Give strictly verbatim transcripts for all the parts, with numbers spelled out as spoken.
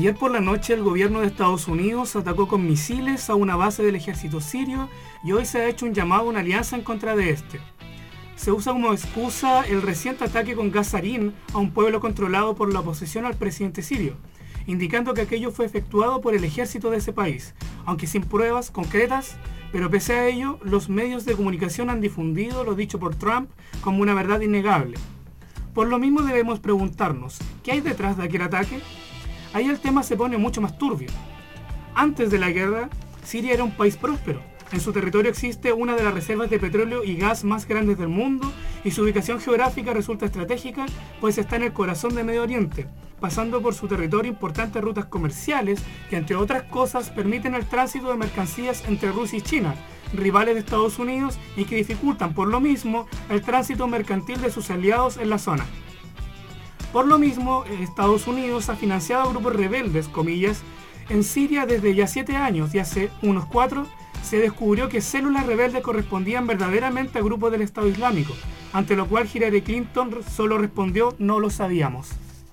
Ayer por la noche el gobierno de Estados Unidos atacó con misiles a una base del ejército sirio y hoy se ha hecho un llamado a una alianza en contra de este. Se usa como excusa el reciente ataque con gas sarín a un pueblo controlado por la oposición al presidente sirio, indicando que aquello fue efectuado por el ejército de ese país, aunque sin pruebas concretas, pero pese a ello, los medios de comunicación han difundido lo dicho por Trump como una verdad innegable. Por lo mismo debemos preguntarnos, ¿qué hay detrás de aquel ataque? Ahí el tema se pone mucho más turbio. Antes de la guerra, Siria era un país próspero. En su territorio existe una de las reservas de petróleo y gas más grandes del mundo y su ubicación geográfica resulta estratégica, pues está en el corazón de Medio Oriente, pasando por su territorio importantes rutas comerciales que, entre otras cosas, permiten el tránsito de mercancías entre Rusia y China, rivales de Estados Unidos, y que dificultan por lo mismo el tránsito mercantil de sus aliados en la zona. Por lo mismo, Estados Unidos ha financiado a grupos rebeldes, comillas, en Siria desde ya siete años y hace unos cuatro se descubrió que células rebeldes correspondían verdaderamente a grupos del Estado Islámico, ante lo cual Hillary Clinton solo respondió no lo sabíamos.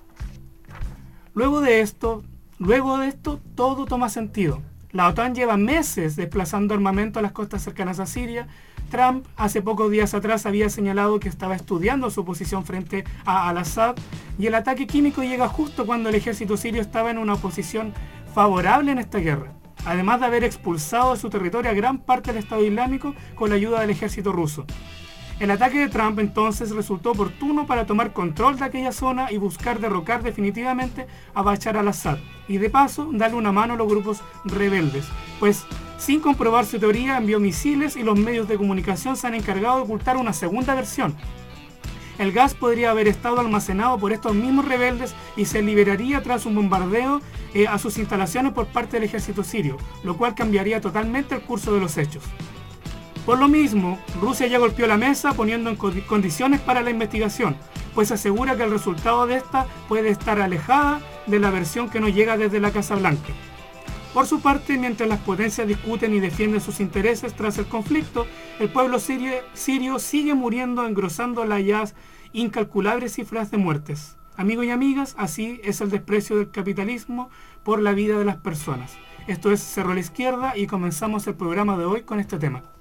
Luego de esto, luego de esto todo toma sentido. La OTAN lleva meses desplazando armamento a las costas cercanas a Siria. Trump hace pocos días atrás había señalado que estaba estudiando su posición frente a Al-Assad y el ataque químico llega justo cuando el ejército sirio estaba en una posición favorable en esta guerra, además de haber expulsado de su territorio a gran parte del Estado Islámico con la ayuda del ejército ruso. El ataque de Trump entonces resultó oportuno para tomar control de aquella zona y buscar derrocar definitivamente a Bashar al-Assad y de paso darle una mano a los grupos rebeldes, pues sin comprobar su teoría envió misiles y los medios de comunicación se han encargado de ocultar una segunda versión. El gas podría haber estado almacenado por estos mismos rebeldes y se liberaría tras un bombardeo eh, a sus instalaciones por parte del ejército sirio, lo cual cambiaría totalmente el curso de los hechos. Por lo mismo, Rusia ya golpeó la mesa poniendo en condiciones para la investigación, pues asegura que el resultado de esta puede estar alejada de la versión que nos llega desde la Casa Blanca. Por su parte, mientras las potencias discuten y defienden sus intereses tras el conflicto, el pueblo sirio, sirio sigue muriendo, engrosando las ya incalculables cifras de muertes. Amigos y amigas, así es el desprecio del capitalismo por la vida de las personas. Esto es Cerro a la Izquierda y comenzamos el programa de hoy con este tema.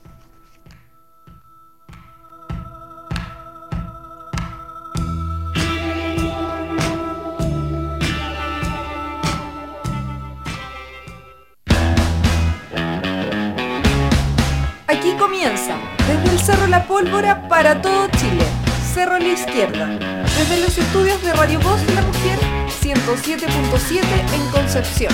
Aquí comienza, desde el Cerro La Pólvora para todo Chile, Cerro a la Izquierda, desde los estudios de Radio Voz de la Mujer, ciento siete punto siete en Concepción.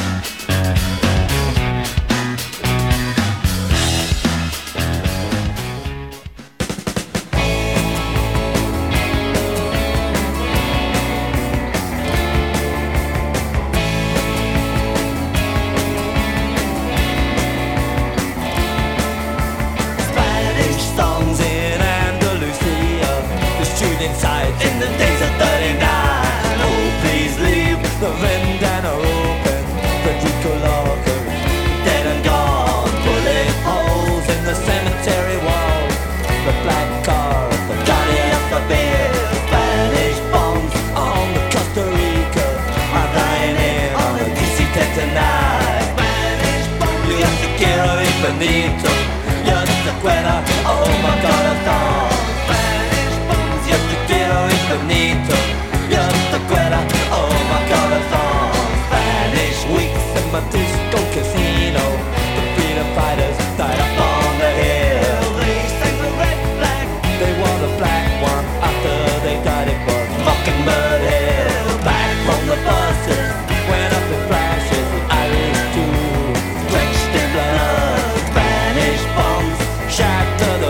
In the days of thirty-nine, oh please leave the vendana open. Federico Lorca, dead and gone. Bullet holes in the cemetery wall. The black car, the guardian of the beer. Spanish bombs on the Costa Rica. I'm dying in on the D C ten tonight. Spanish bombs, yo te quiero infinito. Yo te acuerdo, oh my corazón. Infinito, yo te acuerdo, oh my corazón. Spanish weeks in my disco casino. The freedom fighters died up on the hill. They sang the red flag, they wore the black one. After they died it was Mockingbird Hill. Back from the buses, went up in flashes. The Irish too, drenched in blood. Spanish bombs shattered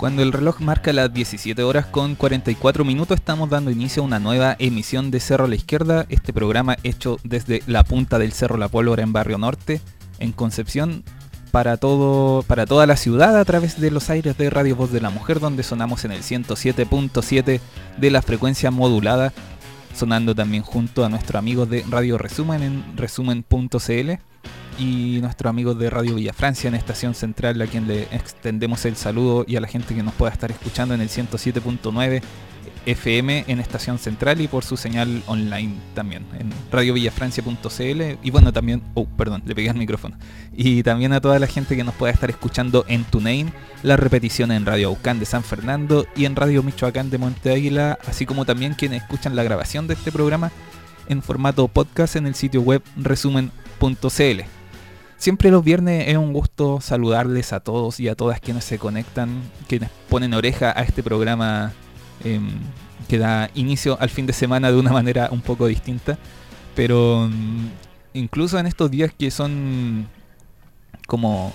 Cuando el reloj marca las diecisiete horas con cuarenta y cuatro minutos, estamos dando inicio a una nueva emisión de Cerro a la Izquierda, este programa hecho desde la punta del Cerro La Pólvora en Barrio Norte, en Concepción, para todo, para toda la ciudad a través de los aires de Radio Voz de la Mujer, donde sonamos en el ciento siete punto siete de la frecuencia modulada, sonando también junto a nuestros amigos de Radio Resumen en resumen punto c l y nuestros amigos de Radio Villa Francia en Estación Central, a quien le extendemos el saludo, y a la gente que nos pueda estar escuchando en el ciento siete punto nueve F M en Estación Central y por su señal online también en radio villafrancia punto c l. Y bueno, también, oh, perdón, le pegué al micrófono. Y también a toda la gente que nos pueda estar escuchando en TuneIn, la repetición en Radio Aucán de San Fernando y en Radio Michoacán de Monte Águila, así como también quienes escuchan la grabación de este programa en formato podcast en el sitio web resumen punto c l. Siempre los viernes es un gusto saludarles a todos y a todas quienes se conectan, quienes ponen oreja a este programa eh, que da inicio al fin de semana de una manera un poco distinta, pero um, incluso en estos días que son como,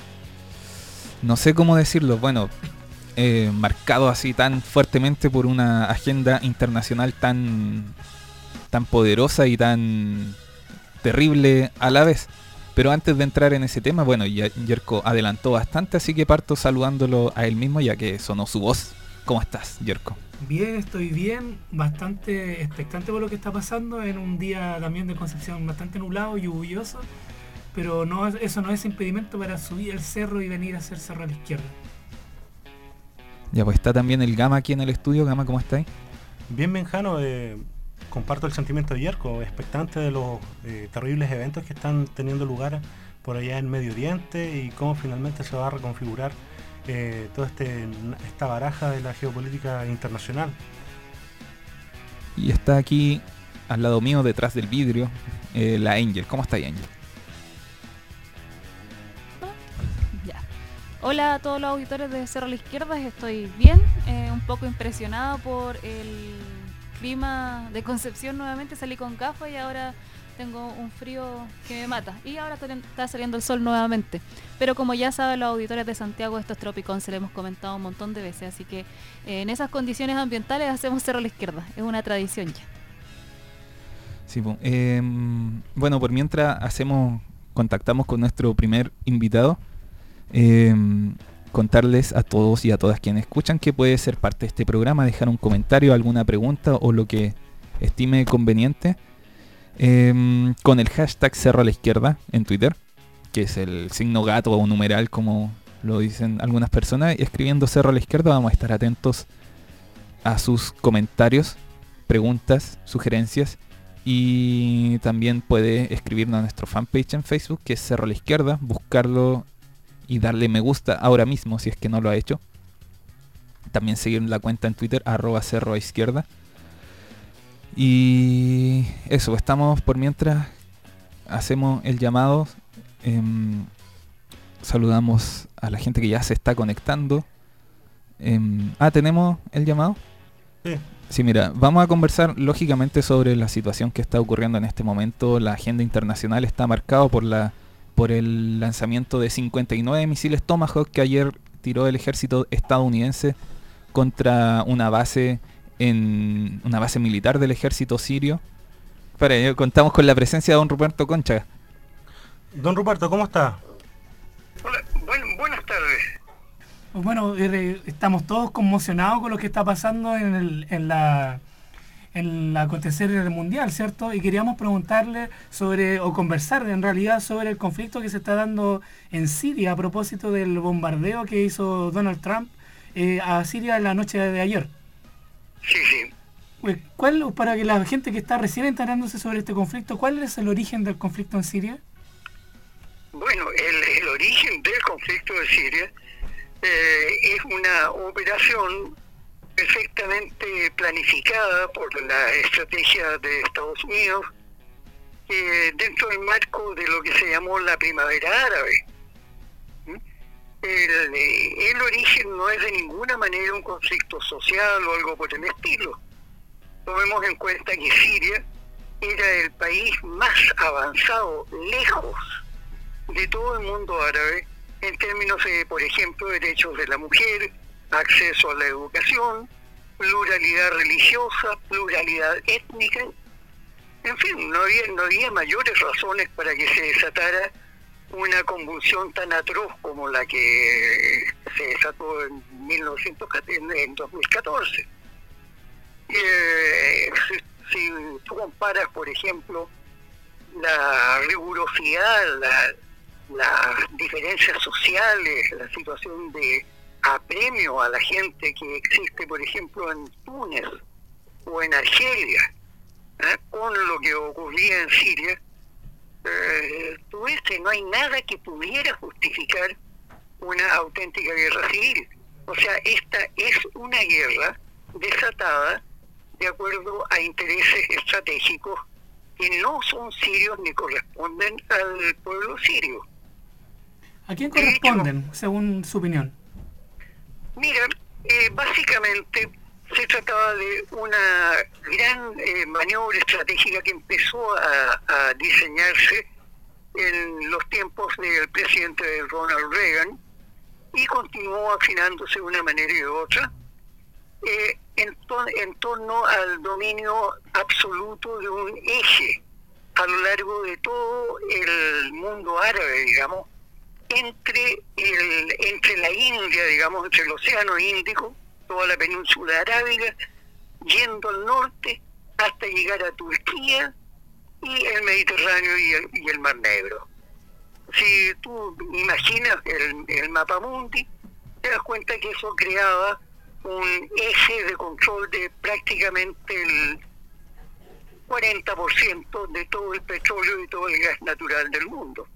no sé cómo decirlo, bueno, eh, marcados así tan fuertemente por una agenda internacional tan, tan poderosa y tan terrible a la vez. Pero antes de entrar en ese tema, bueno, ya Yerko adelantó bastante, así que parto saludándolo a él mismo, ya que sonó su voz. ¿Cómo estás, Yerko? Bien, estoy bien, bastante expectante por lo que está pasando en un día también de Concepción bastante nublado, lluvioso, pero no, eso no es impedimento para subir el cerro y venir a hacer Cerro a la Izquierda. Ya, pues está también el Gama aquí en el estudio. Gama, ¿cómo estáis? Bien, Benjano, eh, comparto el sentimiento de Yerko, expectante de los eh, terribles eventos que están teniendo lugar por allá en Medio Oriente y cómo finalmente se va a reconfigurar eh, toda este, esta baraja de la geopolítica internacional. Y está aquí al lado mío, detrás del vidrio, eh, la Angel. ¿Cómo está, Angel? Ya. Hola a todos los auditores de Cerro a la Izquierda, estoy bien, eh, un poco impresionada por el clima de Concepción. Nuevamente salí con gafas y ahora tengo un frío que me mata. Y ahora está saliendo el sol nuevamente. Pero como ya saben los auditores de Santiago, esto es Tropicón, se lo hemos comentado un montón de veces. Así que eh, en esas condiciones ambientales hacemos Cerro a la Izquierda. Es una tradición ya. Sí, eh, bueno, por mientras hacemos, contactamos con nuestro primer invitado. Eh, contarles a todos y a todas quienes escuchan que puede ser parte de este programa, dejar un comentario, alguna pregunta o lo que estime conveniente eh, con el hashtag Cerro a la Izquierda en Twitter, que es el signo gato o numeral como lo dicen algunas personas, y escribiendo Cerro a la Izquierda vamos a estar atentos a sus comentarios, preguntas, sugerencias, y también puede escribirnos a nuestro fanpage en Facebook, que es Cerro a la Izquierda, buscarlo y darle me gusta ahora mismo si es que no lo ha hecho. También seguir la cuenta en Twitter, arroba cerro a izquierda. Y eso, estamos por mientras hacemos el llamado. Eh, saludamos a la gente que ya se está conectando. Eh, ah, ¿tenemos el llamado? Sí. Sí, mira, vamos a conversar lógicamente sobre la situación que está ocurriendo en este momento. La agenda internacional está marcada por la por el lanzamiento de cincuenta y nueve misiles Tomahawk que ayer tiró el ejército estadounidense contra una base en una base militar del ejército sirio. Espera, contamos con la presencia de don Ruperto Concha. Don Ruperto, ¿cómo está? Hola, buen, buenas tardes. Bueno, eh, estamos todos conmocionados con lo que está pasando en, el, en la en el acontecer mundial, ¿cierto? Y queríamos preguntarle sobre, o conversar en realidad sobre el conflicto que se está dando en Siria a propósito del bombardeo que hizo Donald Trump eh, a Siria la noche de ayer. Sí, sí. ¿Cuál, para que la gente que está recién enterándose sobre este conflicto, cuál es el origen del conflicto en Siria? Bueno, el, el origen del conflicto de Siria eh, es una operación perfectamente planificada por la estrategia de Estados Unidos eh, dentro del marco de lo que se llamó la primavera árabe. ¿Mm? El, el origen no es de ninguna manera un conflicto social o algo por el estilo. Tomemos en cuenta que Siria era el país más avanzado, lejos de todo el mundo árabe, en términos de, por ejemplo, derechos de la mujer, acceso a la educación, pluralidad religiosa, pluralidad étnica. En fin, no había, no había mayores razones para que se desatara una convulsión tan atroz como la que se desató en, mil novecientos catorce, en dos mil catorce. Eh, si, si tú comparas, por ejemplo, la rigurosidad, la, las diferencias sociales, la situación de apremio a la gente que existe, por ejemplo, en Túnez o en Argelia, ¿eh? con lo que ocurría en Siria, eh, tú ves que no hay nada que pudiera justificar una auténtica guerra civil. O sea, esta es una guerra desatada de acuerdo a intereses estratégicos que no son sirios ni corresponden al pueblo sirio. ¿A quién corresponden, según su opinión? Mira, eh, básicamente se trataba de una gran eh, maniobra estratégica que empezó a, a diseñarse en los tiempos del presidente Ronald Reagan y continuó afinándose de una manera y de otra eh, en, to- en torno al dominio absoluto de un eje a lo largo de todo el mundo árabe, digamos, entre el entre la India, digamos, entre el Océano Índico, toda la península arábiga, yendo al norte hasta llegar a Turquía y el Mediterráneo y el, y el Mar Negro. Si tú imaginas el, el mapa mundi, te das cuenta que eso creaba un eje de control de prácticamente el cuarenta por ciento de todo el petróleo y todo el gas natural del mundo.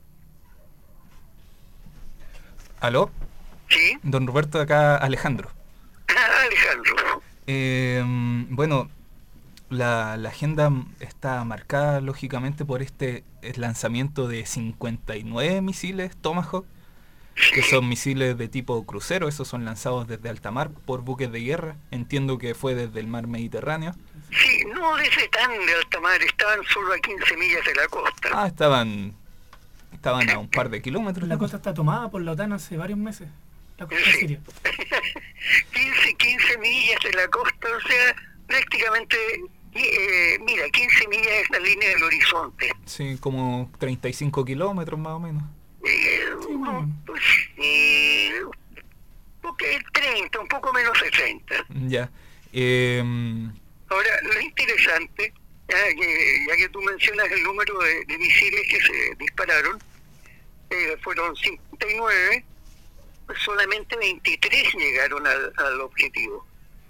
¿Aló? ¿Sí? Don Roberto, acá Alejandro. Ah, Alejandro. Eh, bueno, la, la agenda está marcada lógicamente por este el lanzamiento de cincuenta y nueve misiles Tomahawk, que son misiles de tipo crucero. Esos son lanzados desde alta mar por buques de guerra. Entiendo que fue desde el mar Mediterráneo. Sí, no desde tan de alta mar, estaban solo a quince millas de la costa. Ah, estaban estaban a un par de kilómetros. La costa está tomada por la OTAN hace varios meses, la costa Sí. siria. quince, quince millas de la costa, o sea, prácticamente, eh, mira, quince millas es la línea del horizonte. Sí, como treinta y cinco kilómetros más o menos. Eh, Sí, bueno. pues, eh, porque treinta, un poco menos de treinta. Ya. Eh, Ahora, lo interesante, ya que, ya que tú mencionas el número de, de misiles que se dispararon, eh, fueron cincuenta y nueve, pues solamente veintitrés llegaron al, al objetivo.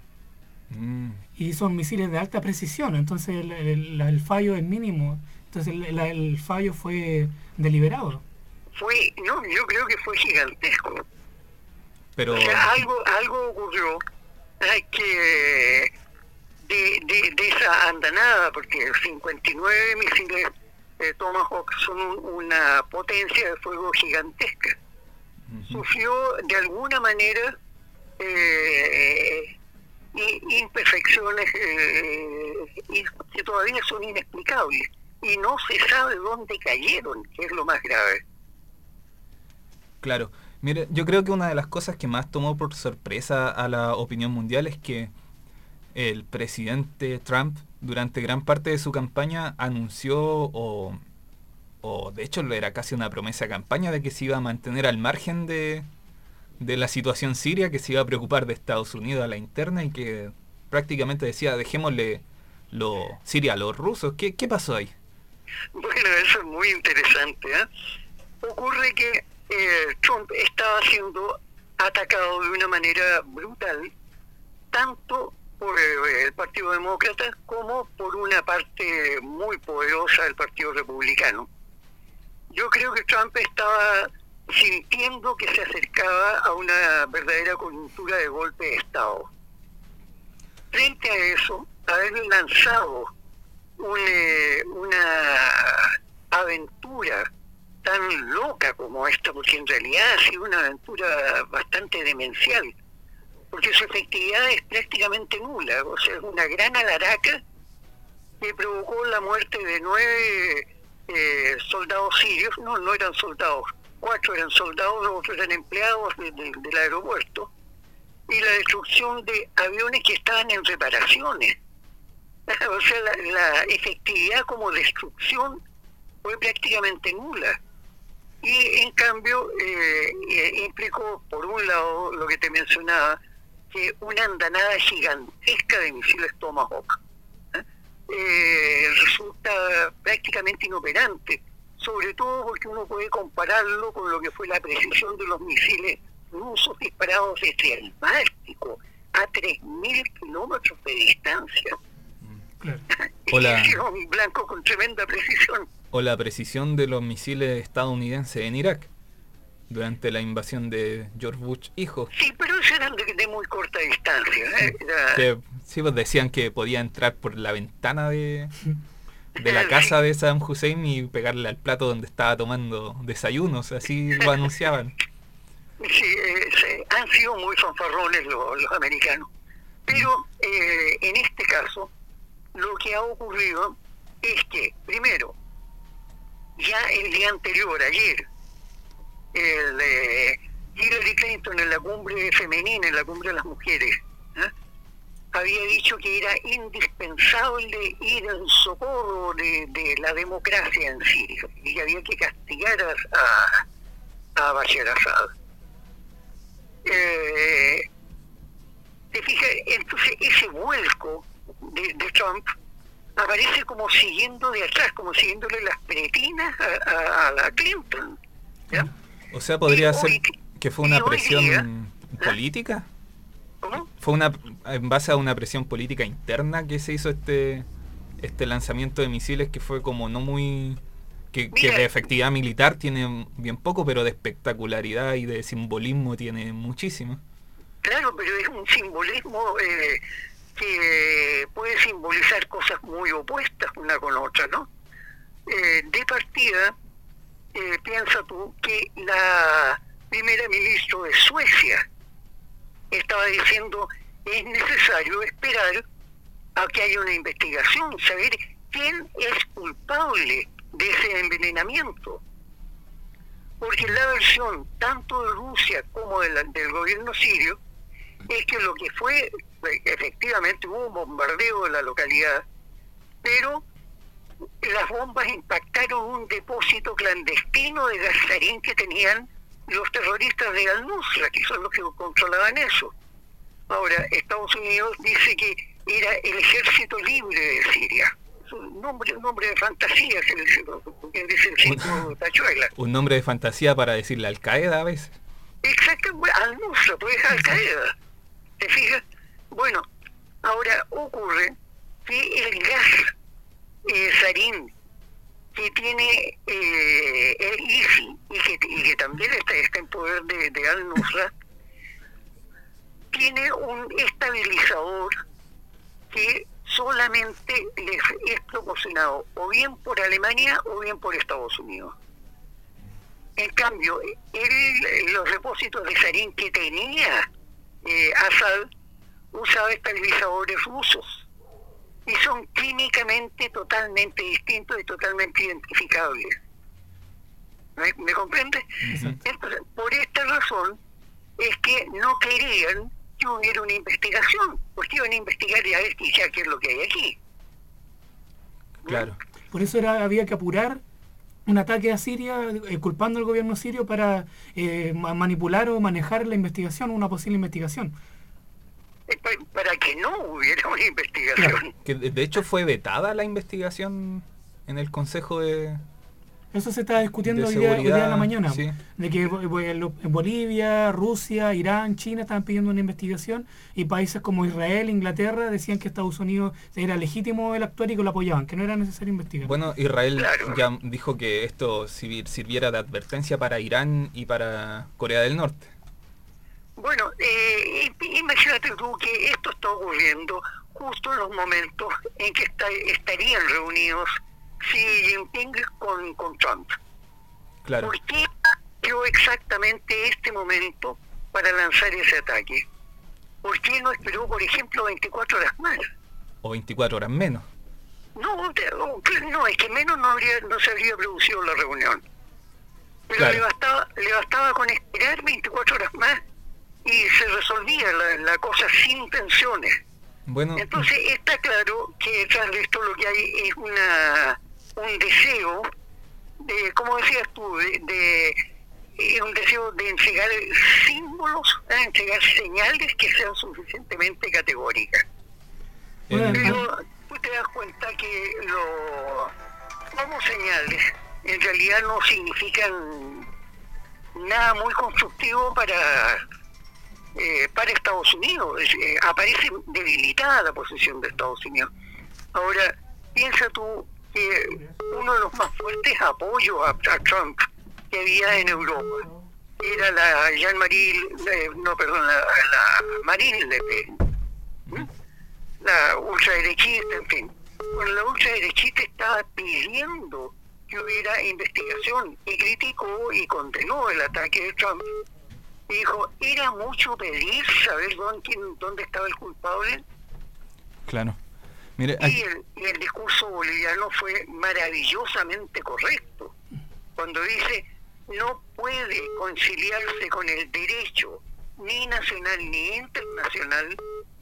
mm, Y son misiles de alta precisión, entonces el, el- el fallo es mínimo. Entonces el, el- el fallo fue deliberado. Fue, no, yo creo que fue gigantesco. pero O sea, algo, algo ocurrió eh, que de, de, de esa andanada, porque cincuenta y nueve misiles eh, Tomahawk son un- una potencia de fuego gigantesca. ujú. Sufrió de alguna manera eh, i- imperfecciones eh, y que todavía son inexplicables. Y no se sabe dónde cayeron, que es lo más grave. Claro, mire, yo creo que una de las cosas que más tomó por sorpresa a la opinión mundial es que el presidente Trump durante gran parte de su campaña anunció o, o de hecho era casi una promesa de campaña de que se iba a mantener al margen de, de la situación siria, que se iba a preocupar de Estados Unidos a la interna y que prácticamente decía dejémosle lo, Siria a los rusos. ¿Qué, qué pasó ahí? Bueno, eso es muy interesante. ¿eh? Ocurre que eh, Trump estaba siendo atacado de una manera brutal, tanto por eh, el Partido Demócrata como por una parte muy poderosa del Partido Republicano. Yo creo que Trump estaba sintiendo que se acercaba a una verdadera coyuntura de golpe de Estado. Frente a eso, haber lanzado un, eh, una aventura tan loca como esta, porque en realidad ha sido una aventura bastante demencial, porque su efectividad es prácticamente nula, o sea, es una gran alaraca que provocó la muerte de nueve eh, soldados sirios. No, no eran soldados, cuatro eran soldados, los otros eran empleados de, de, del aeropuerto, y la destrucción de aviones que estaban en reparaciones. O sea, la, la efectividad como destrucción fue prácticamente nula. Y en cambio eh, eh, implicó, por un lado, lo que te mencionaba, que una andanada gigantesca de misiles Tomahawk ¿eh? Eh, resulta prácticamente inoperante, sobre todo porque uno puede compararlo con lo que fue la precisión de los misiles rusos disparados desde el Báltico a tres mil kilómetros de distancia. Claro. Hola. Y un blanco con tremenda precisión. O la precisión de los misiles estadounidenses en Irak durante la invasión de George Bush hijo. Sí, pero esos eran de, de muy corta distancia. ¿eh? Era- Que, sí, pues decían que podía entrar por la ventana de, de la casa de Saddam Hussein y pegarle al plato donde estaba tomando desayunos, así lo anunciaban. Sí, eh, se- han sido muy fanfarrones los, los americanos. Pero eh, en este caso, lo que ha ocurrido es que, primero, ya el día anterior, ayer, el, eh, Hillary Clinton en la cumbre femenina, en la cumbre de las mujeres, ¿eh? había dicho que era indispensable ir en socorro de, de la democracia en Siria y que había que castigar a, a, a Bashar Assad. Eh, ¿Te fijas? Entonces ese vuelco de, de Trump aparece como siguiendo de atrás, como siguiéndole las pretinas a, a, a la Clinton. ¿ya? O sea, podría Y ser hoy- que fue y una hoy presión día- política. ¿Cómo? Fue una en base a una presión política interna que se hizo este este lanzamiento de misiles que fue como no muy que, que Mira. de efectividad militar tiene bien poco, pero de espectacularidad y de simbolismo tiene muchísimo. Claro, pero es un simbolismo eh, que puede simbolizar cosas muy opuestas una con otra, ¿no? Eh, de partida, eh, piensa tú que la primera ministra de Suecia estaba diciendo es necesario esperar a que haya una investigación, saber quién es culpable de ese envenenamiento. Porque la versión tanto de Rusia como de la- del gobierno sirio es que lo que fue, efectivamente hubo un bombardeo de la localidad, pero las bombas impactaron un depósito clandestino de gasarín que tenían los terroristas de Al-Nusra, que son los que controlaban eso. Ahora, Estados Unidos dice que era el Ejército Libre de Siria. Es un nombre, un nombre de fantasía, que dice, que dice el cinco tachuela. Un nombre de fantasía para decirle Al Qaeda a veces. Exacto, bueno, Al-Nusra, pues Al Qaeda. ¿Te fijas? Bueno, ahora ocurre que el gas eh, sarín que tiene eh, el I S I y que, y que también está, está en poder de, de Al-Nusra, tiene un estabilizador que solamente les es proporcionado o bien por Alemania o bien por Estados Unidos. En cambio, el, los depósitos de sarín que tenía eh, Assad usaba estabilizadores rusos y son químicamente totalmente distintos y totalmente identificables. ¿Me, me comprende? Entonces, por esta razón es que no querían que hubiera una investigación, porque iban a investigar y a ver qué ya qué es lo que hay aquí. Claro. Por eso era, había que apurar un ataque a Siria, eh, culpando al gobierno sirio para eh, ma- manipular o manejar la investigación, una posible investigación. Eh, pa- Para que no hubiera una investigación. Claro. Que de de hecho fue vetada la investigación en el Consejo de... Eso se está discutiendo De hoy día, hoy día en la seguridad, mañana, sí. de que bo- bo- en lo- en Bolivia, Rusia, Irán, China estaban pidiendo una investigación y países como Israel, Inglaterra decían que Estados Unidos era legítimo el actuar y que lo apoyaban, que no era necesario investigar. Bueno, Israel Claro. ya dijo que esto sirvi- sirviera de advertencia para Irán y para Corea del Norte. Bueno, eh, i- imagínate tú que esto está ocurriendo justo en los momentos en que está- estarían reunidos Xi Jinping con, con Trump. Claro. ¿Por qué creó exactamente este momento para lanzar ese ataque? ¿Por qué no esperó, por ejemplo, veinticuatro horas más? O veinticuatro horas menos. No, te- oh, no, es que menos no, habría, no se habría producido la reunión. Pero Claro. le, bastaba, le bastaba con esperar veinticuatro horas más y se resolvía la, la cosa sin tensiones. Bueno, Entonces está claro que detrás de esto lo que hay es una un deseo de, como decías tú, de, de es un deseo de entregar símbolos, de entregar señales que sean suficientemente categóricas. eh, Pero tú te das cuenta que lo, como señales en realidad no significan nada muy constructivo para eh, para Estados Unidos. Eh, aparece debilitada la posición de Estados Unidos. Ahora, piensa tú que uno de los más fuertes apoyos a, a Trump que había en Europa era la Jean-Marie, eh, no, perdón, la, la Marine Le Pen, ¿Mm? la ultraderechista, en fin. Bueno, la ultraderechista estaba pidiendo que hubiera investigación y criticó y condenó el ataque de Trump. Y dijo, era mucho pedir saber dónde, dónde estaba el culpable. claro. Mire, Y aquí- el, y el discurso boliviano fue maravillosamente correcto. Cuando dice, no puede conciliarse con el derecho, ni nacional ni internacional,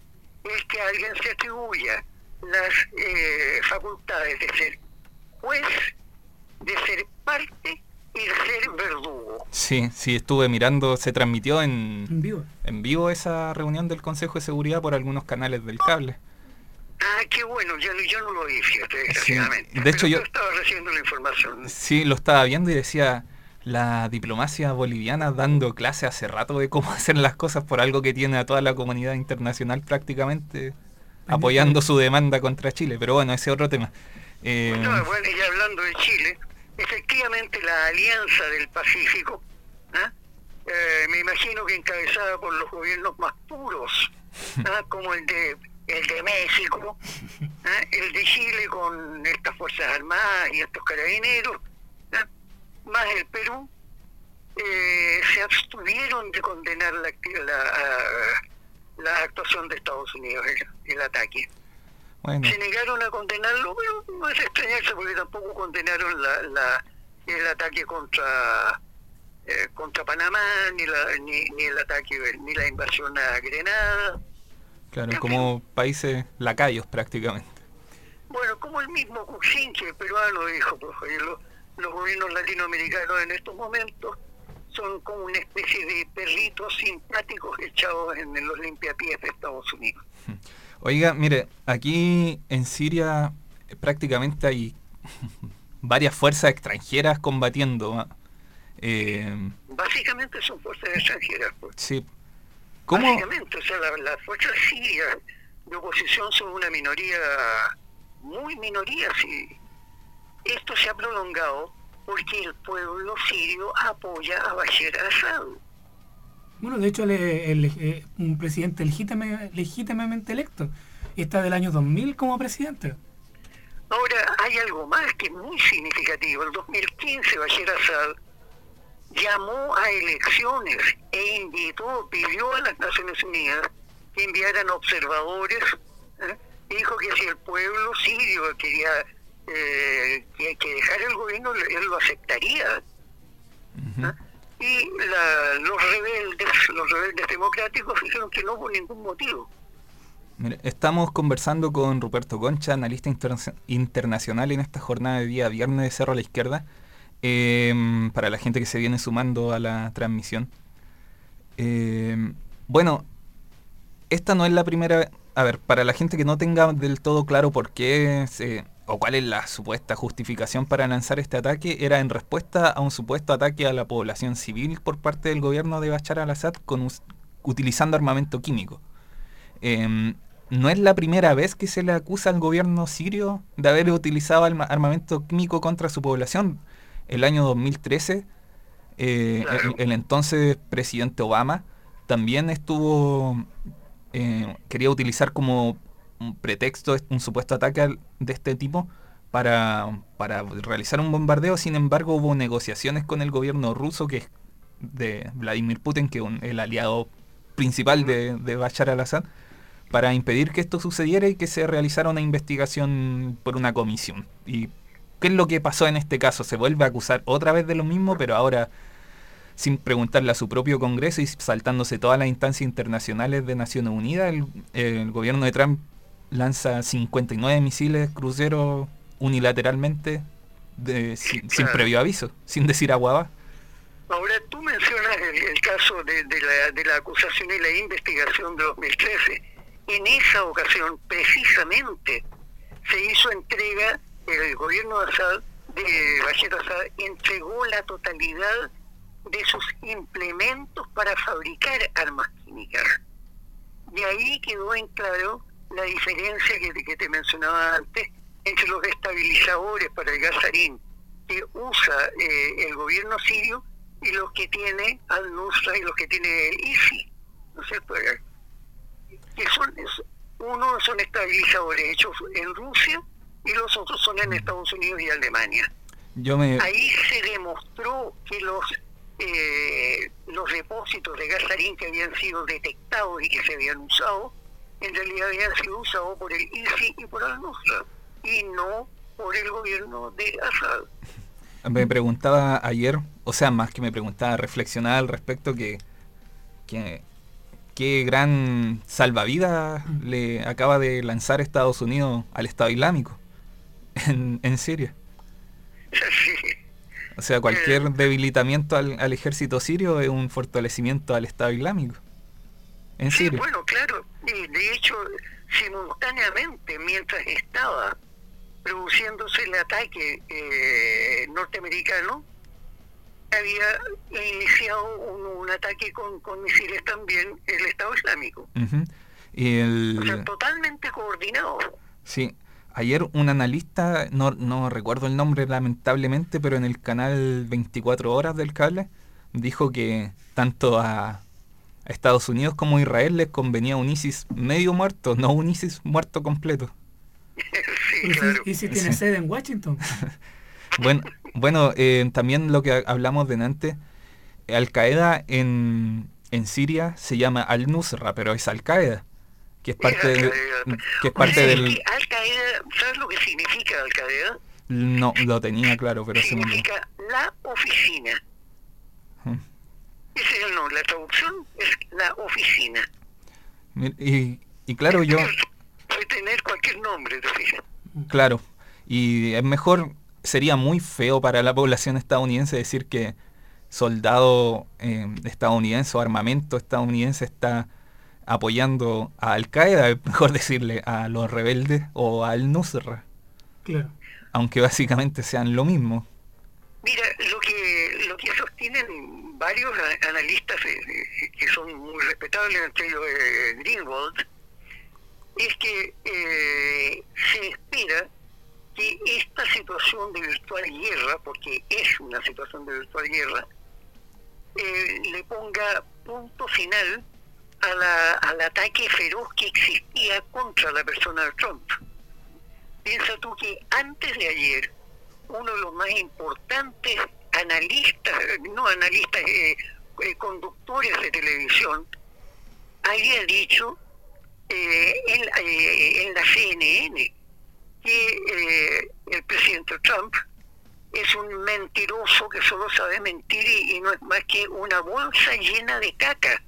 el que alguien se atribuya las eh, facultades de ser juez, de ser parte y de ser verdugo. sí, sí, estuve mirando, se transmitió en, En vivo. en vivo esa reunión del Consejo de Seguridad por algunos canales del cable. Ah, qué bueno, yo, yo no lo vi, fíjate, desgraciadamente. de hecho, Pero yo- estaba recibiendo la información. Sí, lo estaba viendo y decía, la diplomacia boliviana dando clase hace rato de cómo hacer las cosas por algo que tiene a toda la comunidad internacional prácticamente apoyando su demanda contra Chile. Pero bueno, ese es otro tema. Eh, No, bueno, y hablando de Chile, efectivamente la Alianza del Pacífico, ¿ah? Eh, me imagino que encabezada por los gobiernos más puros, ¿ah? como el de el de México, ¿ah? el de Chile con estas Fuerzas Armadas y estos carabineros, ¿ah? más el Perú, eh, se abstuvieron de condenar la, la, la actuación de Estados Unidos, el, el ataque. bueno, Se negaron a condenarlo, pero no es extrañarse porque tampoco condenaron la, la, el ataque contra eh, contra Panamá, ni, la, ni, ni el ataque, ni la invasión a Grenada. claro, como países lacayos prácticamente. Bueno, como el mismo Kuczynski, el peruano, dijo, pues, oye, los, los gobiernos latinoamericanos en estos momentos son como una especie de perritos simpáticos echados en, en los limpiapiés de Estados Unidos. Oiga, mire, aquí en Siria eh, prácticamente hay varias fuerzas extranjeras combatiendo. ¿ah? Eh, Básicamente son fuerzas extranjeras, pues. sí. ¿Cómo? Básicamente, o sea, la- las fuerzas sirias de oposición son una minoría, muy minoría, sí. Esto se ha prolongado porque el pueblo sirio apoya a Bashar al-Assad. Bueno, de hecho, él es el- eh, un presidente legítime- legítimamente electo. Y está del año dos mil como presidente. Ahora, hay algo más que es muy significativo. En dos mil quince, Bashar al-Assad llamó a elecciones e invitó, pidió a las Naciones Unidas que enviaran observadores, ¿eh? y dijo que si el pueblo sirio quería eh, que, que dejara el gobierno, él lo aceptaría. Ujú. ¿eh? Y la- los rebeldes, los rebeldes democráticos dijeron que no por ningún motivo. Mire, estamos conversando con Ruperto Concha, analista interna- internacional en esta jornada de día viernes de Cerro a la Izquierda. Eh, para la gente que se viene sumando a la transmisión. Eh, bueno, esta no es la primera... A ver, para la gente que no tenga del todo claro por qué se, o cuál es la supuesta justificación para lanzar este ataque, era en respuesta a un supuesto ataque a la población civil por parte del gobierno de Bashar al-Assad con us- utilizando armamento químico. Eh, no es la primera vez que se le acusa al gobierno sirio de haber utilizado arma- armamento químico contra su población. El año dos mil trece, eh, Claro. el, el entonces presidente Obama también estuvo, eh, quería utilizar como un pretexto un supuesto ataque al- de este tipo para, para realizar un bombardeo. Sin embargo, hubo negociaciones con el gobierno ruso, que es de Vladimir Putin, que es un- el aliado principal de, de Bashar al-Assad, para impedir que esto sucediera y que se realizara una investigación por una comisión. ¿Y qué es lo que pasó en este caso? Se vuelve a acusar otra vez de lo mismo, pero ahora sin preguntarle a su propio Congreso y saltándose todas las instancias internacionales de Naciones Unidas, el, el gobierno de Trump lanza cincuenta y nueve misiles cruceros unilateralmente de, sin, Claro. sin previo aviso, sin decir aguaba. Ahora, tú mencionas el, el caso de, de, la, de la acusación y la investigación de dos mil trece. En esa ocasión, precisamente, se hizo entrega, el gobierno de Assad, de Bashar Assad, entregó la totalidad de sus implementos para fabricar armas químicas. De ahí quedó en claro la diferencia que, que te mencionaba antes entre los estabilizadores para el gas sarín que usa eh, el gobierno sirio y los que tiene Al-Nusra y los que tiene el I S I. ¿No es cierto? Que son, es- uno son estabilizadores hechos en Rusia y los otros son en Estados Unidos y Alemania. Yo me... Ahí se demostró que los eh, los depósitos de gas sarín que habían sido detectados y que se habían usado, en realidad habían sido usados por el I S I y por Al-Nusra, y no por el gobierno de Assad. Me preguntaba ayer, o sea, más que me preguntaba, reflexionaba al respecto que, que qué gran salvavidas le acaba de lanzar Estados Unidos al Estado Islámico en, en Siria. Sí. O sea, cualquier debilitamiento al, al ejército sirio es un fortalecimiento al Estado Islámico en Sí, Siria. bueno, claro. Y de hecho, simultáneamente, mientras estaba produciéndose el ataque eh, norteamericano, había iniciado un, un ataque con, con misiles también el Estado Islámico. Ujú. Y O sea, el... totalmente coordinado. Sí, ayer un analista, no, no recuerdo el nombre lamentablemente, pero en el canal veinticuatro horas del cable, dijo que tanto a, a Estados Unidos como a Israel les convenía un ISIS medio muerto, no un ISIS muerto completo. Sí, Pero si- claro. ¿Y si tiene Sí. sede en Washington? Bueno, bueno eh, también lo que hablamos delante, Al Qaeda en, en Siria se llama Al-Nusra, pero es Al Qaeda, que es parte, de, que es parte O sea, del... es que Al-Qaeda, ¿sabes lo que significa Al-Qaeda? No lo tenía claro, pero se me olvidó. Significa la oficina. Ujú. Ese es el nombre, la traducción es la oficina. Y, y claro, yo... Puede tener cualquier nombre, ¿te fijas? Claro, y es mejor, sería muy feo para la población estadounidense decir que soldado eh, estadounidense o armamento estadounidense está apoyando a Al Qaeda, es mejor decirle a los rebeldes o al Nusra, Claro. aunque básicamente sean lo mismo. Mira, lo que lo que sostienen varios a- analistas eh, eh, que son muy respetables, entre ellos eh, Greenwald, es que eh, se espera que esta situación de virtual guerra, porque es una situación de virtual guerra, eh, le ponga punto final a la, al ataque feroz que existía contra la persona de Trump. Piensa tú que antes de ayer, uno de los más importantes analistas, no analistas, eh, eh, conductores de televisión, había dicho eh, en, eh, en la C N N que eh, el presidente Trump es un mentiroso que solo sabe mentir y, y no es más que una bolsa llena de caca.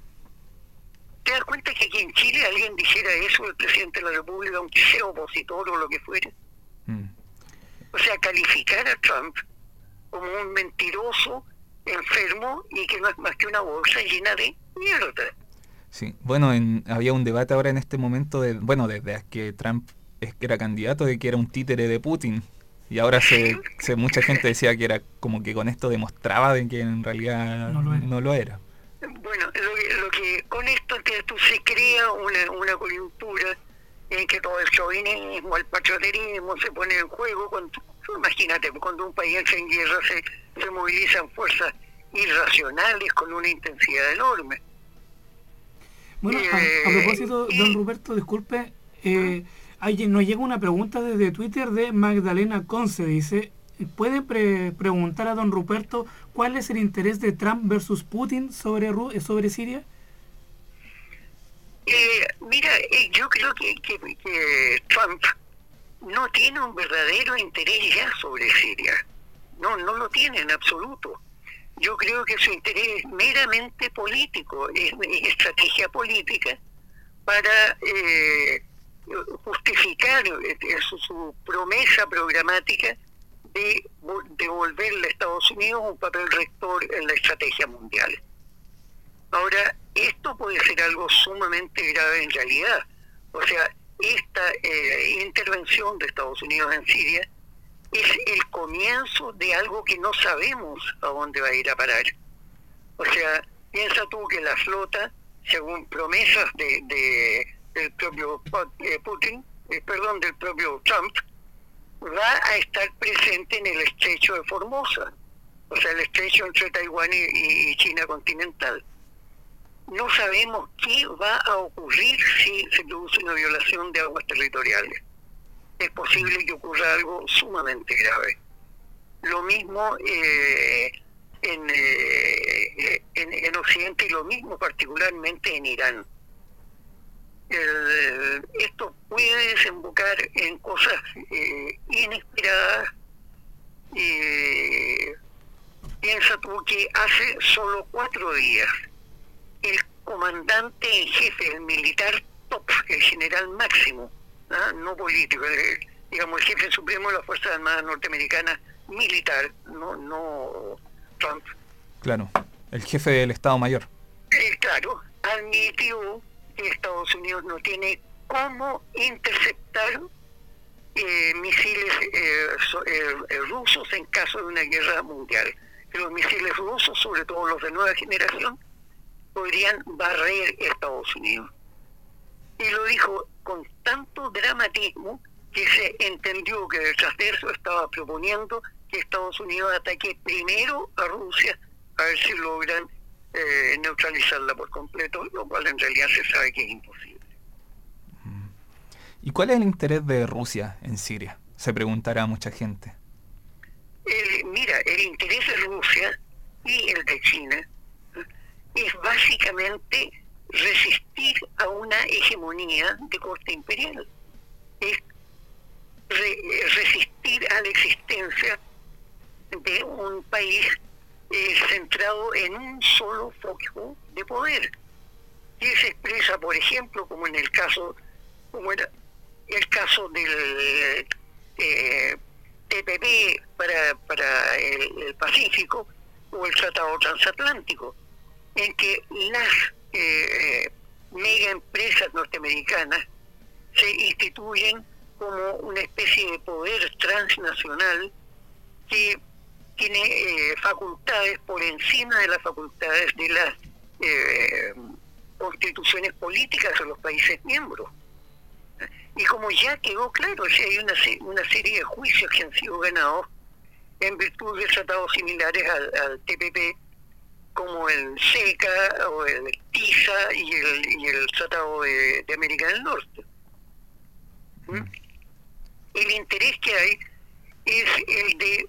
¿Te das cuenta que aquí en Chile alguien dijera eso del presidente de la República, aunque sea opositor o lo que fuera? Mm. O sea, calificar a Trump como un mentiroso, enfermo y que no es más que una bolsa llena de mierda. Sí, bueno, en, había un debate ahora en este momento, de bueno, desde que Trump es que era candidato, de que era un títere de Putin. Y ahora se, se mucha gente decía que era como que con esto demostraba de que en realidad No lo era. no lo era. Bueno, lo que, lo que con esto te- tú se crea una, una coyuntura en que todo el chauvinismo, el patrioterismo se pone en juego. Cuando, imagínate, cuando un país entra en guerra se, se movilizan fuerzas irracionales con una intensidad enorme. Bueno, a, Eh, a propósito, y- don Ruperto, disculpe, eh, hay- nos llega una pregunta desde Twitter de Magdalena Conce, dice, ¿puede pre- preguntar a don Ruperto cuál es el interés de Trump versus Putin sobre, Ru- eh, sobre Siria? Eh, mira, eh, yo creo que, que, que Trump no tiene un verdadero interés ya sobre Siria. No, no lo tiene en absoluto. yo creo que su interés es meramente político, es, es estrategia política para eh, justificar eh, su, su promesa programática de devolverle a Estados Unidos un papel rector en la estrategia mundial. Ahora, esto puede ser algo sumamente grave en realidad. O sea, esta eh, intervención de Estados Unidos en Siria es el comienzo de algo que no sabemos a dónde va a ir a parar. O sea, piensa tú que la flota, según promesas de, de del propio Putin, eh, perdón, del propio Trump, va a estar presente en el estrecho de Formosa, o sea, el estrecho entre Taiwán y, y China continental. No sabemos qué va a ocurrir si se produce una violación de aguas territoriales. Es posible que ocurra algo sumamente grave. Lo mismo eh, en, eh, en, en Occidente y lo mismo particularmente en Irán. El, esto puede desembocar en cosas eh, inesperadas. Eh, piensa tú que hace solo cuatro días el comandante en jefe, el militar top, el general máximo, ¿ah? no político, el, digamos el jefe supremo de las Fuerzas Armadas Norteamericanas, militar, no, no Trump. Claro, el jefe del Estado Mayor. Eh, claro, admitió que Estados Unidos no tiene cómo interceptar eh, misiles eh, so, eh, eh, rusos en caso de una guerra mundial. Que los misiles rusos, sobre todo los de nueva generación, podrían barrer Estados Unidos. Y lo dijo con tanto dramatismo que se entendió que detrás de eso estaba proponiendo que Estados Unidos ataque primero a Rusia a ver si logran eh, neutralizarla por completo, lo cual en realidad se sabe que es imposible. ¿Y cuál es el interés de Rusia en Siria? Se preguntará mucha gente. El, mira, el interés de Rusia y el de China es básicamente resistir a una hegemonía de corte imperial. Es re, resistir a la existencia de un país eh, centrado en un solo foco de poder, que se expresa, por ejemplo, como en el caso, como era el caso del eh, T P P para, para el, el Pacífico o el Tratado Transatlántico, en que las eh, mega empresas norteamericanas se instituyen como una especie de poder transnacional que tiene eh, facultades por encima de las facultades de las eh, constituciones políticas de los países miembros. Y como ya quedó claro, si hay una, una serie de juicios que han sido ganados en virtud de tratados similares al, al T P P, como el SECA o el TISA y el, y el Tratado de, de América del Norte. ¿Mm? El interés que hay es el de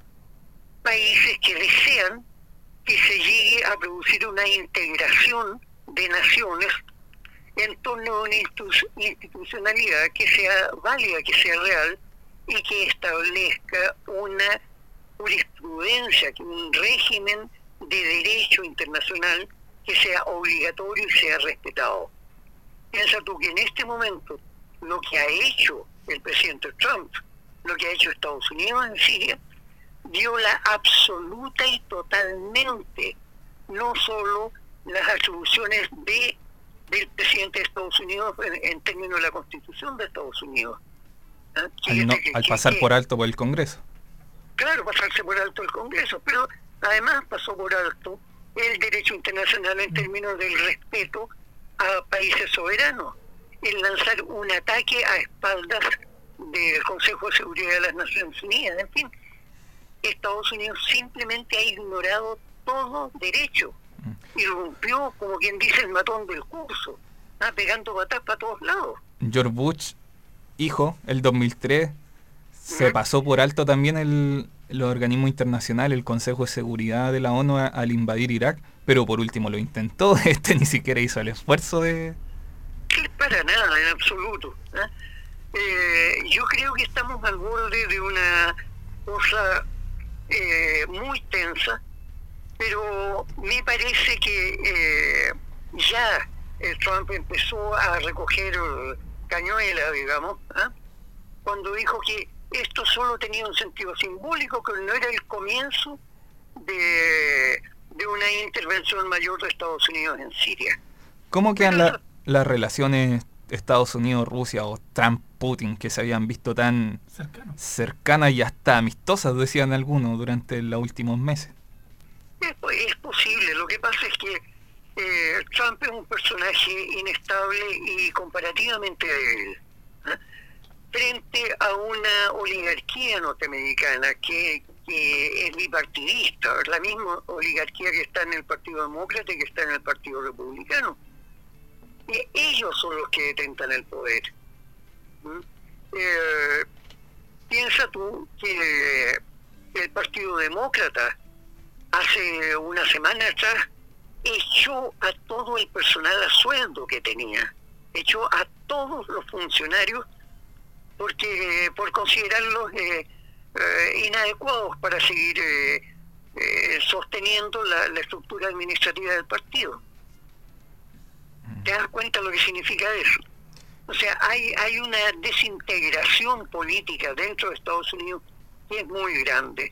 países que desean que se llegue a producir una integración de naciones en torno a una institucionalidad que sea válida, que sea real y que establezca una jurisprudencia, un régimen de derecho internacional que sea obligatorio y sea respetado. Piensa tú que en este momento lo que ha hecho el presidente Trump, lo que ha hecho Estados Unidos en Siria, viola absoluta y totalmente no solo las atribuciones de del presidente de Estados Unidos en, en términos de la Constitución de Estados Unidos. ¿Ah? Al, no, que, al que, pasar que, por alto por el Congreso. Claro, pasarse por alto el Congreso, pero además pasó por alto el derecho internacional en términos del respeto a países soberanos, el lanzar un ataque a espaldas del Consejo de Seguridad de las Naciones Unidas. En fin, Estados Unidos simplemente ha ignorado todo derecho y rompió, como quien dice, el matón del curso, ¿ah? pegando patas para todos lados. George Bush, hijo, el dos mil tres, se pasó por alto también el, los organismos internacionales, el Consejo de Seguridad de la ONU a, al invadir Irak, pero por último lo intentó, este ni siquiera hizo el esfuerzo de... Para nada, en absoluto. ¿eh? Eh, yo creo que estamos al borde de una cosa eh, muy tensa, Pero me parece que eh, ya el Trump empezó a recoger cañuela, digamos, ¿eh? Cuando dijo que esto solo tenía un sentido simbólico, que no era el comienzo de, de una intervención mayor de Estados Unidos en Siria. ¿Cómo quedan la- las relaciones Estados Unidos-Rusia o Trump-Putin, que se habían visto tan Cercano. cercanas y hasta amistosas, decían algunos, durante los últimos meses? Es, es posible, lo que pasa es que eh, Trump es un personaje inestable y comparativamente débil, ¿eh? Frente a una oligarquía norteamericana que, que es bipartidista, la misma oligarquía que está en el Partido Demócrata y que está en el Partido Republicano. Y ellos son los que detentan el poder. ¿Mm? Eh, piensa tú que el Partido Demócrata hace una semana atrás echó a todo el personal a sueldo que tenía, echó a todos los funcionarios porque por considerarlos eh, eh, inadecuados para seguir eh, eh, sosteniendo la, la estructura administrativa del partido. ¿Te das cuenta lo que significa eso? O sea, hay hay una desintegración política dentro de Estados Unidos que es muy grande.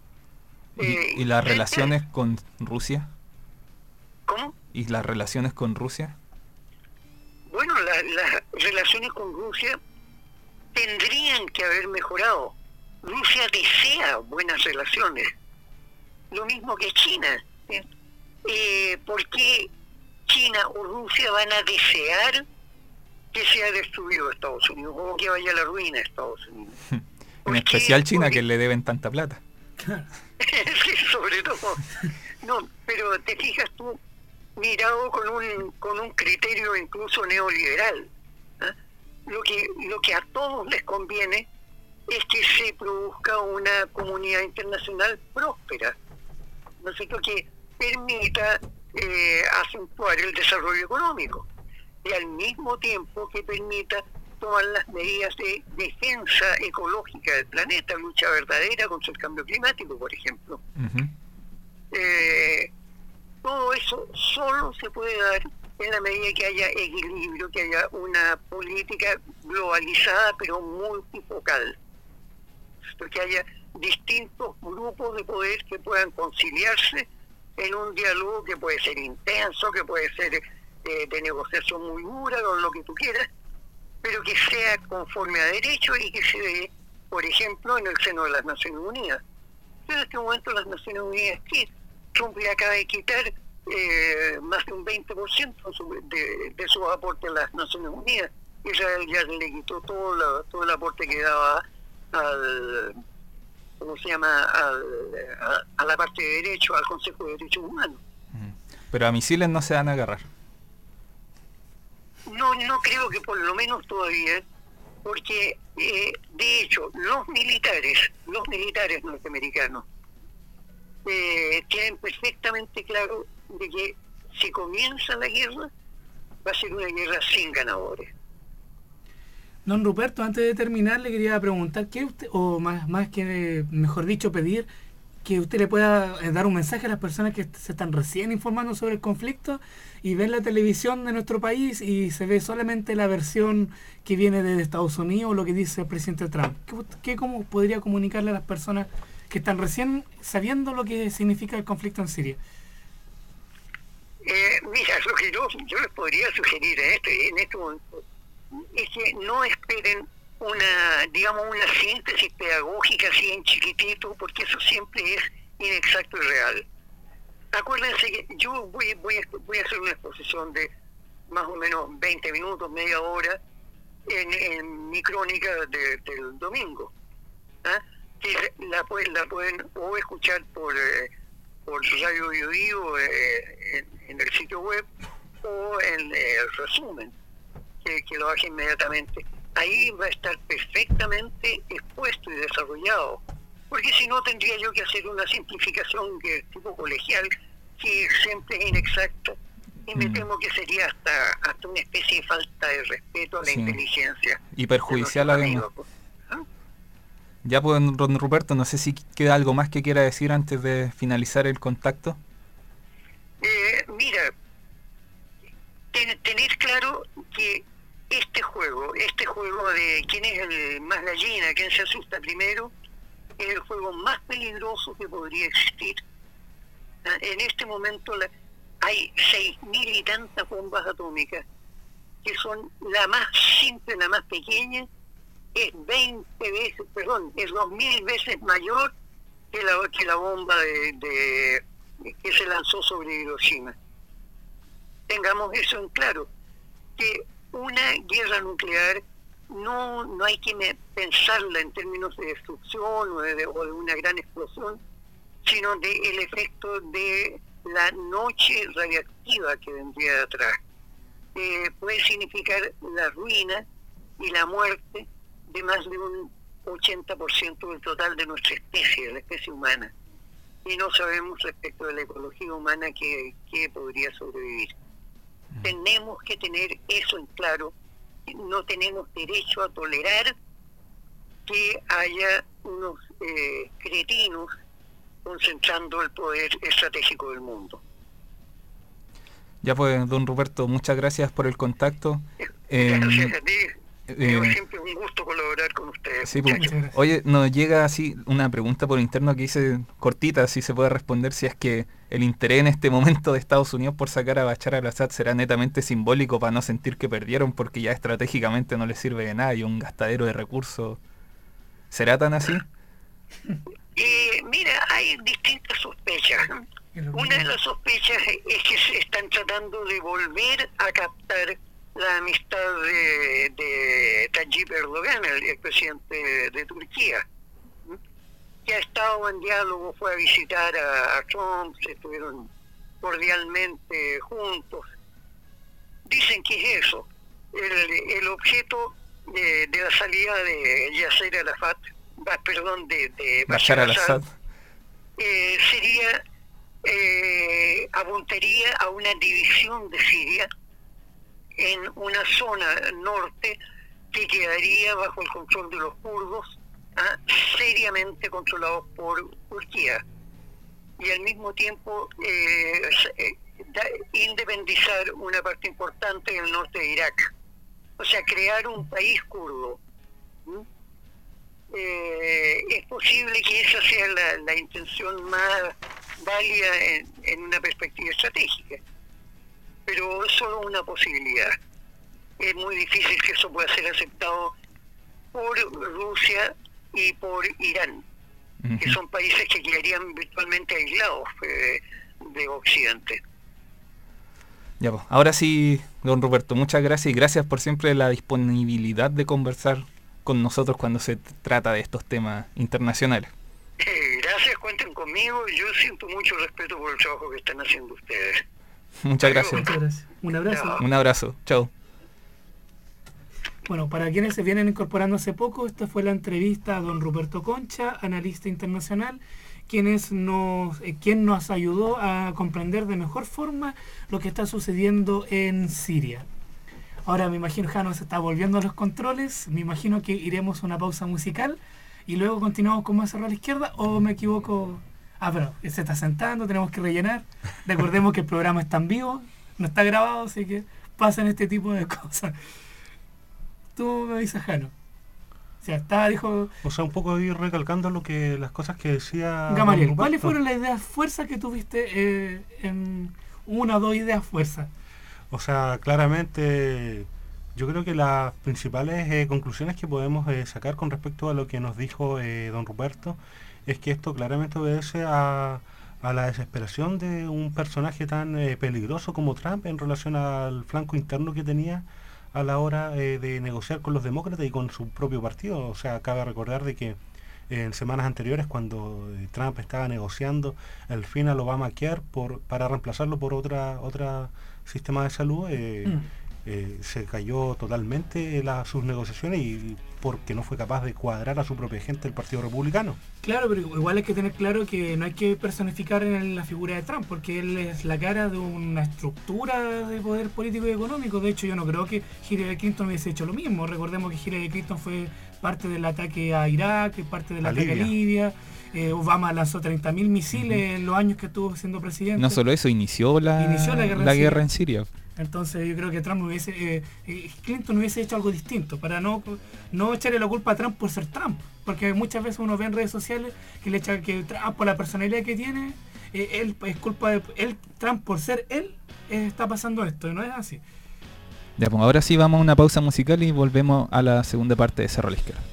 Eh, ¿Y, y las frente- relaciones con Rusia? ¿Cómo? ¿Y las relaciones con Rusia? Bueno, la- las relaciones con Rusia tendrían que haber mejorado. Rusia desea buenas relaciones, lo mismo que China. ¿sí? Eh, ¿Por qué China o Rusia van a desear que sea destruido Estados Unidos o que vaya a la ruina Estados Unidos? En ¿Por qué? especial China, Porque- que le deben tanta plata. Sí, sobre todo. No, pero te fijas tú, mirado con un con un criterio incluso neoliberal, ¿eh? lo que lo que a todos les conviene es que se produzca una comunidad internacional próspera, ¿no es cierto?, que permita eh, acentuar el desarrollo económico y al mismo tiempo que permita tomar las medidas de defensa ecológica del planeta, lucha verdadera contra el cambio climático, por ejemplo. Ujú. Eh, todo eso solo se puede dar en la medida que haya equilibrio, que haya una política globalizada pero multifocal, porque haya distintos grupos de poder que puedan conciliarse en un diálogo que puede ser intenso, que puede ser eh, de negociación muy dura, o lo que tú quieras, pero que sea conforme a derecho y que se dé, por ejemplo, en el seno de las Naciones Unidas. En este momento las Naciones Unidas, ¿qué? Trump le acaba de quitar eh, más de un veinte por ciento de, de sus aportes a las Naciones Unidas. Israel ya le quitó todo, la, todo el aporte que daba al, ¿cómo se llama?, al, a, a la parte de derecho, al Consejo de Derechos Humanos. Pero a misiles no se van a agarrar. No, no creo que por lo menos todavía, porque eh, de hecho los militares, los militares norteamericanos eh, tienen perfectamente claro de que si comienza la guerra va a ser una guerra sin ganadores. Don Ruperto, antes de terminar le quería preguntar qué usted, o más, más que mejor dicho pedir, que usted le pueda eh, dar un mensaje a las personas que se están recién informando sobre el conflicto y ven la televisión de nuestro país y se ve solamente la versión que viene de Estados Unidos o lo que dice el presidente Trump. ¿Qué, qué cómo podría comunicarle a las personas que están recién sabiendo lo que significa el conflicto en Siria? Eh, mira, lo que yo, yo les podría sugerir en este, en este momento es que no esperen una, digamos, una síntesis pedagógica así en chiquitito, porque eso siempre es inexacto y real. Acuérdense que yo voy, voy, a, voy a hacer una exposición de más o menos veinte minutos, media hora, en, en mi crónica de, del domingo, ¿ah? que la, pueden, la pueden o escuchar por, eh, por Radio Bio Bio, eh, en, en el sitio web, o en eh, el resumen, que, que lo baje inmediatamente. Ahí va a estar perfectamente expuesto y desarrollado, porque si no tendría yo que hacer una simplificación de tipo colegial que siempre es inexacta, y me Mm. temo que sería hasta hasta una especie de falta de respeto a la Sí. inteligencia. Y perjudicial de además. nuestros amigos. ¿Ah? Ya pues, don Ruperto, no sé si queda algo más que quiera decir antes de finalizar el contacto. ten- tener claro que este juego, este juego de quién es el más gallina, quién se asusta primero, es el juego más peligroso que podría existir. Ah, En este momento la- hay seis mil y tantas bombas atómicas, que son la más simple, la más pequeña, es veinte veces, perdón, es dos mil veces mayor que la, que la bomba de, de- que se lanzó sobre Hiroshima. Tengamos eso en claro, que una guerra nuclear no no hay que me- pensarla en términos de destrucción o de, o de una gran explosión, sino de el efecto de la noche radiactiva que vendría de atrás. Eh, puede significar la ruina y la muerte de más de un ochenta por ciento del total de nuestra especie, de la especie humana. Y no sabemos respecto de la ecología humana que, que podría sobrevivir. Tenemos que tener eso en claro. No tenemos derecho a tolerar que haya unos eh, cretinos concentrando el poder estratégico del mundo. Ya pues, don Ruperto, muchas gracias por el contacto. Eh, Gracias a ti. eh, Digo, siempre un gusto colaborar con ustedes. Sí, pues, muchachos. Muchas gracias. oye, nos llega así una pregunta por interno que dice, cortita, si se puede responder, si es que el interés en este momento de Estados Unidos por sacar a Bashar al-Assad será netamente simbólico para no sentir que perdieron, porque ya estratégicamente no les sirve de nada y un gastadero de recursos. ¿Será tan así? Eh, mira, hay distintas sospechas. Una de las sospechas es que se están tratando de volver a captar la amistad de, de Tayyip Erdogan, el, el presidente de, de Turquía, ¿m? que ha estado en diálogo, fue a visitar a, a Trump, se estuvieron cordialmente juntos. Dicen que es eso, el, el objeto de, de la salida de Yasser Arafat, va, perdón, de, de Bashar al-Assad. eh, sería, eh, apuntaría a una división de Siria en una zona norte que quedaría bajo el control de los kurdos, ¿ah? seriamente controlados por Turquía, y al mismo tiempo eh, eh, da- independizar una parte importante del norte de Irak, o sea, crear un país kurdo. ¿Mm? Eh, es posible que esa sea la, la intención más válida en, en una perspectiva estratégica, pero es solo una posibilidad. Es muy difícil que eso pueda ser aceptado por Rusia y por Irán, que Ujú. son países que quedarían virtualmente aislados eh, de Occidente. Ya pues, ahora sí, don Ruperto, muchas gracias y gracias por siempre la disponibilidad de conversar con nosotros cuando se t- trata de estos temas internacionales. Eh, gracias, cuenten conmigo. Yo siento mucho respeto por el trabajo que están haciendo ustedes. Muchas Adiós. gracias. Muchas gracias. Un abrazo. Chao. Un abrazo. Chao. Bueno, para quienes se vienen incorporando hace poco, esta fue la entrevista a don Ruperto Concha, analista internacional, quienes nos, eh, quien nos ayudó a comprender de mejor forma lo que está sucediendo en Siria. Ahora me imagino Jano se está volviendo a los controles, me imagino que iremos a una pausa musical y luego continuamos con más Cerro a la Izquierda, o me equivoco. Ah, pero se está sentando, tenemos que rellenar. Recordemos que el programa está en vivo, no está grabado, así que pasan este tipo de cosas. Tú me dices, Jano. O sea, está, dijo O sea, un poco ir recalcando lo que las cosas que decía Gamaliel. don ¿Cuáles Ruperto. fueron las ideas fuerzas que tuviste eh, en una o dos ideas fuerzas? O sea, claramente yo creo que las principales eh, conclusiones que podemos eh, sacar con respecto a lo que nos dijo eh, don Ruperto es que esto claramente obedece a, a la desesperación de un personaje tan eh, peligroso como Trump en relación al flanco interno que tenía a la hora eh, de negociar con los demócratas y con su propio partido. O sea, cabe recordar de que eh, en semanas anteriores, cuando eh, Trump estaba negociando el fin al Obamacare por, para reemplazarlo por otra otra sistema de salud, eh, Mm. eh, se cayó totalmente la, sus negociaciones y porque no fue capaz de cuadrar a su propia gente el Partido Republicano. Claro, pero igual hay que tener claro que no hay que personificar en la figura de Trump, porque él es la cara de una estructura de poder político y económico. De hecho, yo no creo que Hillary Clinton hubiese hecho lo mismo. Recordemos que Hillary Clinton fue parte del ataque a Irak, parte del A ataque Libia. a Libia. Eh, Obama lanzó treinta mil misiles en los años que estuvo siendo presidente. No solo eso, inició la, Inició la guerra en la Siria. guerra en Siria. Entonces yo creo que Trump hubiese, eh, eh, Clinton hubiese hecho algo distinto para no, no echarle la culpa a Trump por ser Trump, porque muchas veces uno ve en redes sociales que le echa que Trump por la personalidad que tiene, eh, él es culpa de él, Trump por ser él eh, está pasando esto, y no es así. Ya, pues ahora sí vamos a una pausa musical y volvemos a la segunda parte de Cerro a la Izquierda.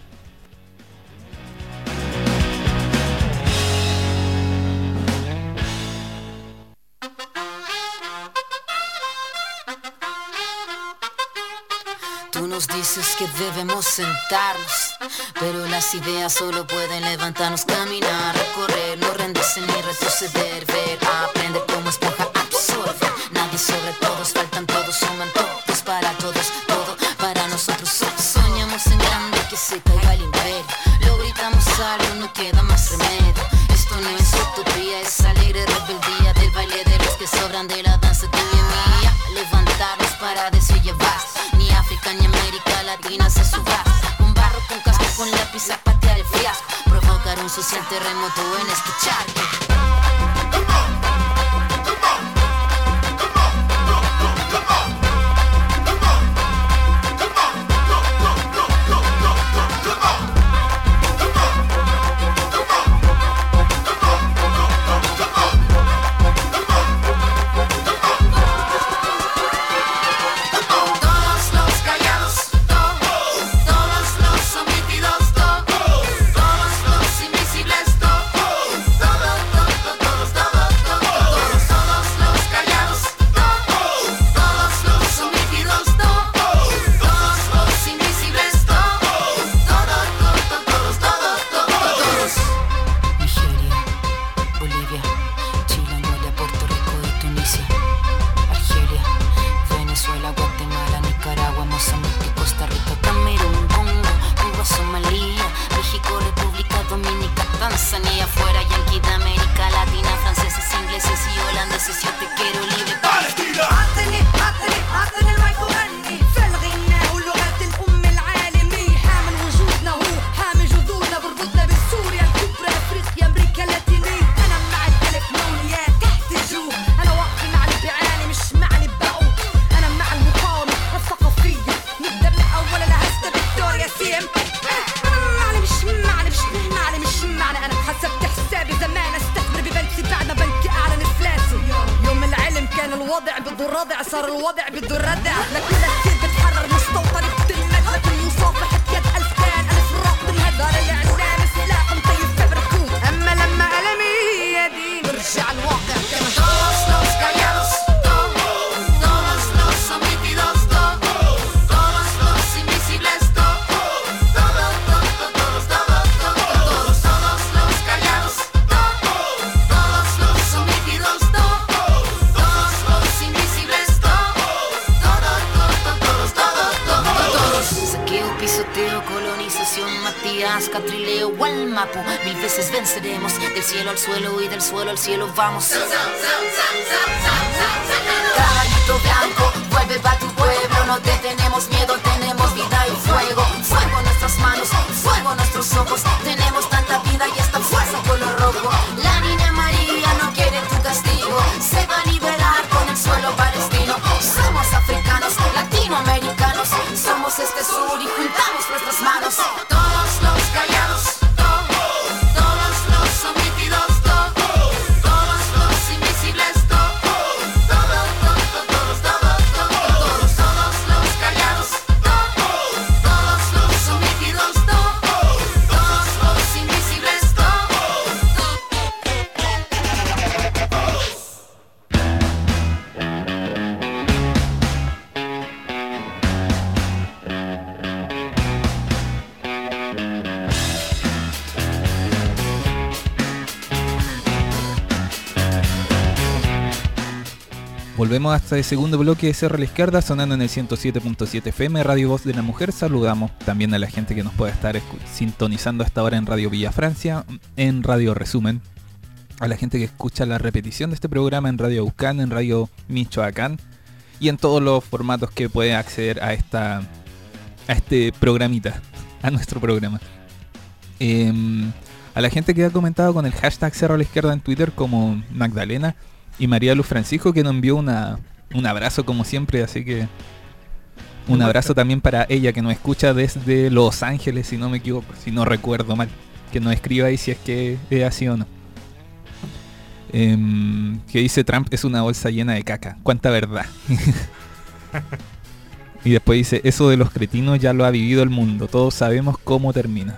Tú nos dices que debemos sentarnos, pero las ideas solo pueden levantarnos, caminar, recorrer, no rendirse ni retroceder, ver, aprender como esponja, absorber. Nadie sobre todos, faltan todos, suman todos, para todos, todo para nosotros. Soñamos en grande que se caiga el imperio, lo gritamos algo, no queda más remedio. Esto no es utopía, es alegre rebeldía del baile de los que sobran de la danza tuya y mía. Levantarnos para decir llevar, ni África ni América Latina se suba. Con barro, con casco, con lápiz a patear el fiasco, provocar un social terremoto en este charco. Cielo vamos. Caballito blanco, vuelve pa' tu pueblo. No te tenemos miedo, tenemos vida y fuego. Fuego en nuestras manos, fuego en nuestros ojos. Tenemos tanta vida y esta fuerza color rojo. La niña María no quiere tu castigo, se va a liberar con el suelo palestino. Somos africanos, latinoamericanos, somos este sur y juntamos nuestras manos. Todos los callados, Volvemos hasta el segundo bloque de Cerro a la Izquierda, sonando en el ciento siete punto siete F M, Radio Voz de la Mujer. Saludamos también a la gente que nos puede estar sintonizando hasta ahora en Radio Villa Francia, en Radio Resumen, a la gente que escucha la repetición de este programa en Radio Aucán, en Radio Michoacán y en todos los formatos que puede acceder a esta a este programita, a nuestro programa. Eh, a la gente que ha comentado con el hashtag Cerro a la Izquierda en Twitter, como Magdalena y María Luz Francisco, que nos envió una, un abrazo como siempre, así que un abrazo también para ella que nos escucha desde Los Ángeles, si no me equivoco, si no recuerdo mal. Que nos escriba ahí si es que es así o no. Eh, que dice Trump es una bolsa llena de caca. Cuánta verdad. Y después dice, eso de los cretinos ya lo ha vivido el mundo. Todos sabemos cómo termina.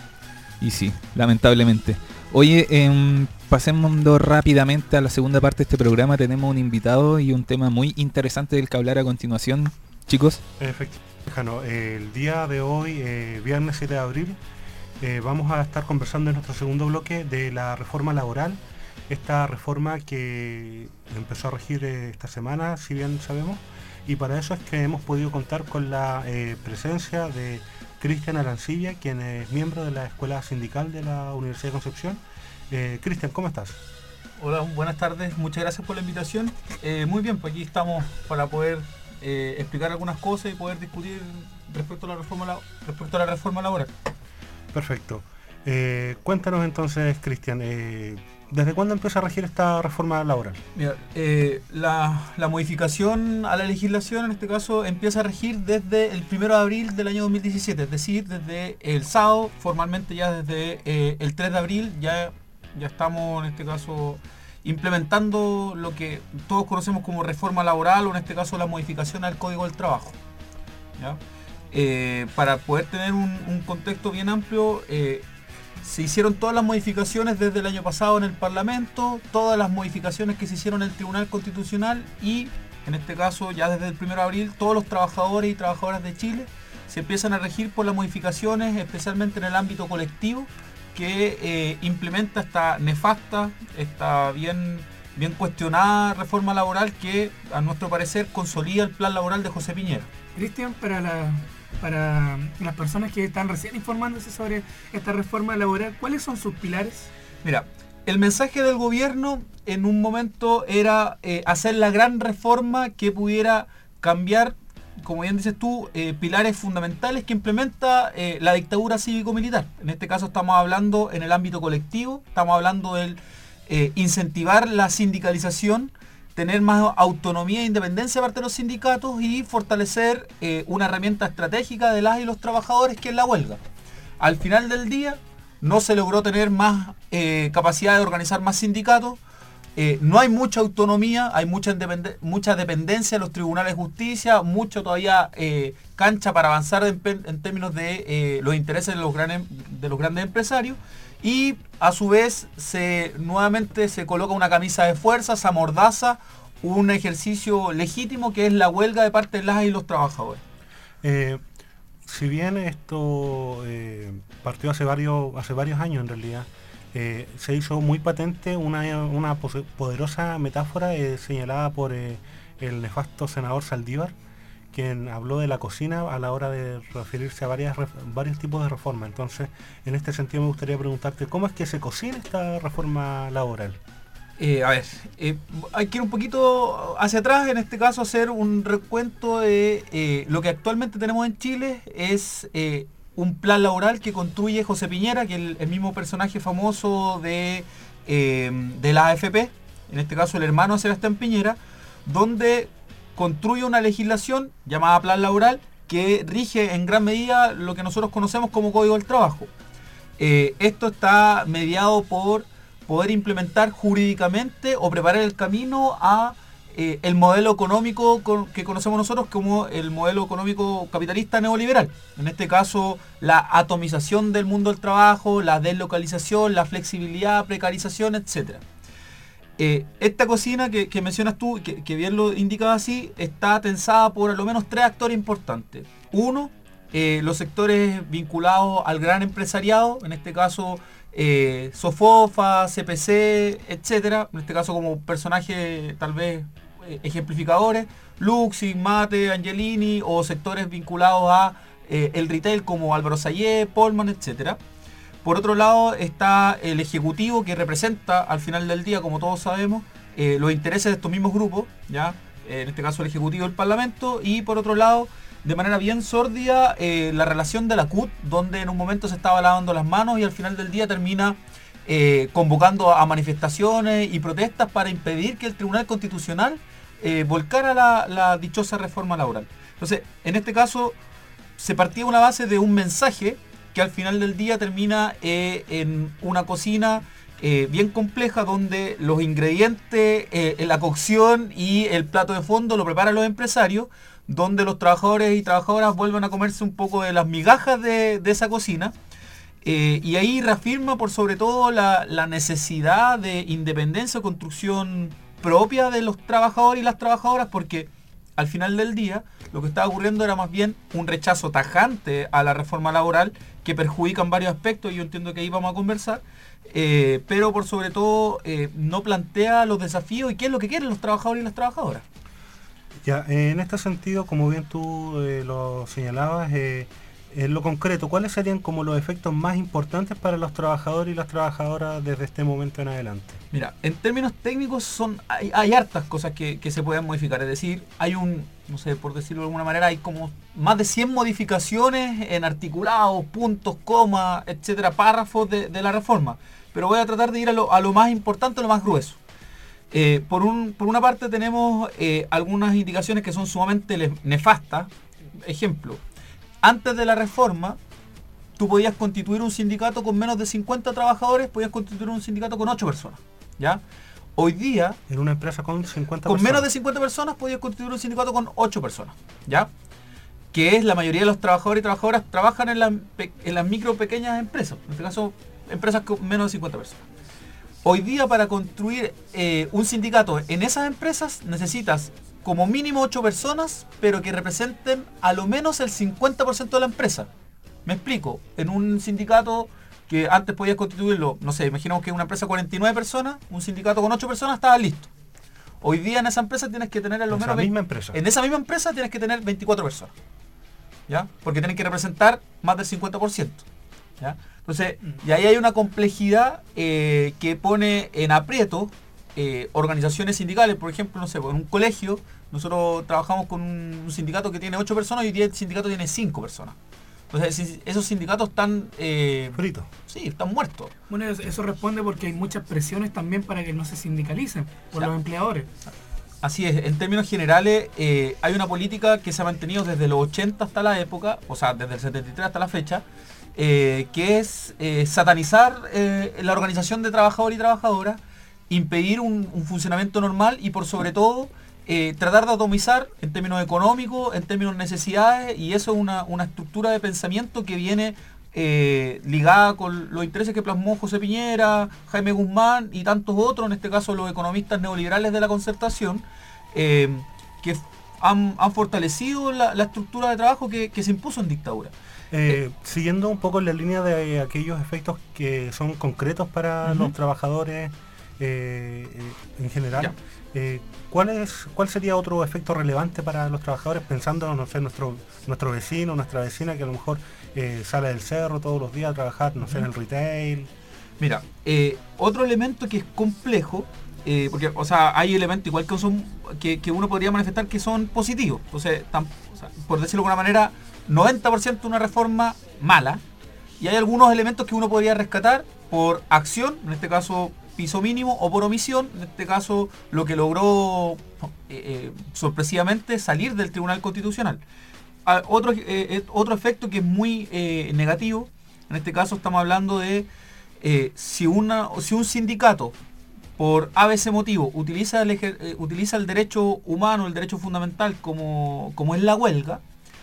Y sí, lamentablemente. Oye, eh, pasemos rápidamente a la segunda parte de este programa. Tenemos un invitado y un tema muy interesante del que hablar a continuación. Chicos. Efectivamente, el día de hoy, eh, viernes siete de abril, eh, vamos a estar conversando en nuestro segundo bloque de la reforma laboral. Esta reforma que empezó a regir eh, esta semana, si bien sabemos, y para eso es que hemos podido contar con la eh, presencia de Cristian Arancilla, quien es miembro de la Escuela Sindical de la Universidad de Concepción. Eh, Cristian, ¿cómo estás? Hola, buenas tardes, muchas gracias por la invitación. Eh, muy bien, pues aquí estamos para poder eh, explicar algunas cosas y poder discutir respecto a la reforma, la, respecto a la reforma laboral. Perfecto. Eh, cuéntanos entonces, Cristian, eh, ¿desde cuándo empieza a regir esta reforma laboral? Mira, eh, la, la modificación a la legislación en este caso empieza a regir desde el primero de abril del año dos mil diecisiete, es decir, desde el sábado, formalmente ya desde eh, el tres de abril ya, ya estamos en este caso implementando lo que todos conocemos como reforma laboral o en este caso la modificación al Código del Trabajo. ¿Ya? Eh, para poder tener un, un contexto bien amplio, eh, se hicieron todas las modificaciones desde el año pasado en el Parlamento, todas las modificaciones que se hicieron en el Tribunal Constitucional y, en este caso, ya desde el primero de abril, todos los trabajadores y trabajadoras de Chile se empiezan a regir por las modificaciones, especialmente en el ámbito colectivo, que eh, implementa esta nefasta, esta bien, bien cuestionada reforma laboral que, a nuestro parecer, consolida el plan laboral de José Piñera. Cristian, para la... para las personas que están recién informándose sobre esta reforma laboral, ¿cuáles son sus pilares? Mira, el mensaje del gobierno en un momento era eh, hacer la gran reforma que pudiera cambiar, como bien dices tú, eh, pilares fundamentales que implementa eh, la dictadura cívico-militar. En este caso estamos hablando en el ámbito colectivo, estamos hablando del eh, incentivar la sindicalización, tener más autonomía e independencia parte de los sindicatos y fortalecer eh, una herramienta estratégica de las y los trabajadores que es la huelga. Al final del día no se logró tener más eh, capacidad de organizar más sindicatos, eh, no hay mucha autonomía, hay mucha, mucha dependencia de los tribunales de justicia, mucho todavía eh, cancha para avanzar en, en términos de eh, los intereses de los, grandes, de los grandes empresarios. Y a su vez se nuevamente se coloca una camisa de fuerza, se amordaza un ejercicio legítimo que es la huelga de parte de las y los trabajadores. Eh, si bien esto eh, partió hace varios, hace varios años en realidad, eh, se hizo muy patente una, una poderosa metáfora eh, señalada por eh, el nefasto senador Saldívar, quien habló de la cocina a la hora de referirse a varias, varios tipos de reformas. Entonces, en este sentido me gustaría preguntarte, ¿cómo es que se cocina esta reforma laboral? Eh, a ver, eh, hay que ir un poquito hacia atrás, en este caso hacer un recuento de eh, lo que actualmente tenemos en Chile, es eh, un plan laboral que construye José Piñera, que es el, el mismo personaje famoso de, eh, de la A F P, en este caso el hermano de Sebastián Piñera, donde construye una legislación llamada plan laboral que rige en gran medida lo que nosotros conocemos como Código del Trabajo. Eh, esto está mediado por poder implementar jurídicamente o preparar el camino a eh, el modelo económico con, que conocemos nosotros como el modelo económico capitalista neoliberal. En este caso, la atomización del mundo del trabajo, la deslocalización, la flexibilidad, precarización, etcétera. Eh, esta cocina que, que mencionas tú, que, que bien lo indicaba así, está tensada por al menos tres actores importantes. Uno, eh, los sectores vinculados al gran empresariado, en este caso eh, Sofofa, C P C, etcétera. En este caso como personajes tal vez eh, ejemplificadores, Luxi, Mate, Angelini, o sectores vinculados a eh, el retail como Álvaro Sayé, Polman, etcétera. Por otro lado está el Ejecutivo, que representa al final del día, como todos sabemos, eh, los intereses de estos mismos grupos, ¿ya? Eh, en este caso el Ejecutivo del Parlamento, y por otro lado, de manera bien sórdida, eh, la relación de la C U T, donde en un momento se estaba lavando las manos y al final del día termina eh, convocando a manifestaciones y protestas para impedir que el Tribunal Constitucional eh, volcar a la, la dichosa reforma laboral. Entonces, en este caso, se partía de una base de un mensaje que al final del día termina eh, en una cocina eh, bien compleja, donde los ingredientes, eh, la cocción y el plato de fondo lo preparan los empresarios, donde los trabajadores y trabajadoras vuelven a comerse un poco de las migajas de, de esa cocina. Eh, y ahí reafirma por sobre todo la, la necesidad de independencia o construcción propia de los trabajadores y las trabajadoras, porque al final del día lo que estaba ocurriendo era más bien un rechazo tajante a la reforma laboral que perjudica en varios aspectos, y yo entiendo que ahí vamos a conversar, eh, pero por sobre todo eh, no plantea los desafíos y qué es lo que quieren los trabajadores y las trabajadoras. Ya, eh, en este sentido, como bien tú eh, lo señalabas, eh, en lo concreto, ¿cuáles serían como los efectos más importantes para los trabajadores y las trabajadoras desde este momento en adelante? Mira, en términos técnicos son hay, hay hartas cosas que, que se pueden modificar, es decir, hay un, no sé, por decirlo de alguna manera, hay como más de cien modificaciones en articulados, puntos, comas, etcétera, párrafos de, de la reforma, pero voy a tratar de ir a lo, a lo más importante, a lo más grueso. Eh, por, un, por una parte tenemos eh, algunas indicaciones que son sumamente nefastas. Ejemplo, antes de la reforma, tú podías constituir un sindicato con menos de cincuenta trabajadores, podías constituir un sindicato con ocho personas, ¿ya? Hoy día, en una empresa con cincuenta con personas. menos de cincuenta personas, podías constituir un sindicato con ocho personas, ¿ya? Que es la mayoría de los trabajadores y trabajadoras trabajan en las, en las micro pequeñas empresas, en este caso, empresas con menos de cincuenta personas. Hoy día, para construir eh, un sindicato en esas empresas, necesitas como mínimo ocho personas, pero que representen a lo menos el cincuenta por ciento de la empresa. Me explico, en un sindicato que antes podías constituirlo, no sé, imaginemos que una empresa de cuarenta y nueve personas, un sindicato con ocho personas estaba listo. Hoy día en esa empresa tienes que tener a lo en menos... esa misma empresa. En esa misma empresa tienes que tener veinticuatro personas, ¿ya? Porque tienen que representar más del cincuenta por ciento, ¿ya? Entonces, y ahí hay una complejidad eh, que pone en aprieto eh, organizaciones sindicales. Por ejemplo, no sé, en un colegio, nosotros trabajamos con un sindicato que tiene ocho personas y hoy día el sindicato tiene cinco personas. Entonces, esos sindicatos están... Eh, fritos. Sí, están muertos. Bueno, eso responde porque hay muchas presiones también para que no se sindicalicen por Ya. los empleadores. Así es, en términos generales, eh, hay una política que se ha mantenido desde los ochenta hasta la época, o sea, desde el setenta y tres hasta la fecha, eh, que es eh, satanizar eh, la organización de trabajadores y trabajadoras, impedir un, un funcionamiento normal y por sobre todo eh, tratar de atomizar en términos económicos, en términos de necesidades, y eso es una, una estructura de pensamiento que viene eh, ligada con los intereses que plasmó José Piñera, Jaime Guzmán y tantos otros, en este caso los economistas neoliberales de la concertación, eh, que han, han fortalecido la, la estructura de trabajo que, que se impuso en dictadura. Eh, siguiendo un poco en la línea de aquellos efectos que son concretos para Uh-huh. los trabajadores eh, eh, en general, eh, ¿cuál es, cuál sería otro efecto relevante para los trabajadores, pensando, no sé, nuestro nuestro vecino, nuestra vecina que a lo mejor eh, sale del cerro todos los días a trabajar, no sé, en el retail? Mira, eh, otro elemento que es complejo, eh, porque, o sea, hay elementos igual que, son, que, que uno podría manifestar que son positivos. Entonces, tan, o sea, por decirlo de alguna manera, noventa por ciento de una reforma mala, y hay algunos elementos que uno podría rescatar por acción, en este caso piso mínimo, o por omisión, en este caso lo que logró eh, eh, sorpresivamente salir del Tribunal Constitucional. Ah, otro, eh, eh, otro efecto que es muy eh, negativo, en este caso estamos hablando de eh, si, una, si un sindicato por A B C motivo utiliza el, eh, utiliza el derecho humano, el derecho fundamental como, como es la huelga,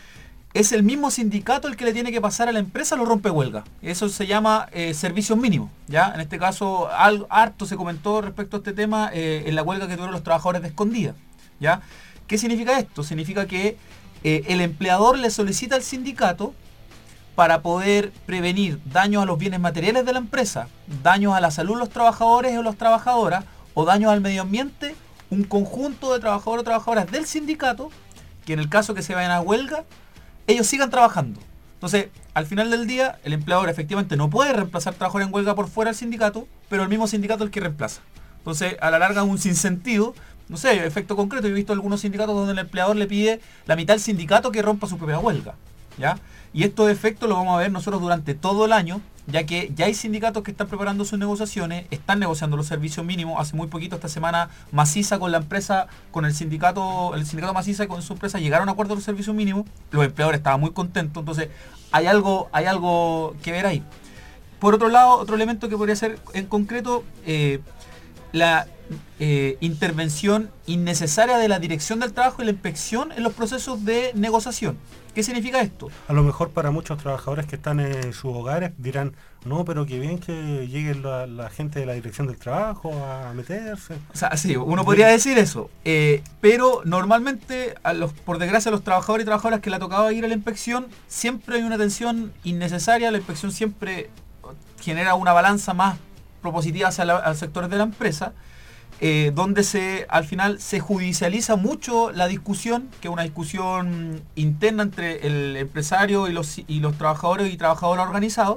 es el mismo sindicato el que le tiene que pasar a la empresa lo rompehuelga. Eso se llama eh, servicios mínimos, ¿ya? En este caso, algo, harto se comentó respecto a este tema eh, en la huelga que tuvieron los trabajadores de Escondida, ¿ya? ¿Qué significa esto? Significa que eh, el empleador le solicita al sindicato para poder prevenir daños a los bienes materiales de la empresa, daños a la salud de los trabajadores o las trabajadoras, o daños al medio ambiente, un conjunto de trabajadores o trabajadoras del sindicato, que en el caso que se vayan a huelga, ellos sigan trabajando. Entonces, al final del día, el empleador efectivamente no puede reemplazar trabajadores en huelga por fuera del sindicato, pero el mismo sindicato es el que reemplaza. Entonces, a la larga, un sinsentido, no sé, efecto concreto. Yo he visto algunos sindicatos donde el empleador le pide la mitad del sindicato que rompa su propia huelga, ¿ya? Y estos efectos los vamos a ver nosotros durante todo el año, ya que ya hay sindicatos que están preparando sus negociaciones, están negociando los servicios mínimos. Hace muy poquito, esta semana, Maciza con la empresa, con el sindicato, el sindicato Maciza con su empresa llegaron a acuerdo de los servicios mínimos. Los empleadores estaban muy contentos, entonces hay algo, hay algo que ver ahí. Por otro lado, otro elemento que podría ser en concreto, eh, la eh, intervención innecesaria de la dirección del trabajo y la inspección en los procesos de negociación. ¿Qué significa esto? A lo mejor para muchos trabajadores que están en sus hogares dirán, no, pero qué bien que llegue la, la gente de la dirección del trabajo a meterse. O sea, sí, uno podría decir eso, eh, pero normalmente, a los, por desgracia, a los trabajadores y trabajadoras que le ha tocado ir a la inspección, siempre hay una tensión innecesaria. La inspección siempre genera una balanza más propositiva hacia la, al sector de la empresa, eh, donde se al final se judicializa mucho la discusión, que es una discusión interna entre el empresario y los, y los trabajadores y trabajadoras organizados,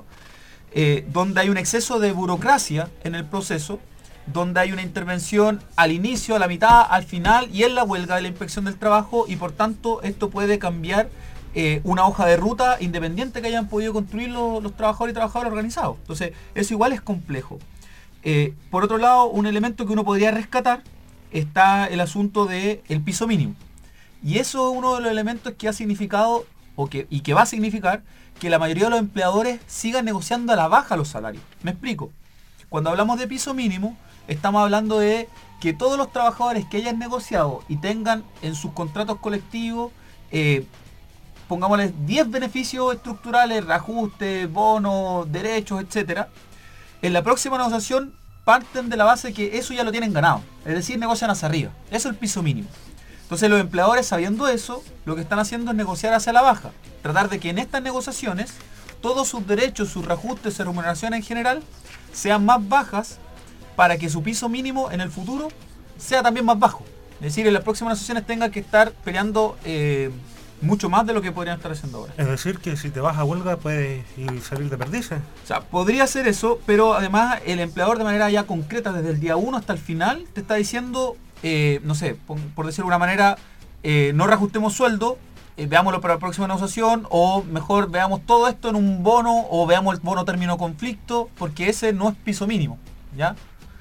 eh, donde hay un exceso de burocracia en el proceso, donde hay una intervención al inicio, a la mitad, al final y en la huelga de la inspección del trabajo, y por tanto esto puede cambiar eh, una hoja de ruta independiente que hayan podido construir los, los trabajadores y trabajadoras organizados. Entonces eso igual es complejo. Eh, por otro lado, un elemento que uno podría rescatar está el asunto del piso mínimo. Y eso es uno de los elementos que ha significado o que, y que va a significar que la mayoría de los empleadores sigan negociando a la baja los salarios. Me explico. Cuando hablamos de piso mínimo, estamos hablando de que todos los trabajadores que hayan negociado y tengan en sus contratos colectivos, eh, pongámosles diez beneficios estructurales, reajustes, bonos, derechos, etcétera, en la próxima negociación parten de la base que eso ya lo tienen ganado. Es decir, negocian hacia arriba. Eso es el piso mínimo. Entonces los empleadores, sabiendo eso, lo que están haciendo es negociar hacia la baja. Tratar de que en estas negociaciones todos sus derechos, sus reajustes, su remuneración en general sean más bajas para que su piso mínimo en el futuro sea también más bajo. Es decir, en las próximas negociaciones tengan que estar peleando eh, mucho más de lo que podrían estar haciendo ahora. Es decir, que si te vas a huelga puedes ir salir de perdices. O sea, podría ser eso, pero además el empleador de manera ya concreta, desde el día uno hasta el final, te está diciendo, eh, no sé, por, por decirlo de una manera, eh, no reajustemos sueldo, eh, veámoslo para la próxima negociación, o mejor veamos todo esto en un bono, o veamos el bono término conflicto, porque ese no es piso mínimo, ¿ya?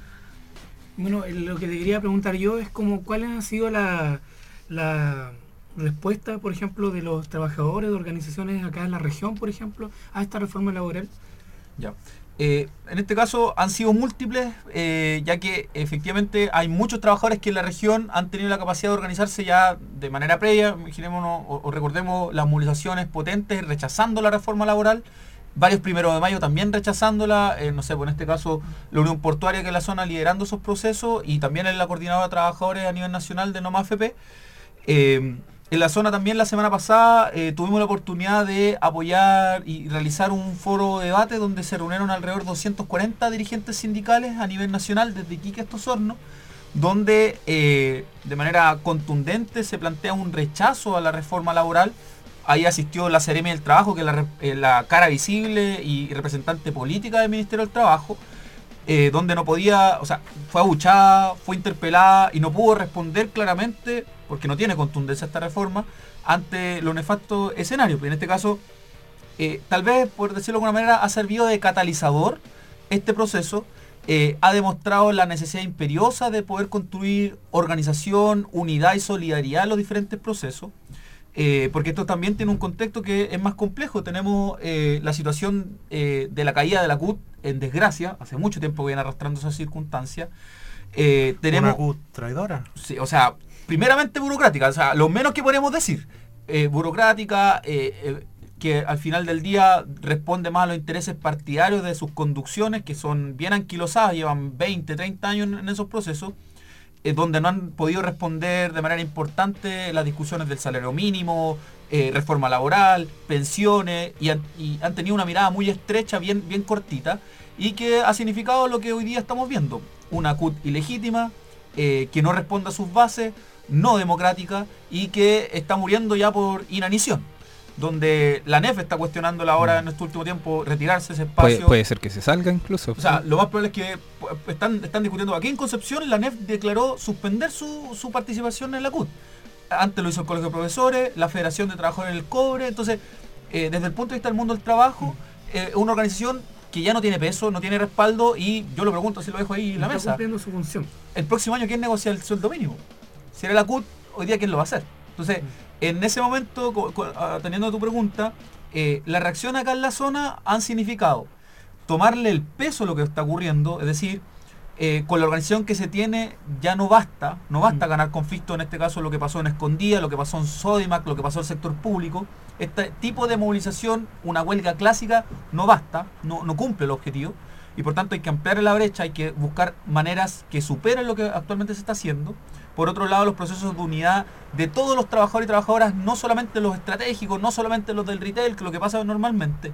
Bueno, lo que te quería preguntar yo es como cuál ha sido la... la respuesta, por ejemplo, de los trabajadores de organizaciones acá en la región, por ejemplo, a esta reforma laboral. Ya. Eh, en este caso han sido múltiples, eh, ya que efectivamente hay muchos trabajadores que en la región han tenido la capacidad de organizarse ya de manera previa. Imaginémonos o, o recordemos las movilizaciones potentes rechazando la reforma laboral. Varios primeros de mayo también rechazándola, eh, no sé, pues en este caso la Unión Portuaria, que es la zona liderando esos procesos, y también en la Coordinadora de Trabajadores a nivel nacional de N O M A F P. Eh, En la zona también la semana pasada eh, tuvimos la oportunidad de apoyar y realizar un foro de debate donde se reunieron alrededor de doscientos cuarenta dirigentes sindicales a nivel nacional, desde Iquique hasta Osorno, donde eh, de manera contundente se plantea un rechazo a la reforma laboral. Ahí asistió la Seremi del Trabajo, que es la, eh, la cara visible y representante política del Ministerio del Trabajo, eh, donde no podía, o sea, fue abuchada, fue interpelada y no pudo responder claramente, porque no tiene contundencia esta reforma, ante los nefastos escenarios. En este caso, eh, tal vez, por decirlo de alguna manera, ha servido de catalizador este proceso, eh, ha demostrado la necesidad imperiosa de poder construir organización, unidad y solidaridad en los diferentes procesos, eh, porque esto también tiene un contexto que es más complejo. Tenemos eh, la situación eh, de la caída de la C U T en desgracia, hace mucho tiempo que viene arrastrando esas circunstancias. Eh, tenemos, ¿Una C U T traidora? Sí, o sea, primeramente burocrática, o sea, lo menos que podríamos decir, eh, burocrática, eh, eh, que al final del día responde más a los intereses partidarios de sus conducciones, que son bien anquilosadas, llevan veinte, treinta años en, en esos procesos, eh, donde no han podido responder de manera importante las discusiones del salario mínimo, eh, reforma laboral, pensiones, y han, y han tenido una mirada muy estrecha, bien, bien cortita, y que ha significado lo que hoy día estamos viendo, una C U T ilegítima, eh, que no responde a sus bases, no democrática, y que está muriendo ya por inanición, donde la N E F está cuestionando la hora en este último tiempo retirarse ese espacio. Puede, puede ser que se salga incluso. O sea, lo más probable es que están, están discutiendo. Aquí en Concepción la N E F declaró suspender su, su participación en la C U T. Antes lo hizo el Colegio de Profesores, la Federación de Trabajadores del Cobre. Entonces, eh, desde el punto de vista del mundo del trabajo, eh, una organización que ya no tiene peso, no tiene respaldo, y yo lo pregunto, si lo dejo ahí en la Está mesa. cumpliendo su función. El próximo año, ¿quién negocia el sueldo mínimo? Si era la C U T, hoy día ¿quién lo va a hacer? Entonces, en ese momento, co- co- atendiendo a tu pregunta, eh, la reacción acá en la zona han significado tomarle el peso a lo que está ocurriendo, es decir, eh, con la organización que se tiene ya no basta, no basta ganar conflicto, en este caso lo que pasó en Escondida, lo que pasó en Sodimac, lo que pasó en el sector público. Este tipo de movilización, una huelga clásica, no basta, no, no cumple el objetivo, y por tanto hay que ampliar la brecha, hay que buscar maneras que superen lo que actualmente se está haciendo. Por otro lado, los procesos de unidad de todos los trabajadores y trabajadoras, no solamente los estratégicos, no solamente los del retail, que es lo que pasa normalmente.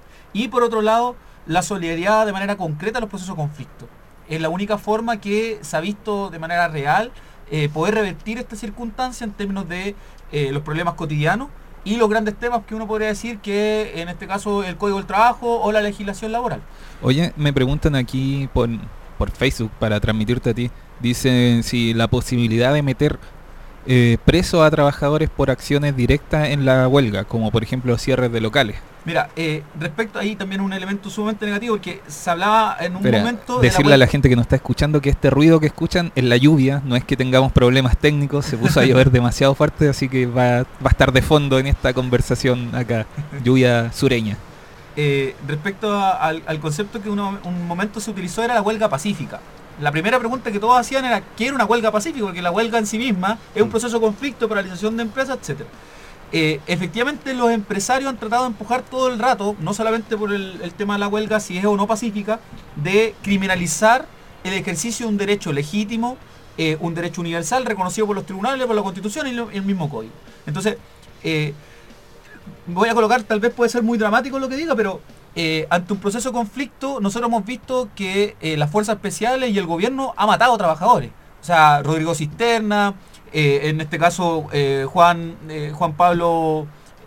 Y por otro lado, la solidaridad de manera concreta en los procesos de conflicto. Es la única forma que se ha visto de manera real eh, poder revertir esta circunstancia en términos de eh, los problemas cotidianos y los grandes temas que uno podría decir que en este caso el Código del Trabajo o la legislación laboral. Oye, me preguntan aquí por, por Facebook para transmitirte a ti. Dicen si la posibilidad de meter eh, preso a trabajadores por acciones directas en la huelga, como por ejemplo cierres de locales. Mira, eh, respecto ahí también un elemento sumamente negativo, porque se hablaba en un Espera, momento de decirle la a la gente que nos está escuchando que este ruido que escuchan es la lluvia, no es que tengamos problemas técnicos, se puso a llover demasiado fuerte, así que va, va a estar de fondo en esta conversación acá, lluvia sureña. Eh, respecto a, al, al concepto que uno, un momento se utilizó era la huelga pacífica. La primera pregunta que todos hacían era ¿qué era una huelga pacífica? Porque la huelga en sí misma es un proceso de conflicto, paralización de empresas, etcétera. Eh, efectivamente los empresarios han tratado de empujar todo el rato, no solamente por el, el tema de la huelga, si es o no pacífica, de criminalizar el ejercicio de un derecho legítimo, eh, un derecho universal reconocido por los tribunales, por la Constitución y lo, el mismo código. Entonces, eh, voy a colocar, tal vez puede ser muy dramático lo que diga, pero eh, ante un proceso de conflicto nosotros hemos visto que eh, las fuerzas especiales y el gobierno ha matado a trabajadores. O sea, Rodrigo Cisterna, Eh, en este caso eh, Juan eh, Juan Pablo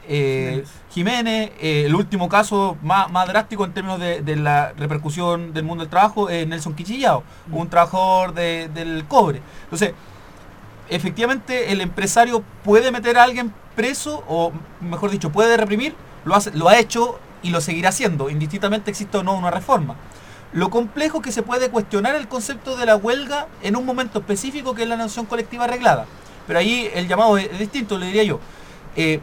eh, Jiménez, eh, el último caso más, más drástico en términos de, de la repercusión del mundo del trabajo es Nelson Quichillao, mm. un trabajador de, del cobre. Entonces, efectivamente el empresario puede meter a alguien preso, o mejor dicho, puede reprimir, lo, hace, lo ha hecho y lo seguirá haciendo, indistintamente exista o no una reforma. Lo complejo es que se puede cuestionar el concepto de la huelga en un momento específico que es la negociación colectiva arreglada. Pero ahí el llamado es, es distinto, le diría yo. Eh,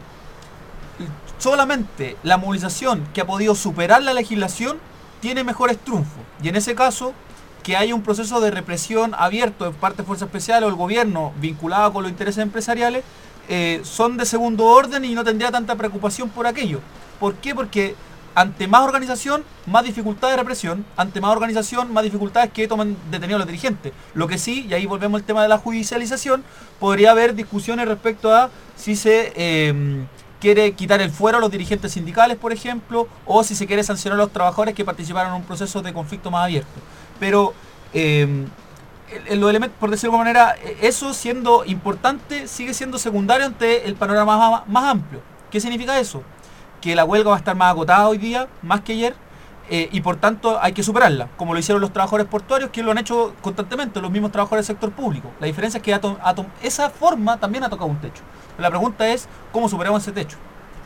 solamente la movilización que ha podido superar la legislación tiene mejores triunfos. Y en ese caso, que haya un proceso de represión abierto de parte de Fuerza Especial o el gobierno vinculado con los intereses empresariales, eh, son de segundo orden y no tendría tanta preocupación por aquello. ¿Por qué? Porque ante más organización, más dificultades de represión. Ante más organización, más dificultades que tomen detenidos los dirigentes. Lo que sí, y ahí volvemos al tema de la judicialización, podría haber discusiones respecto a si se eh, quiere quitar el fuero a los dirigentes sindicales, por ejemplo, o si se quiere sancionar a los trabajadores que participaron en un proceso de conflicto más abierto. Pero, eh, el, los elementos, por decirlo de alguna manera, eso siendo importante, sigue siendo secundario ante el panorama más, más amplio. ¿Qué significa eso? Que la huelga va a estar más agotada hoy día, más que ayer, eh, y por tanto hay que superarla, como lo hicieron los trabajadores portuarios, que lo han hecho constantemente, los mismos trabajadores del sector público. La diferencia es que atom, atom, esa forma también ha tocado un techo. La pregunta es, ¿cómo superamos ese techo?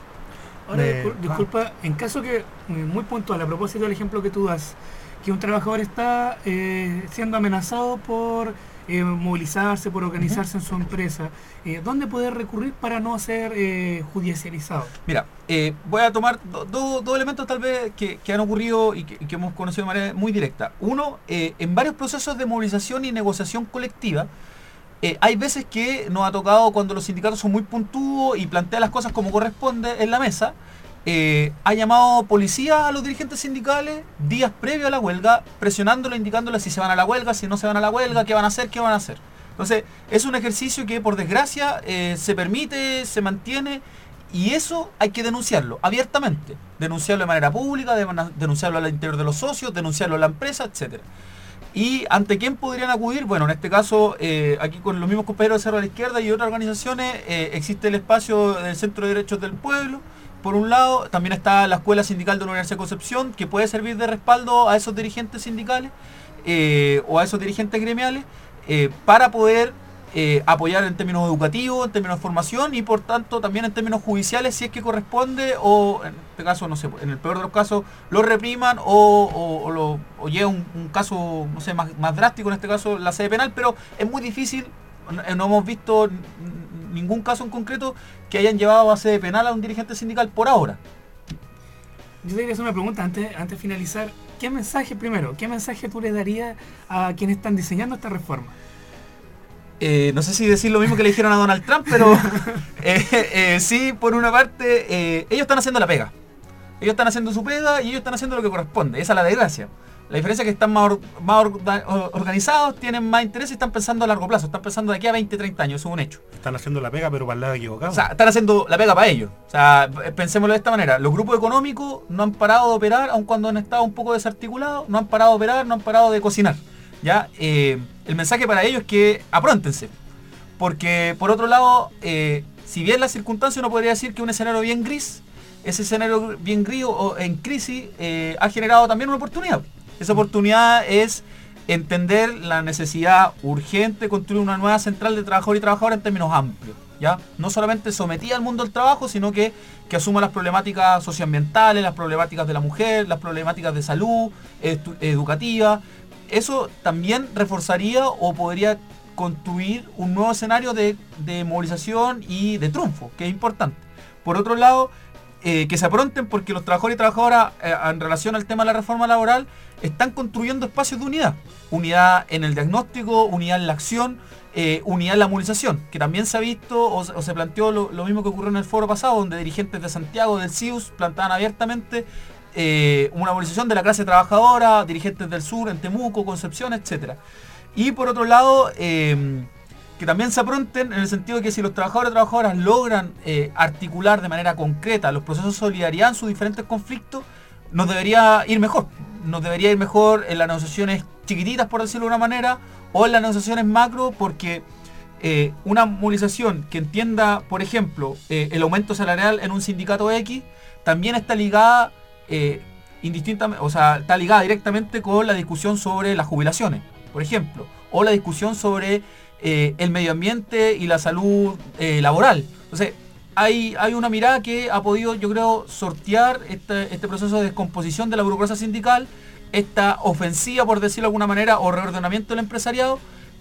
Ahora, Eh, disculpa, en caso que, muy puntual, a propósito del ejemplo que tú das, que un trabajador está eh, siendo amenazado por eh, movilizarse, por organizarse uh-huh. en su empresa, eh, ¿dónde poder recurrir para no ser eh, judicializado? Mira, eh, voy a tomar dos do, do elementos tal vez que, que han ocurrido y que, que hemos conocido de manera muy directa. Uno, eh, en varios procesos de movilización y negociación colectiva, eh, hay veces que nos ha tocado cuando los sindicatos son muy puntudos y plantean las cosas como corresponde en la mesa, Eh, ha llamado policía a los dirigentes sindicales días previos a la huelga, presionándolo, indicándole si se van a la huelga, si no se van a la huelga, qué van a hacer, qué van a hacer. Entonces, es un ejercicio que por desgracia eh, se permite, se mantiene, y eso hay que denunciarlo abiertamente. Denunciarlo de manera pública, de, denunciarlo al interior de los socios, denunciarlo a la empresa, etcétera. ¿Y ante quién podrían acudir? Bueno, en este caso, eh, aquí con los mismos compañeros de Cerro a la Izquierda y otras organizaciones, eh, existe el espacio del Centro de Derechos del Pueblo. Por un lado, también está la Escuela Sindical de la Universidad de Concepción, que puede servir de respaldo a esos dirigentes sindicales eh, o a esos dirigentes gremiales eh, para poder eh, apoyar en términos educativos, en términos de formación y por tanto también en términos judiciales si es que corresponde o en este caso, no sé, en el peor de los casos lo repriman o, o, o, lo, o lleve un, un caso, no sé, más, más drástico, en este caso la sede penal, pero es muy difícil, no, no hemos visto n- ningún caso en concreto que hayan llevado a sede penal a un dirigente sindical por ahora. Yo te quería hacer una pregunta antes, antes de finalizar. ¿Qué mensaje, primero, qué mensaje tú le darías a quienes están diseñando esta reforma? Eh, no sé si decir lo mismo que le dijeron a Donald Trump, pero eh, eh, sí, por una parte, eh, ellos están haciendo la pega. Ellos están haciendo su pega y ellos están haciendo lo que corresponde. Esa es la desgracia. La diferencia es que están más, or, más orga, organizados, tienen más interés y están pensando a largo plazo. Están pensando de aquí a veinte, treinta años, eso es un hecho. Están haciendo la pega, pero para el lado equivocado. O sea, están haciendo la pega para ellos. O sea, pensémoslo de esta manera. Los grupos económicos no han parado de operar, aun cuando han estado un poco desarticulados, no han parado de operar, no han parado de cocinar. ¿Ya? Eh, el mensaje para ellos es que apróntense. Porque, por otro lado, eh, si bien las circunstancias uno podría decir que un escenario bien gris, ese escenario bien gris o en crisis eh, ha generado también una oportunidad. Esa oportunidad es entender la necesidad urgente de construir una nueva central de trabajadores y trabajadoras en términos amplios, ¿ya? No solamente sometida al mundo del trabajo, sino que, que asuma las problemáticas socioambientales, las problemáticas de la mujer, las problemáticas de salud, edu- educativa. Eso también reforzaría o podría construir un nuevo escenario de, de movilización y de triunfo, que es importante. Por otro lado, eh, que se apronten porque los trabajadores y trabajadoras eh, en relación al tema de la reforma laboral están construyendo espacios de unidad. Unidad en el diagnóstico, unidad en la acción, eh, unidad en la movilización, que también se ha visto o, o se planteó lo, lo mismo que ocurrió en el foro pasado, donde dirigentes de Santiago, del C I U S, plantaban abiertamente eh, una movilización de la clase trabajadora, dirigentes del sur, en Temuco, Concepción, etcétera. Y por otro lado, eh, que también se apronten en el sentido de que si los trabajadores y trabajadoras logran eh, articular de manera concreta los procesos de solidaridad en sus diferentes conflictos, nos debería ir mejor. Nos debería ir mejor en las negociaciones chiquititas, por decirlo de una manera, o en las negociaciones macro, porque eh, una movilización que entienda, por ejemplo, eh, el aumento salarial en un sindicato X, también está ligada, eh, indistintamente, o sea, está ligada directamente con la discusión sobre las jubilaciones, por ejemplo, o la discusión sobre eh, el medio ambiente y la salud eh, laboral. Entonces, hay, hay una mirada que ha podido, yo creo, sortear este, este proceso de descomposición de la burocracia sindical, esta ofensiva, por decirlo de alguna manera, o reordenamiento del empresariado,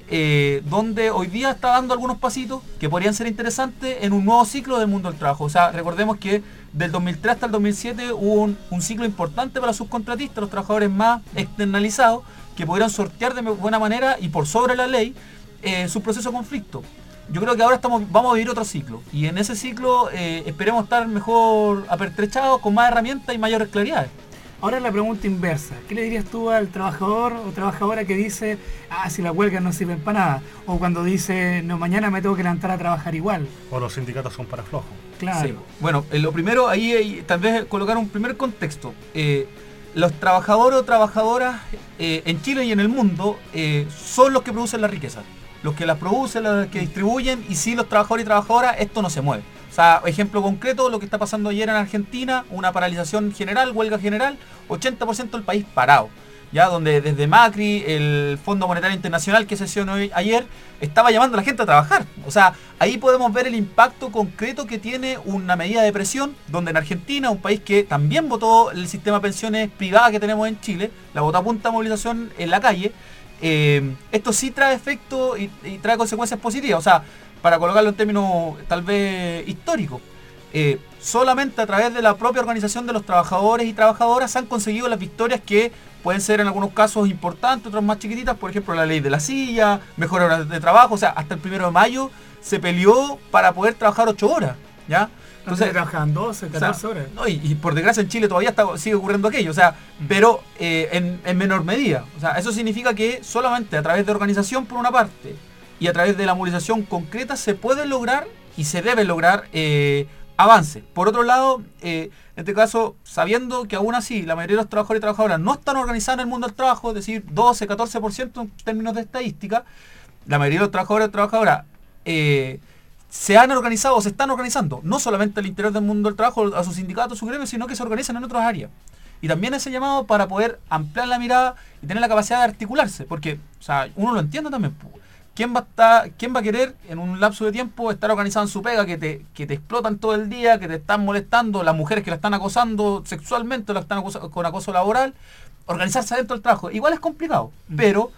eh, donde hoy día está dando algunos pasitos que podrían ser interesantes en un nuevo ciclo del mundo del trabajo. O sea, recordemos que del dos mil tres hasta el dos mil siete hubo un, un ciclo importante para los subcontratistas, los trabajadores más externalizados, que pudieron sortear de buena manera y por sobre la ley eh, su proceso de conflicto. Yo creo que ahora estamos, vamos a vivir otro ciclo y en ese ciclo eh, esperemos estar mejor apertrechados, con más herramientas y mayores claridades. Ahora la pregunta inversa. ¿Qué le dirías tú al trabajador o trabajadora que dice, ah, si las huelgas no sirven para nada? O cuando dice, no, mañana me tengo que levantar a trabajar igual. O los sindicatos son para flojos. Claro. Sí. Bueno, eh, lo primero, ahí eh, tal vez colocar un primer contexto. Eh, los trabajadores o trabajadoras eh, en Chile y en el mundo eh, son los que producen la riqueza. Los que la producen, los que distribuyen, y si los trabajadores y trabajadoras, esto no se mueve. O sea, ejemplo concreto, lo que está pasando ayer en Argentina, una paralización general, huelga general, ochenta por ciento del país parado. Ya donde desde Macri, el Fondo Monetario Internacional que sesionó ayer, estaba llamando a la gente a trabajar. O sea, ahí podemos ver el impacto concreto que tiene una medida de presión, donde en Argentina, un país que también votó el sistema de pensiones privada que tenemos en Chile, la votó a punta de movilización en la calle, eh, esto sí trae efecto y, y trae consecuencias positivas. O sea, para colocarlo en términos tal vez históricos, eh, solamente a través de la propia organización de los trabajadores y trabajadoras se han conseguido las victorias que pueden ser en algunos casos importantes, otras más chiquititas, por ejemplo la ley de la silla, mejor horas de trabajo. O sea, hasta el primero de mayo se peleó para poder trabajar ocho horas, ¿ya? Entonces trabajaban doce, catorce o sea, horas. No, y, y por desgracia en Chile todavía está, sigue ocurriendo aquello, o sea, pero eh, en, en menor medida. O sea, eso significa que solamente a través de organización por una parte y a través de la movilización concreta se puede lograr y se debe lograr eh, avance. Por otro lado, eh, en este caso, sabiendo que aún así la mayoría de los trabajadores y trabajadoras no están organizados en el mundo del trabajo, es decir, doce, catorce por ciento en términos de estadística, la mayoría de los trabajadores y trabajadoras eh, se han organizado o se están organizando, no solamente al interior del mundo del trabajo, a sus sindicatos, a sus gremios, sino que se organizan en otras áreas. Y también ese llamado para poder ampliar la mirada y tener la capacidad de articularse, porque, o sea, uno lo entiende también. ¿Qué ¿quién va a estar, quién va a querer en un lapso de tiempo estar organizado en su pega, que te, que te explotan todo el día, que te están molestando, las mujeres que la están acosando sexualmente, la están acosando con acoso laboral, organizarse adentro del trabajo? Igual es complicado, mm. pero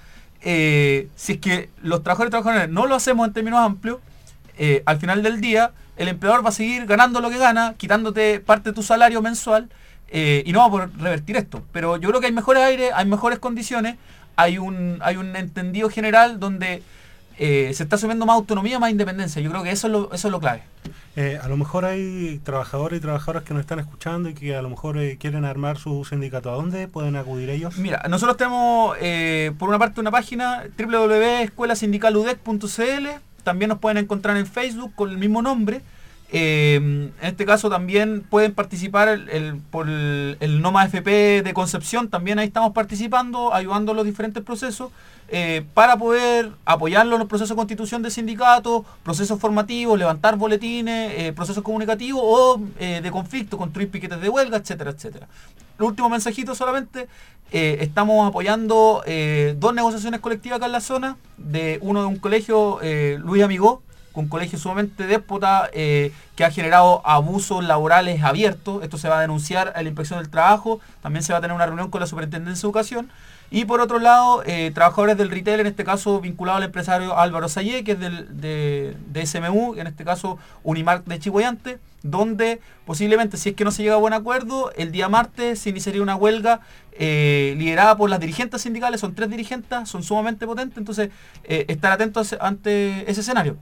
eh, si es que los trabajadores y trabajadoras no lo hacemos en términos amplios, eh, al final del día el empleador va a seguir ganando lo que gana, quitándote parte de tu salario mensual, eh, y no va a poder revertir esto. Pero yo creo que hay mejores aires, hay mejores condiciones, hay un, hay un entendido general donde eh, se está asumiendo más autonomía, más independencia. Yo creo que eso es lo, eso es lo clave. Eh, a lo mejor hay trabajadores y trabajadoras que nos están escuchando y que a lo mejor eh, quieren armar su sindicato. ¿A dónde pueden acudir ellos? Mira, nosotros tenemos eh, por una parte una página doble u doble u doble u punto escuela sindical u d e c punto c l. También nos pueden encontrar en Facebook con el mismo nombre. Eh, en este caso también pueden participar el, el, por el, el NOMA F P de Concepción. También ahí estamos participando, ayudando a los diferentes procesos eh, para poder apoyarlos en los procesos de constitución de sindicatos, procesos formativos, levantar boletines, eh, procesos comunicativos o eh, de conflicto, construir piquetes de huelga, etcétera, etcétera. El último mensajito solamente, eh, estamos apoyando eh, dos negociaciones colectivas acá en la zona, de uno de un colegio, eh, Luis Amigó, un colegio sumamente déspota eh, que ha generado abusos laborales abiertos. Esto se va a denunciar a la Inspección del Trabajo, también se va a tener una reunión con la Superintendencia de Educación. Y por otro lado, eh, trabajadores del retail, en este caso vinculado al empresario Álvaro Sayé, que es del, de, de S M U, en este caso Unimark de Chihuayante, donde posiblemente, si es que no se llega a buen acuerdo, el día martes se iniciaría una huelga eh, liderada por las dirigentes sindicales. Son tres dirigentes, son sumamente potentes, entonces eh, estar atentos ante ese escenario.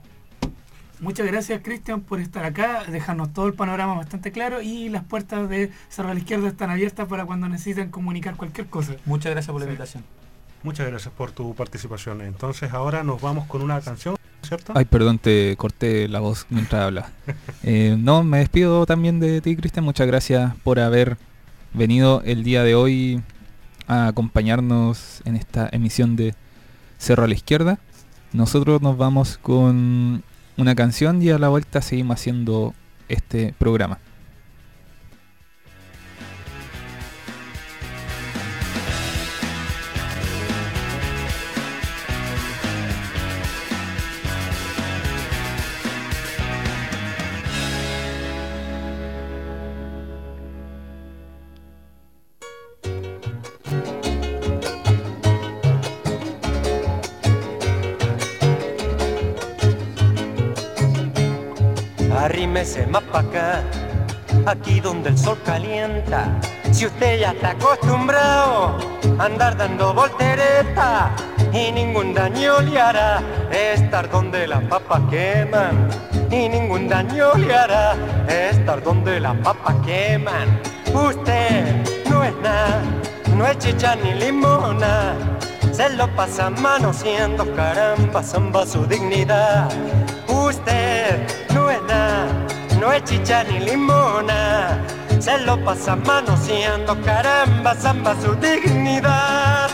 Muchas gracias, Cristian, por estar acá, dejarnos todo el panorama bastante claro, y las puertas de Cerro a la Izquierda están abiertas para cuando necesiten comunicar cualquier cosa. Muchas gracias por la sí. invitación. Muchas gracias por tu participación. Entonces ahora nos vamos con una canción, ¿cierto? Ay, perdón, te corté la voz mientras hablas. Eh, no, me despido también de ti, Cristian. Muchas gracias por haber venido el día de hoy a acompañarnos en esta emisión de Cerro a la Izquierda. Nosotros nos vamos con una canción y a la vuelta seguimos haciendo este programa. Arrímese más pa' acá, aquí donde el sol calienta. Si usted ya está acostumbrado a andar dando voltereta y ningún daño le hará estar donde las papas queman, y ningún daño le hará estar donde las papas queman. Usted no es nada, no es chicha ni limona, se lo pasa manoseando, caramba, zamba su dignidad. Usted no es nada, no es chicha ni limona, se lo pasa manoseando, caramba, zamba su dignidad.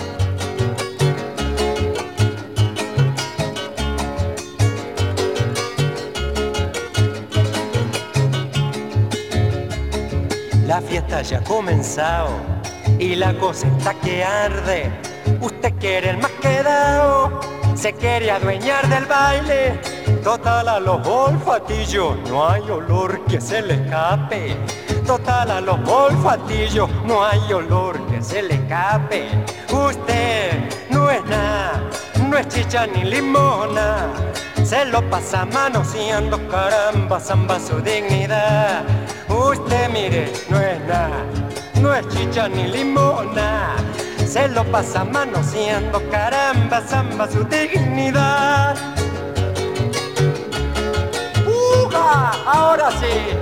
La fiesta ya ha comenzado y la cosa está que arde. Usted quiere el más quedado, se quiere adueñar del baile. Total a los olfatillos no hay olor que se le escape. Total a los olfatillos no hay olor que se le escape. Usted no es nada, no es chicha ni limona, se lo pasa manoseando, caramba, zamba su dignidad. Usted mire, no es nada, no es chicha ni limona, se lo pasa manoseando, caramba, zamba su dignidad. ¡Uja! Ahora sí.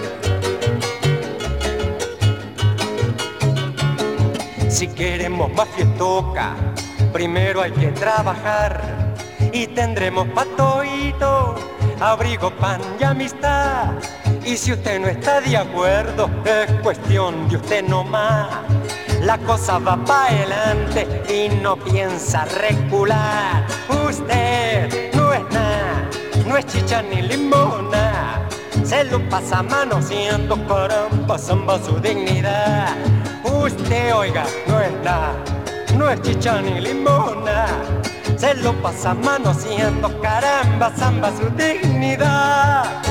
Si queremos más fiestoca, primero hay que trabajar y tendremos pa' toito, abrigo, pan y amistad. Y si usted no está de acuerdo, es cuestión de usted nomás. La cosa va pa' adelante y no piensa recular. Usted no es nada, no es chicha ni limona, se lo pasa manoseando, caramba, zamba su dignidad. Usted, oiga, no es nada, no es chicha ni limona. Se lo pasa manoseando, caramba, zamba su dignidad.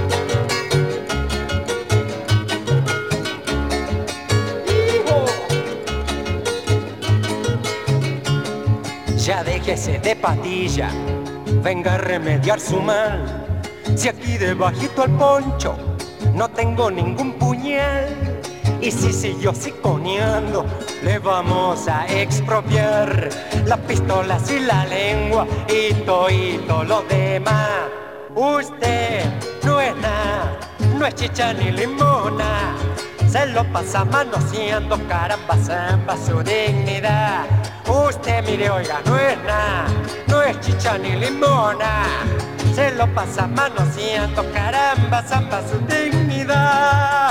¡Hijo! Ya déjese de patilla, venga a remediar su mal. Si aquí debajito al poncho no tengo ningún puñal, y si siguió siconeando, le vamos a expropiar las pistolas y la lengua y todo lo demás. Usted no es nada, no es chicha ni limona. Se lo pasa manoseando, caramba, zamba su dignidad. Usted mire, oiga, no es nada, no es chicha ni limona. Se lo pasa manoseando, caramba, zamba su dignidad.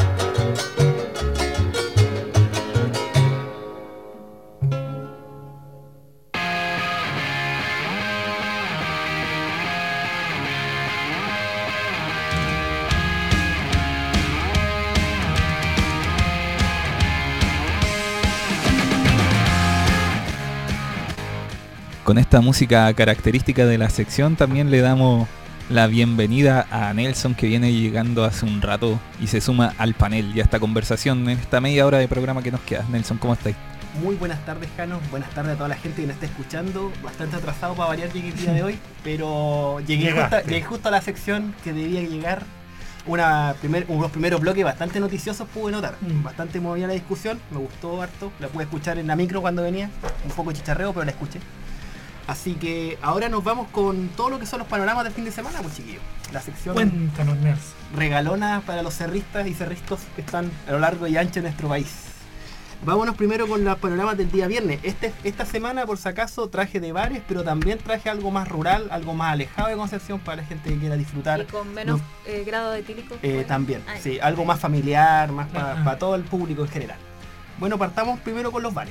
Con esta música característica de la sección también le damos la bienvenida a Nelson, que viene llegando hace un rato y se suma al panel y a esta conversación en esta media hora de programa que nos queda. Nelson, ¿cómo estáis? Muy buenas tardes, Jano. Buenas tardes a toda la gente que nos está escuchando. Bastante atrasado para variar llegué el día de hoy, pero llegué justo, llegué justo a la sección que debía llegar. Una primer, unos primeros bloques bastante noticiosos pude notar. Mm. Bastante movida la discusión, me gustó harto. La pude escuchar en la micro cuando venía. Un poco chicharreo, pero la escuché. Así que ahora nos vamos con todo lo que son los panoramas del fin de semana, pues chiquillos. La sección Cuéntanos, Nels. regalona para los cerristas y cerristos que están a lo largo y ancho de nuestro país. Vámonos primero con los panoramas del día viernes. Este, esta semana, por si acaso, traje de bares, pero también traje algo más rural, algo más alejado de Concepción para la gente que quiera disfrutar. Y con menos no, eh, grado de etílico. Eh, bueno. también, Ay. sí, algo más familiar, más para pa todo el público en general. Bueno, partamos primero con los bares.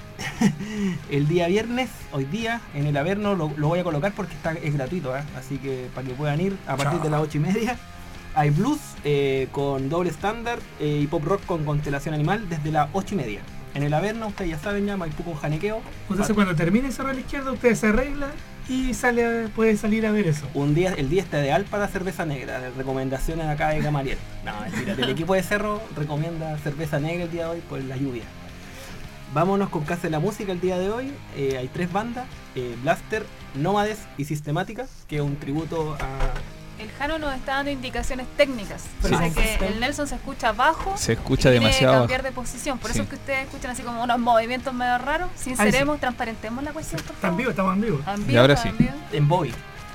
El día viernes, hoy día, en el Averno, lo, lo voy a colocar porque está, es gratuito, ¿eh? Así que para que puedan ir a partir de las ocho y media. Hay blues eh, con doble estándar eh, y pop rock con constelación animal desde las ocho y media. En el Averno, ustedes ya saben ya, Maipú con janequeo. Entonces cuando termine Cerro a la Izquierda, ustedes se arreglan y sale a, puede salir a ver eso. Un día, el día está ideal para cerveza negra, recomendaciones acá de Gamaliel. No, mentira, el equipo de Cerro recomienda cerveza negra el día de hoy por la lluvia. Vámonos con Casa de la Música el día de hoy. Eh, hay tres bandas, eh, Blaster, Nómades y Sistemática, que es un tributo a... El Jano nos está dando indicaciones técnicas. Sí. Dice que el Nelson se escucha bajo. Se escucha y tiene demasiado que cambiar bajo. de posición. Por Sí. eso es que ustedes escuchan así como unos movimientos medio raros. Sinceremos, transparentemos la cuestión, por Están favor. vivos, estamos en vivo. ¿Están Y vivos? ahora ¿Están sí. vivos? en Bobby.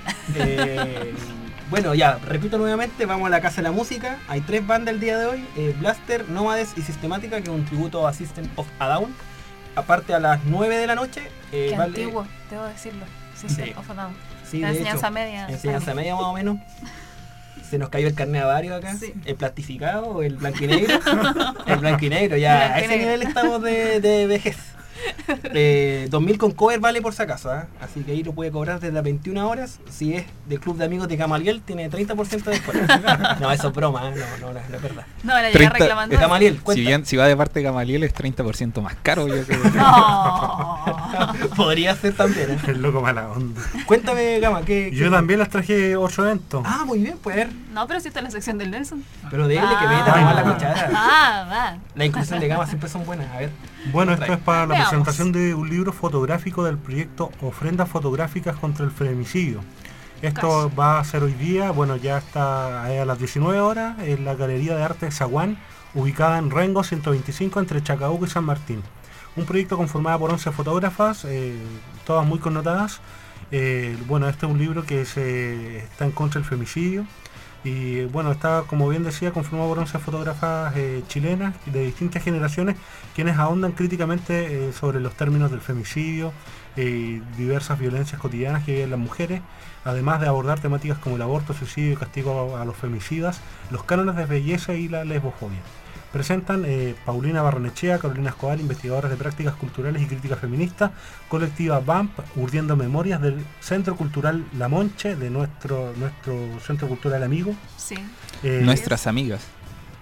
Eh, bueno, ya, repito nuevamente, vamos a la Casa de la Música. Hay tres bandas el día de hoy, eh, Blaster, Nómades y Sistemática, que es un tributo a System of a Down. Aparte a las nueve de la noche. Eh, Qué vale- antiguo, debo decirlo. System Sí. of a Down. Sí, La de enseñanza hecho, media. Enseñanza media más o menos. Se nos cayó el carnet a varios acá. Sí. El plastificado o el blanco y negro. El blanco y negro, ya Blanco a y ese negro. nivel estamos de, de vejez. Eh, dos mil con cover vale por si acaso, ¿eh? Así que ahí lo puede cobrar desde las veintiuna horas. Si es del club de amigos de Gamaliel, tiene treinta por ciento de descuento. No, eso es broma, ¿eh? no, no, no, no es verdad. No, la llegué treinta reclamando. Eh, Gamaliel, Si, cuenta. bien, si va de parte de Gamaliel es treinta por ciento más caro. Yo creo. No. Podría ser también, ¿eh? El loco mala onda. Cuéntame, Gama, ¿qué, Yo qué- también las traje ocho eventos. Ah, muy bien, pues. No, pero si está en la sección del Nelson. Pero dile que Ah. meta nomás la cuchara. Ah, va. La inclusión de Gama siempre son buenas. A ver. Bueno, esto es para la Veamos. presentación de un libro fotográfico del proyecto Ofrendas Fotográficas contra el Femicidio. Esto va a ser hoy día, bueno, ya está a las diecinueve horas en la Galería de Arte Zaguán, ubicada en Rengo ciento veinticinco entre Chacabuco y San Martín. Un proyecto conformado por once fotógrafas, eh, todas muy connotadas. Eh, bueno, este es un libro que se está en contra del femicidio. Y bueno, está, como bien decía, conformado por once fotógrafas eh, chilenas de distintas generaciones, quienes ahondan críticamente eh, sobre los términos del femicidio, eh, diversas violencias cotidianas que viven las mujeres, además de abordar temáticas como el aborto, suicidio y castigo a, a los femicidas, los cánones de belleza y la lesbofobia. Presentan eh, Paulina Barrenechea, Carolina Escobar, investigadoras de prácticas culturales y crítica feminista, colectiva B A M P, urdiendo memorias del Centro Cultural La Monche, de nuestro nuestro Centro Cultural amigo. Sí. Eh, Nuestras amigas.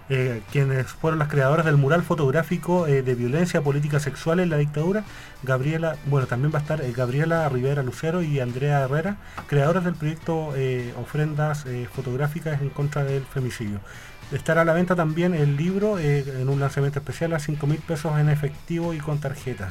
eh, quienes fueron las creadoras del mural fotográfico eh, de violencia política sexual en la dictadura. Gabriela, bueno, también va a estar eh, Gabriela Rivera Lucero y Andrea Herrera, creadoras del proyecto eh, Ofrendas eh, Fotográficas en contra del femicidio. Estará a la venta también el libro eh, en un lanzamiento especial a cinco mil pesos en efectivo y con tarjeta.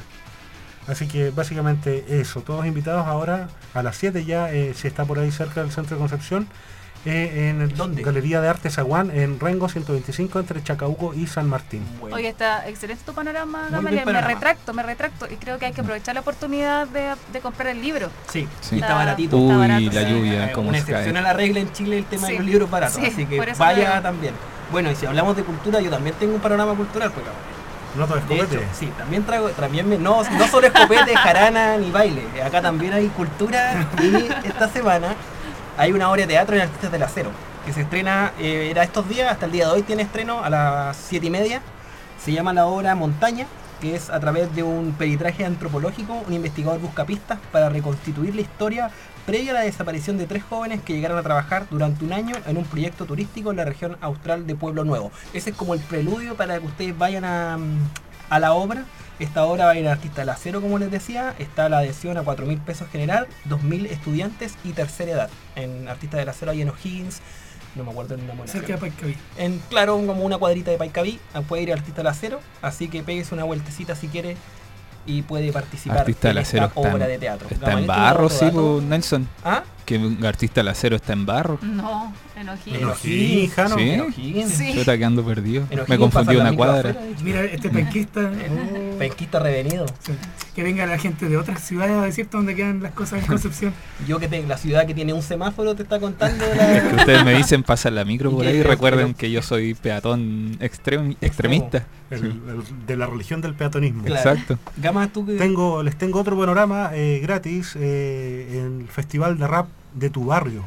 Así que básicamente eso, todos invitados ahora a las siete ya, eh, si está por ahí cerca del centro de Concepción, eh, en el ¿Dónde? Galería de Arte Zaguán, en Rengo ciento veinticinco, entre Chacabuco y San Martín. Bueno. Oye, está excelente tu panorama, Muy Gamaliel. buen Me panorama. retracto, me retracto. Y creo que hay que aprovechar la oportunidad de, de comprar el libro. Sí, Sí. está baratito. Uy, está barato, la sí. lluvia, Eh, cómo una se cae. excepción a la regla en Chile el tema Sí. de los libros baratos, Sí, así que por eso vaya digo. también. Bueno, y si hablamos de cultura, yo también tengo un panorama cultural, pues, cabrón. No todo De escopete. hecho, sí, también traigo, también me, no, no solo escopete, jarana ni baile, acá también hay cultura y esta semana hay una obra de teatro en Artistas del Acero, que se estrena, eh, era estos días, hasta el día de hoy tiene estreno a las siete y media, se llama la obra Montaña, que es a través de un peritraje antropológico, un investigador busca pistas para reconstituir la historia previa a la desaparición de tres jóvenes que llegaron a trabajar durante un año en un proyecto turístico en la región austral de Pueblo Nuevo. Ese es como el preludio para que ustedes vayan a, a la obra. Esta obra va a ir a Artista del Acero, como les decía. Está la adhesión a cuatro mil pesos general, dos mil estudiantes y tercera edad. En Artista del Acero hay en O'Higgins, no me acuerdo en la moneda. Cerca de Paicaví. En, claro, como una cuadrita de Paicaví, puede ir a Artista del Acero, así que péguese una vueltecita si quiere y puede participar Artista del en Acero esta está, obra en, de teatro. está Gamaliel, en ¿tiene barro, otro sí, dato? pues, Nelson. ¿Ah? Que un artista del acero está en barro. No, en O'Higgins. En O'Higgins, Jano. Sí. En O'Higgins. Sí. Yo estaba quedando perdido. En Me O'Higgins confundí pasan la una micro cuadra. afuera, de hecho. Mira, este penquista. oh, Penquista revenido. sí. Que venga la gente de otras ciudades a decirte dónde quedan las cosas en Concepción. Yo que tengo la ciudad que tiene un semáforo te está contando Es la... que ustedes me dicen pasar la micro ¿Y por qué? ahí. Recuerden Pero- que yo soy peatón extrem- extremista. El- el- de la religión del peatonismo. Claro. Exacto. Gama, tú que... Tengo, les tengo otro panorama eh, gratis eh, en el Festival de Rap de tu barrio.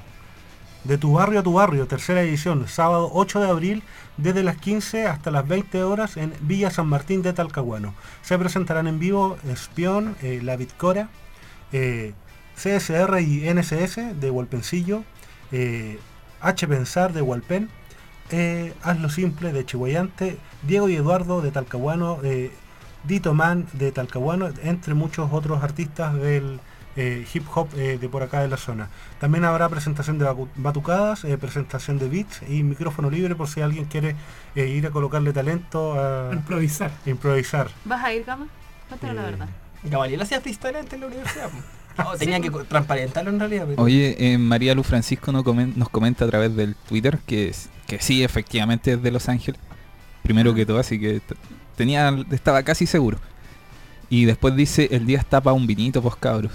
De tu barrio a tu barrio, tercera edición, sábado ocho de abril, desde las quince hasta las veinte horas en Villa San Martín de Talcahuano. Se presentarán en vivo Espión, eh, La Bitcora, eh, C S R y N S S de Hualpencillo, eh, H Pensar de Hualpén, eh, Hazlo Simple de Chihuayante, Diego y Eduardo de Talcahuano, eh, Dito Man de Talcahuano, entre muchos otros artistas del eh, hip hop eh, de por acá de la zona. También habrá presentación de bacu- batucadas, eh, presentación de beats y micrófono libre por si alguien quiere eh, ir a colocarle talento a Improvisar. improvisar. ¿Vas a ir, Gama? Cuéntanos la Eh, verdad. Gamaliel hacía freestyle antes en la universidad. No, tenía que co- transparentarlo en realidad. Pero... Oye, eh, María Lu Francisco nos, comen- nos comenta a través del Twitter que, es- que sí, efectivamente es de Los Ángeles. Primero que todo, así que t- tenía estaba casi seguro. Y después dice, el día está para un vinito, pues cabros.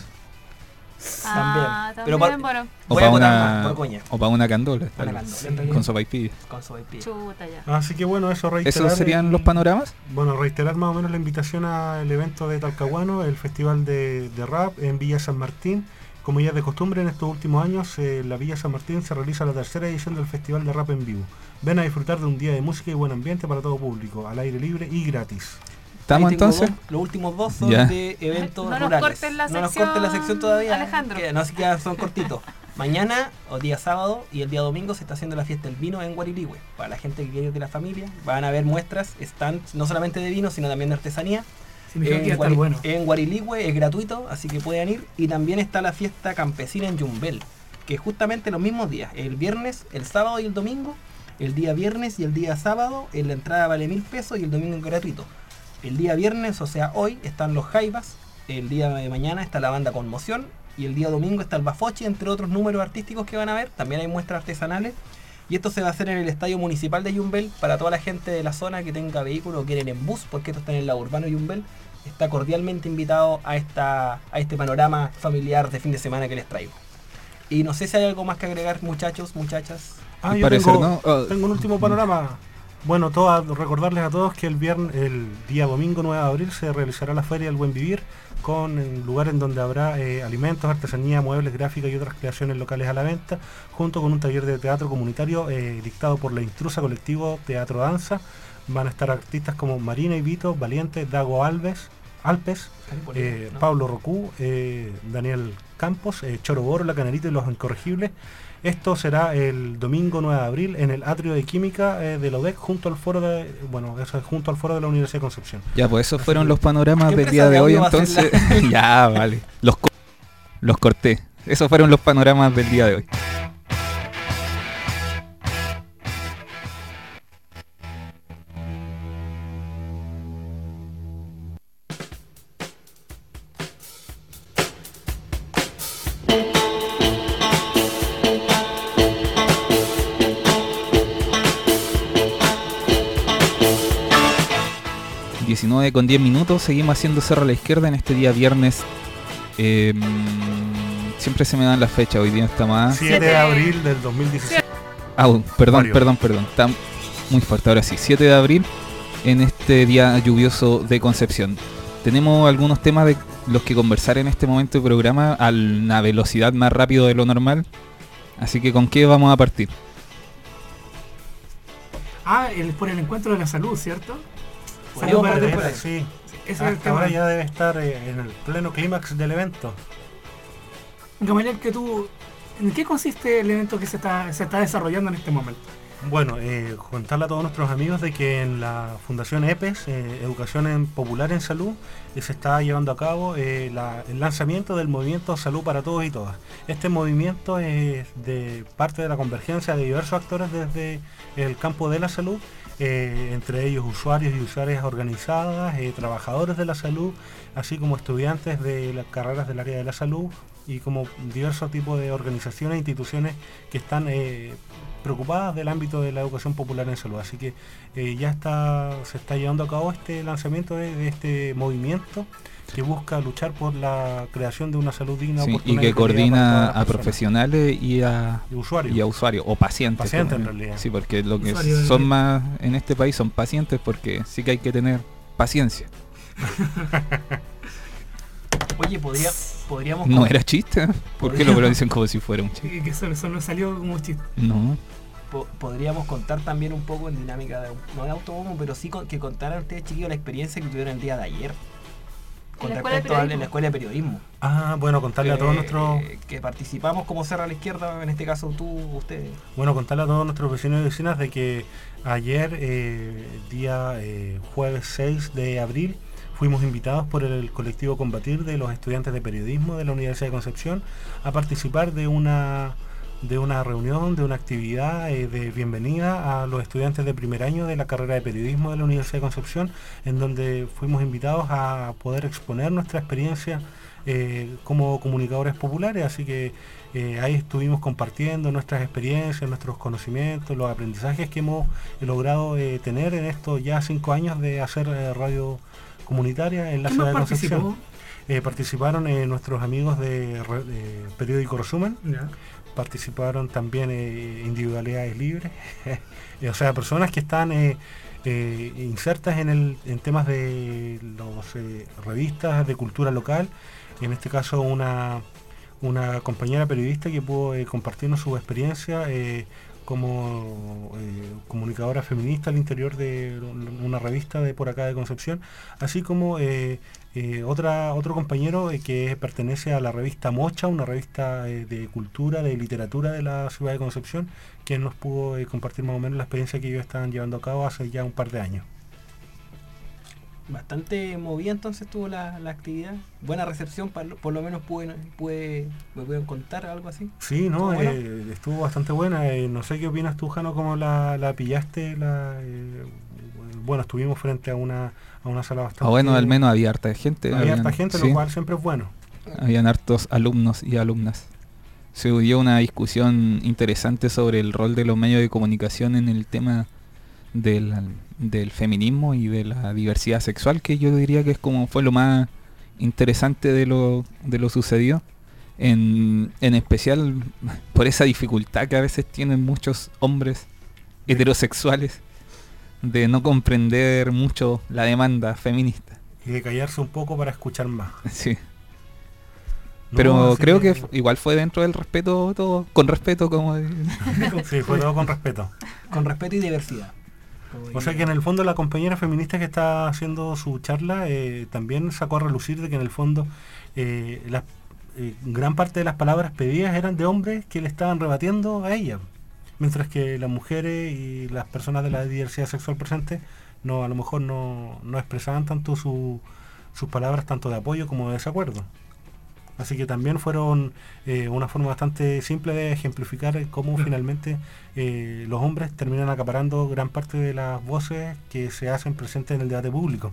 Ah, Pero también, pa- bueno, O Voy para a votar una, más, por coña. o para una candola. Una tal vez, candola, en realidad. con sopaipilla. Con sopaipilla. chuta ya. Así que bueno, eso reiterar. ¿Esos serían el- los panoramas? Bueno, reiterar más o menos la invitación al evento de Talcahuano, el Festival de, de Rap en Villa San Martín. Como ya es de costumbre, en estos últimos años, eh, en la Villa San Martín se realiza la tercera edición del Festival de Rap en vivo. Ven a disfrutar de un día de música y buen ambiente para todo público, al aire libre y gratis. ¿Estamos Ahí tengo entonces? dos- los últimos dos son Ya. de eventos No nos rurales. corten la no nos sección, corten la sección todavía. Alejandro. Que, no, así que son cortitos. Mañana, o día sábado, y el día domingo se está haciendo la fiesta del vino en Guariligüe. Para la gente que quiere ir de la familia, van a ver muestras, están no solamente de vino, sino también de artesanía. Significa que En, ya está Guari- bueno. en Guariligüe es gratuito, así que pueden ir. Y también está la fiesta campesina en Yumbel, que justamente los mismos días, el viernes, el sábado y el domingo. El día viernes y el día sábado, en la entrada vale mil pesos y el domingo es gratuito. El día viernes, o sea hoy, están los Jaivas. El día de mañana está la banda Conmoción. Y el día domingo está el Bafoche, entre otros números artísticos que van a ver. También hay muestras artesanales. Y esto se va a hacer en el Estadio Municipal de Yumbel. Para toda la gente de la zona que tenga vehículo o quieren en bus, porque esto está en el lado urbano de Yumbel, está cordialmente invitado a, esta, a este panorama familiar de fin de semana que les traigo. Y no sé si hay algo más que agregar, muchachos, muchachas. Ah, Al yo parecer tengo, no. Oh. tengo un último panorama. Bueno, todo, a- recordarles a todos que el viernes, el día domingo nueve de abril se realizará la Feria del Buen Vivir, con un lugar en donde habrá eh, alimentos, artesanía, muebles, gráficas y otras creaciones locales a la venta, junto con un taller de teatro comunitario eh, dictado por la Intrusa Colectivo Teatro Danza. Van a estar artistas como Marina y Vito, Valiente, Dago Alves, Alpes, eh, ¿no? Pablo Rocú, eh, Daniel Campos, eh, Choro Boro, La Canarita y Los Incorregibles. Esto será el domingo nueve de abril en el atrio de Química eh, de la U D E C, junto al foro de, bueno, eso es junto al foro de la Universidad de Concepción. Ya, pues esos fueron los panoramas del día de hoy, entonces. Ya, vale. Los, co los corté. Esos fueron los panoramas del día de hoy. diecinueve con diez minutos, seguimos haciendo Cerro a la Izquierda en este día viernes. Eh, siempre se me dan las fechas, hoy día está más. siete de abril del dos mil diecisiete. Ah, perdón, Mario. perdón, perdón. Está muy fuerte, ahora sí. siete de abril en este día lluvioso de Concepción. Tenemos algunos temas de los que conversar en este momento de programa a una velocidad más rápido de lo normal. Así que, ¿con qué vamos a partir? Ah, el, por el encuentro de la salud, ¿cierto? Salud para ti, sí. Ese es el Ahora tema. ya debe estar eh, en el pleno clímax del evento. Gamaliel, que tú, ¿en qué consiste el evento que se está, se está desarrollando en este momento? Bueno, eh, contarle a todos nuestros amigos de que en la Fundación E P E S, eh, Educación en Popular en Salud, eh, se está llevando a cabo eh, la, el lanzamiento del movimiento Salud para Todos y Todas. Este movimiento es de parte de la convergencia de diversos actores desde el campo de la salud, eh, entre ellos usuarios y usuarias organizadas, eh, trabajadores de la salud, así como estudiantes de las carreras del área de la salud y como diversos tipos de organizaciones e instituciones que están eh, preocupadas del ámbito de la educación popular en salud. Así que eh, ya está se está llevando a cabo este lanzamiento de, de este movimiento que busca luchar por la creación de una salud digna, sí, y que coordina a profesionales y a, y usuarios. y a usuarios o pacientes. Pacientes en realidad. Sí, porque lo que Usuarios son de... más en este país son pacientes, porque sí que hay que tener paciencia. Oye, podría, podríamos... No era chiste, ¿por qué lo dicen como si fuera un chiste? Y que eso, eso no salió como chiste. No. Po podríamos contar también un poco en dinámica, de, no de autobombo, pero sí con, que contaran ustedes, chiquillos, la experiencia que tuvieron el día de ayer. Con ¿En la respecto escuela de a en la escuela de periodismo. Ah, bueno, contarle que, a todos nuestros... eh, que participamos como Cerro a la Izquierda, en este caso tú, ustedes. Bueno, contarle a todos nuestros vecinos y vecinas de que ayer, eh, día eh, jueves seis de abril, fuimos invitados por el colectivo Combatir de los estudiantes de periodismo de la Universidad de Concepción a participar de una de una reunión, de una actividad eh, de bienvenida a los estudiantes de primer año de la carrera de periodismo de la Universidad de Concepción, en donde fuimos invitados a poder exponer nuestra experiencia eh, como comunicadores populares. Así que eh, ahí estuvimos compartiendo nuestras experiencias, nuestros conocimientos, los aprendizajes que hemos eh, logrado eh, tener en estos ya cinco años de hacer eh, radio comunitaria en la ciudad de Concepción. Eh, participaron eh, nuestros amigos de, de Periódico Resumen. Ya. Participaron también eh, individualidades libres, eh, o sea, personas que están eh, eh, insertas en, el, en temas de las eh, revistas de cultura local. En este caso una, una compañera periodista que pudo eh, compartirnos su experiencia eh, como eh, comunicadora feminista al interior de una revista de por acá de Concepción, así como eh, eh, otra otro compañero eh, que pertenece a la revista Mocha, una revista eh, de cultura, de literatura de la ciudad de Concepción, quien nos pudo eh, compartir más o menos la experiencia que ellos estaban llevando a cabo hace ya un par de años. Bastante movida entonces tuvo la, la actividad, buena recepción, por lo menos pude, pude, me pueden contar algo así. Sí, no, bueno? eh, estuvo bastante buena. Eh, no sé qué opinas tú, Jano, cómo la, la pillaste. La, eh, bueno, estuvimos frente a una, a una sala bastante... Ah, bueno, al menos había harta gente. Había habían, harta gente, sí, lo cual siempre es bueno. Habían hartos alumnos y alumnas. Se dio una discusión interesante sobre el rol de los medios de comunicación en el tema del, del feminismo y de la diversidad sexual, que yo diría que es como fue lo más interesante de lo, de lo sucedido, en, en especial por esa dificultad que a veces tienen muchos hombres heterosexuales de no comprender mucho la demanda feminista. Y de callarse un poco para escuchar más. Sí. No, Pero creo que, que f- igual fue dentro del respeto, todo con respeto, como... sí, fue todo con respeto. Con respeto y diversidad. cierto. O sea que en el fondo la compañera feminista que está haciendo su charla eh, también sacó a relucir de que en el fondo eh, la, eh, gran parte de las palabras pedidas eran de hombres que le estaban rebatiendo a ella, mientras que las mujeres y las personas de la diversidad sexual presente no, a lo mejor no, no expresaban tanto su, sus palabras tanto de apoyo como de desacuerdo. Así que también fueron eh, una forma bastante simple de ejemplificar cómo finalmente eh, los hombres terminan acaparando gran parte de las voces que se hacen presentes en el debate público.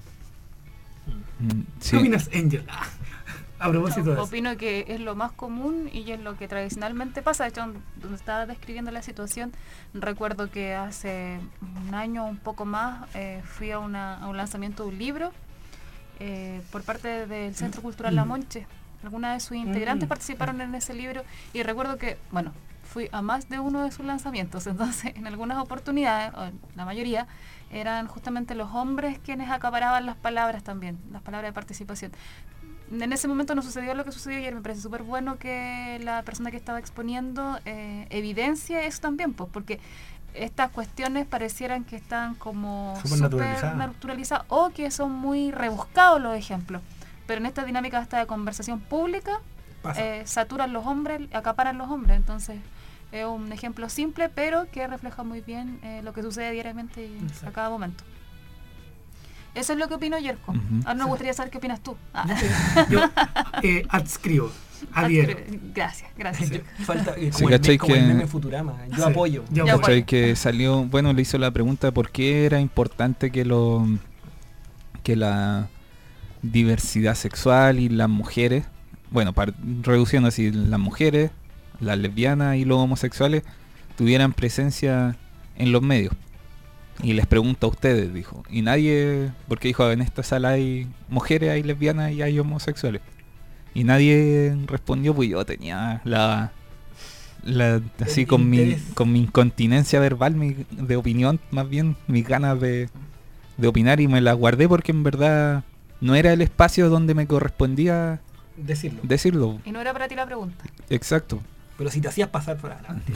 Sí. ¿Qué opinas, Angel? A propósito de eso. Opino que es lo más común y es lo que tradicionalmente pasa. De hecho, donde estaba describiendo la situación, recuerdo que hace un año o un poco más eh, fui a, una, a un lanzamiento de un libro eh, por parte del Centro Cultural La Monche. Algunas de sus integrantes mm. participaron en ese libro y recuerdo que, bueno, fui a más de uno de sus lanzamientos, entonces en algunas oportunidades, o la mayoría, eran justamente los hombres quienes acaparaban las palabras también, las palabras de participación. En ese momento no sucedió lo que sucedió ayer, me parece súper bueno que la persona que estaba exponiendo eh, evidencia eso también, pues, porque estas cuestiones parecieran que están como súper naturalizadas naturalizadas o que son muy rebuscados los ejemplos. Pero en esta dinámica hasta de conversación pública eh, saturan los hombres, acaparan los hombres. Entonces es un ejemplo simple, pero que refleja muy bien eh, lo que sucede diariamente y Exacto. a cada momento. Eso es lo que opino Yerko. Uh-huh. Ahora me gustaría saber qué opinas tú. Ah. Yo eh, adscribo, adhiero. Gracias, gracias. Falta eh, como, el, como el meme Futurama. Yo sí. apoyo. Yo Yo apoyo. Que salió, bueno, le hizo la pregunta por qué era importante que lo que la diversidad sexual y las mujeres, bueno, para, reduciendo así, las mujeres, las lesbianas y los homosexuales tuvieran presencia en los medios. Y les pregunto a ustedes, dijo, y nadie, porque dijo, en esta sala hay mujeres, hay lesbianas y hay homosexuales. Y nadie respondió, pues yo tenía la, la así con mi, con mi incontinencia verbal, mi, de opinión, más bien, mis ganas de, de opinar, y me la guardé porque en verdad no era el espacio donde me correspondía decirlo. decirlo. Y no era para ti la pregunta. Exacto. Pero si te hacías pasar por adelante.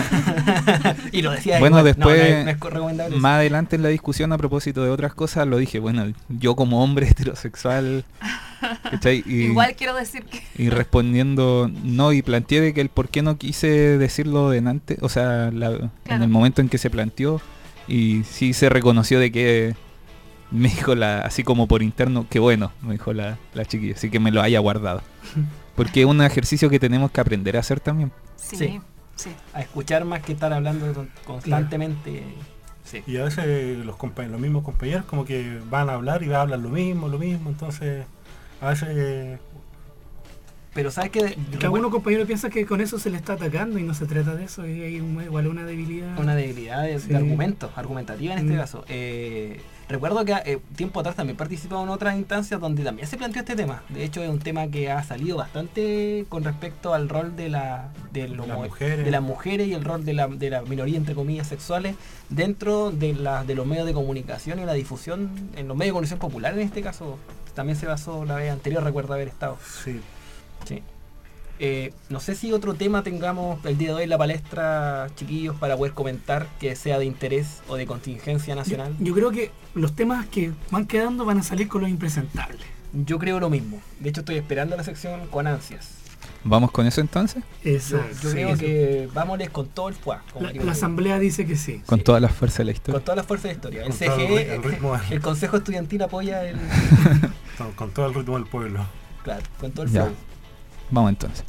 Y lo decías bueno, igual. después, no, no es, no es recomendable más eso. adelante en la discusión a propósito de otras cosas, lo dije, bueno, yo como hombre heterosexual, ¿cachai? Y, igual quiero decir que... Y respondiendo, no, y planteé de que el por qué no quise decirlo de antes, o sea, la, claro. en el momento en que se planteó, y sí se reconoció de que me dijo la, así como por interno, que bueno, me dijo la, la chiquilla, así que me lo haya guardado. Porque es un ejercicio que tenemos que aprender a hacer también. Sí, sí. sí. A escuchar más que estar hablando constantemente. Claro. Sí. Y a veces los, compañ- los mismos compañeros como que van a hablar y van a hablar lo mismo, lo mismo, entonces a veces... Pero sabes que... Que algunos compañeros piensan que con eso se le está atacando y no se trata de eso, y hay un, igual una debilidad. Una debilidad de, sí. de argumentos, argumentativa en mm. este caso. Eh, recuerdo que eh, tiempo atrás también participaba en otras instancias donde también se planteó este tema. De hecho es un tema que ha salido bastante con respecto al rol de, la, de, lo, las, mujeres. de las mujeres y el rol de la, de la minoría entre comillas sexuales dentro de, la, de los medios de comunicación y la difusión, en los medios de comunicación popular en este caso. También se basó la vez anterior, recuerdo haber estado. Sí. Sí. Eh, no sé si otro tema tengamos el día de hoy en la palestra, chiquillos, para poder comentar que sea de interés o de contingencia nacional. Yo, yo creo que los temas que van quedando van a salir con los impresentables. Yo creo lo mismo. De hecho estoy esperando la sección con ansias. ¿Vamos con eso entonces? Exacto. Yo, yo sí, creo eso. que vámonos con todo el fuá. La, la asamblea dice que sí. Con sí. toda la fuerza de la historia. Con toda la fuerza de la historia. El con C G E, el, ritmo, el Consejo Estudiantil apoya el... con, con todo el ritmo del pueblo. Claro, con todo el ya. flow. Vamos entonces.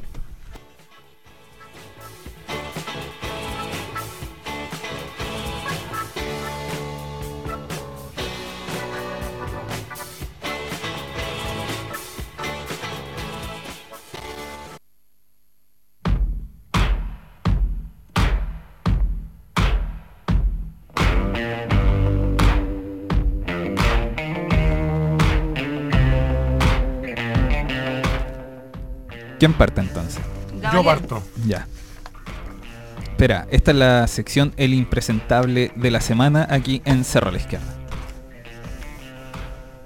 ¿Quién parte entonces? Gabriel. Yo parto. Ya. Espera, esta es la sección El Impresentable de la semana aquí en Cerro a la Izquierda.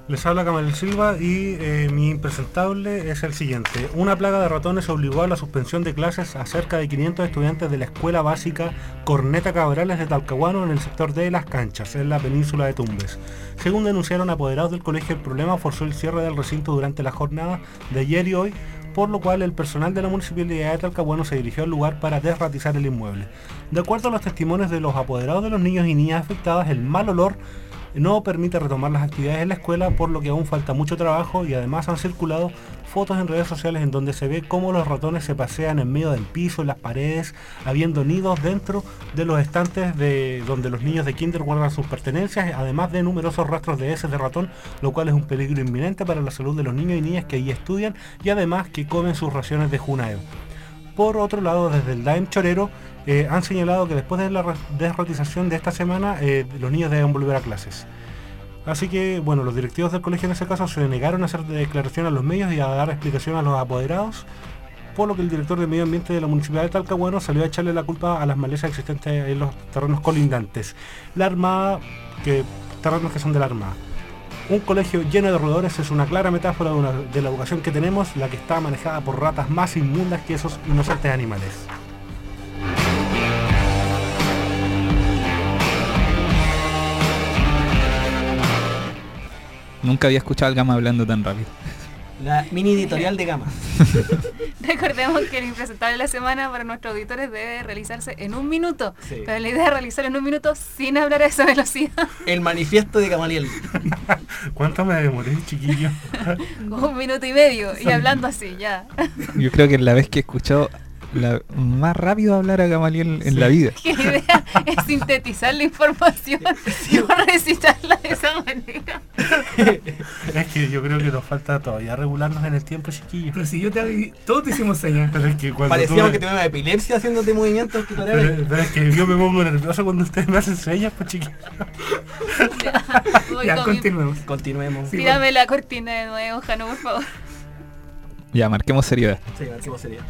Les habla Camel Silva y eh, mi impresentable es el siguiente. Una plaga de ratones obligó a la suspensión de clases a cerca de quinientos estudiantes de la Escuela Básica Corneta Cabrales de Talcahuano en el sector de Las Canchas, en la península de Tumbes. Según denunciaron apoderados del colegio, el problema forzó el cierre del recinto durante la jornada de ayer y hoy, por lo cual el personal de la Municipalidad de Talcahuano se dirigió al lugar para desratizar el inmueble. De acuerdo a los testimonios de los apoderados de los niños y niñas afectadas, el mal olor no permite retomar las actividades en la escuela, por lo que aún falta mucho trabajo, y además han circulado fotos en redes sociales en donde se ve cómo los ratones se pasean en medio del piso, en las paredes, habiendo nidos dentro de los estantes de donde los niños de kinder guardan sus pertenencias, además de numerosos rastros de heces de ratón, lo cual es un peligro inminente para la salud de los niños y niñas que ahí estudian y además que comen sus raciones de junao. Por otro lado, desde el D A E M Chorero eh, han señalado que después de la desratización de esta semana eh, los niños deben volver a clases. Así que, bueno, los directivos del colegio en ese caso se negaron a hacer declaración a los medios y a dar explicación a los apoderados, por lo que el director de Medio Ambiente de la Municipalidad de Talcahuano salió a echarle la culpa a las malezas existentes en los terrenos colindantes. La Armada, que terrenos que son de la Armada. Un colegio lleno de roedores es una clara metáfora de, una, de la educación que tenemos, la que está manejada por ratas más inmundas que esos inocentes animales. Nunca había escuchado al Gama hablando tan rápido. La mini editorial de Gama. Recordemos que el impresentable de la semana para nuestros auditores debe realizarse en un minuto. Sí. Pero la idea es realizarlo en un minuto sin hablar a esa velocidad. El manifiesto de Gamaliel. ¿Cuánto me demoré, chiquillo? Un minuto y medio. Y hablando así, ya. Yo creo que es la vez que he escuchado la, más rápido hablar a Gamaliel en Sí. la vida. Que la idea es sintetizar la información, no recitarla de esa manera. Es que yo creo que nos falta todavía regularnos en el tiempo, chiquillo. Pero si yo te hago- todos te hicimos señas. Pero es que cuando Parecíamos tú que me- teníamos epilepsia haciéndote movimientos pero, tutoriales. pero es que yo me pongo nervioso cuando ustedes me hacen señas, pues chiquillo. Ya, voy Ya, con mi- continuemos. Continuemos. Sí. Tírame la cortina de nuevo, Jano, por favor. Ya, marquemos seriedad. Sí, a ver qué sería.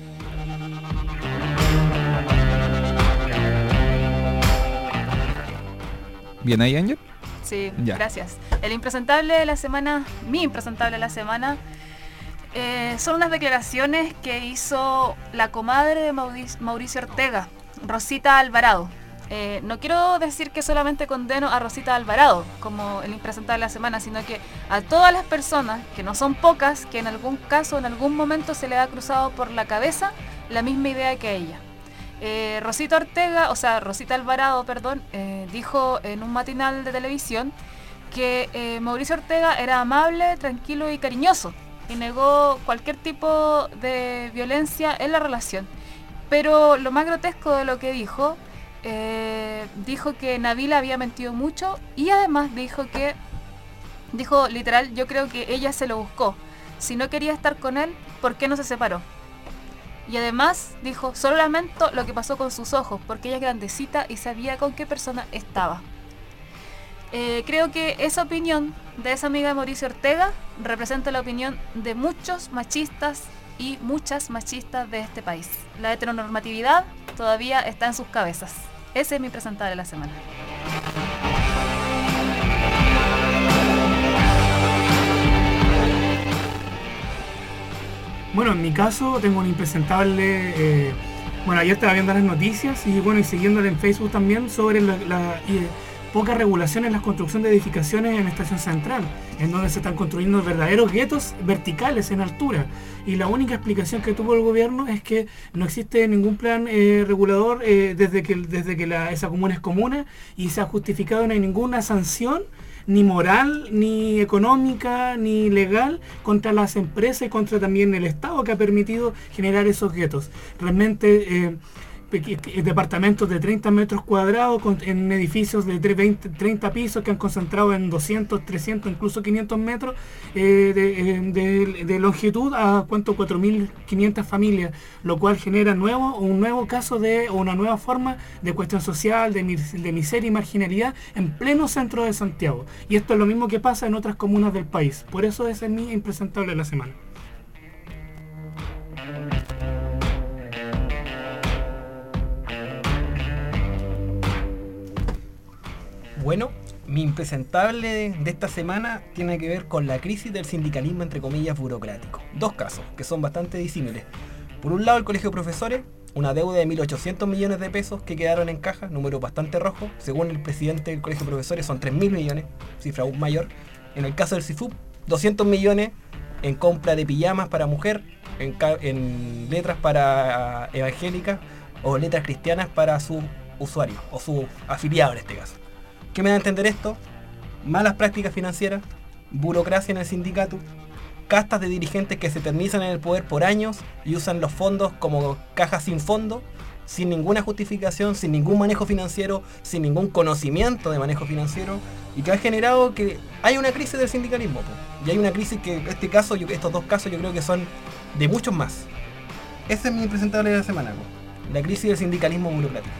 ¿Bien ahí, Ángel? Sí, Ya. gracias. El impresentable de la semana, mi impresentable de la semana, eh, son unas declaraciones que hizo la comadre de Mauric- Mauricio Ortega, Rosita Alvarado. Eh, no quiero decir que solamente condeno a Rosita Alvarado como el impresentable de la semana, sino que a todas las personas, que no son pocas, que en algún caso, en algún momento se le ha cruzado por la cabeza la misma idea que ella. Eh, Rosita Ortega, o sea, Rosita Alvarado, perdón, eh, dijo en un matinal de televisión que eh, Mauricio Ortega era amable, tranquilo y cariñoso y negó cualquier tipo de violencia en la relación. Pero lo más grotesco de lo que dijo, eh, dijo que Nabila había mentido mucho y además dijo que, dijo literal, yo creo que ella se lo buscó. Si no quería estar con él, ¿por qué no se separó? Y además dijo, solo lamento lo que pasó con sus ojos, porque ella es grandecita y sabía con qué persona estaba. Eh, creo que esa opinión de esa amiga de Mauricio Ortega representa la opinión de muchos machistas y muchas machistas de este país. La heteronormatividad todavía está en sus cabezas. Ese es mi presentador de la semana. Bueno, en mi caso tengo un impresentable. eh, bueno, ayer estaba viendo las noticias y bueno, y siguiéndole en Facebook también sobre la, la eh, poca regulación en la construcción de edificaciones en Estación Central, en donde se están construyendo verdaderos guetos verticales en altura. Y la única explicación que tuvo el gobierno es que no existe ningún plan eh, regulador eh, desde que, desde que la, esa comuna es comuna y se ha justificado, no hay ninguna sanción ni moral, ni económica, ni legal contra las empresas y contra también el Estado que ha permitido generar esos guetos. Realmente eh, peque- departamentos de treinta metros cuadrados con- en edificios de tre- veinte, treinta pisos que han concentrado en doscientos, trescientos, incluso quinientos metros eh, de, eh, de- de longitud a cuánto, cuatro mil quinientas familias, lo cual genera nuevo, un nuevo caso de o una nueva forma de cuestión social, de, mis- de miseria y marginalidad en pleno centro de Santiago. Y esto es lo mismo que pasa en otras comunas del país. Por eso ese es mi impresentable de la semana. Bueno, Mi impresentable de, de esta semana tiene que ver con la crisis del sindicalismo, entre comillas, burocrático. Dos casos que son bastante disímiles. Por un lado, el Colegio de Profesores, una deuda de mil ochocientos millones de pesos que quedaron en caja, número bastante rojo. Según el presidente del Colegio de Profesores son tres mil millones, cifra aún mayor. En el caso del CIFUP, doscientos millones en compra de pijamas para mujer, en, en letras para uh, evangélicas o letras cristianas para sus usuarios o sus afiliados en este caso. ¿Qué me da a entender esto? Malas prácticas financieras, burocracia en el sindicato, castas de dirigentes que se eternizan en el poder por años y usan los fondos como cajas sin fondo, sin ninguna justificación, sin ningún manejo financiero, sin ningún conocimiento de manejo financiero, y que ha generado que hay una crisis del sindicalismo, po. Y hay una crisis que este caso, yo, estos dos casos yo creo que son de muchos más. Ese es mi presentable de la semana, po. La crisis del sindicalismo burocrático.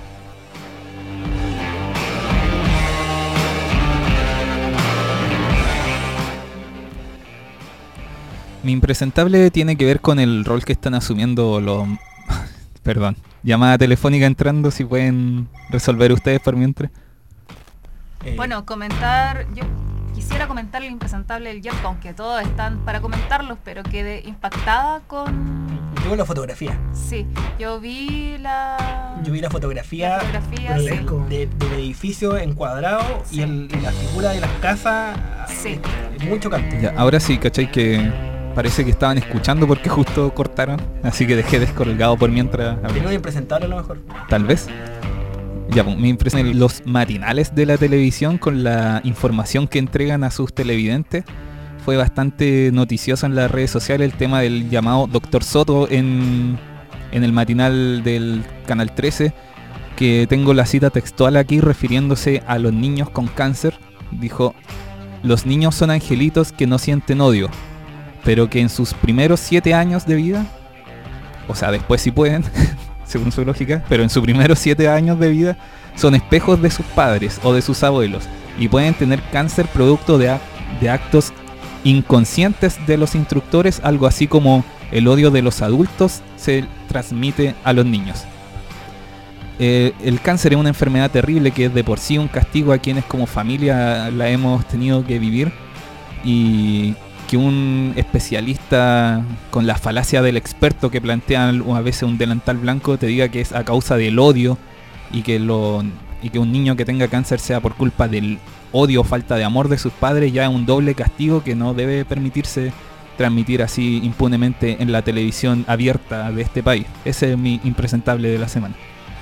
Mi impresentable tiene que ver con el rol que están asumiendo los... Perdón. Llamada telefónica entrando, si pueden resolver ustedes por mientras. Eh. Bueno, comentar... Yo quisiera comentar el impresentable del Yerko, aunque todos están para comentarlos, pero quedé impactada con... Yo vi la fotografía. Sí, yo vi la... Yo vi la fotografía, la fotografía de, sí. de, del edificio encuadrado sí. y, el, y la figura de las casas sí. es muy chocante. Ya, ahora sí, ¿cachai? Que... Parece que estaban escuchando porque justo cortaron, así que dejé descolgado por mientras... Tiene un impresentable a lo mejor. Tal vez. Ya, pues, me impresionan los matinales de la televisión con la información que entregan a sus televidentes. Fue bastante noticioso en las redes sociales el tema del llamado doctor Soto en, en el matinal del Canal trece, que tengo la cita textual aquí refiriéndose a los niños con cáncer. Dijo, los niños son angelitos que no sienten odio, pero que en sus primeros siete años de vida, o sea, después sí pueden, según su lógica, pero en sus primeros siete años de vida son espejos de sus padres o de sus abuelos y pueden tener cáncer producto de, de actos inconscientes de los instructores, algo así como el odio de los adultos se transmite a los niños. Eh, el cáncer es una enfermedad terrible que es de por sí un castigo a quienes como familia la hemos tenido que vivir, y que un especialista con la falacia del experto que plantean a veces un delantal blanco te diga que es a causa del odio y que, lo, y que un niño que tenga cáncer sea por culpa del odio o falta de amor de sus padres, ya es un doble castigo que no debe permitirse transmitir así impunemente en la televisión abierta de este país. Ese es mi impresentable de la semana.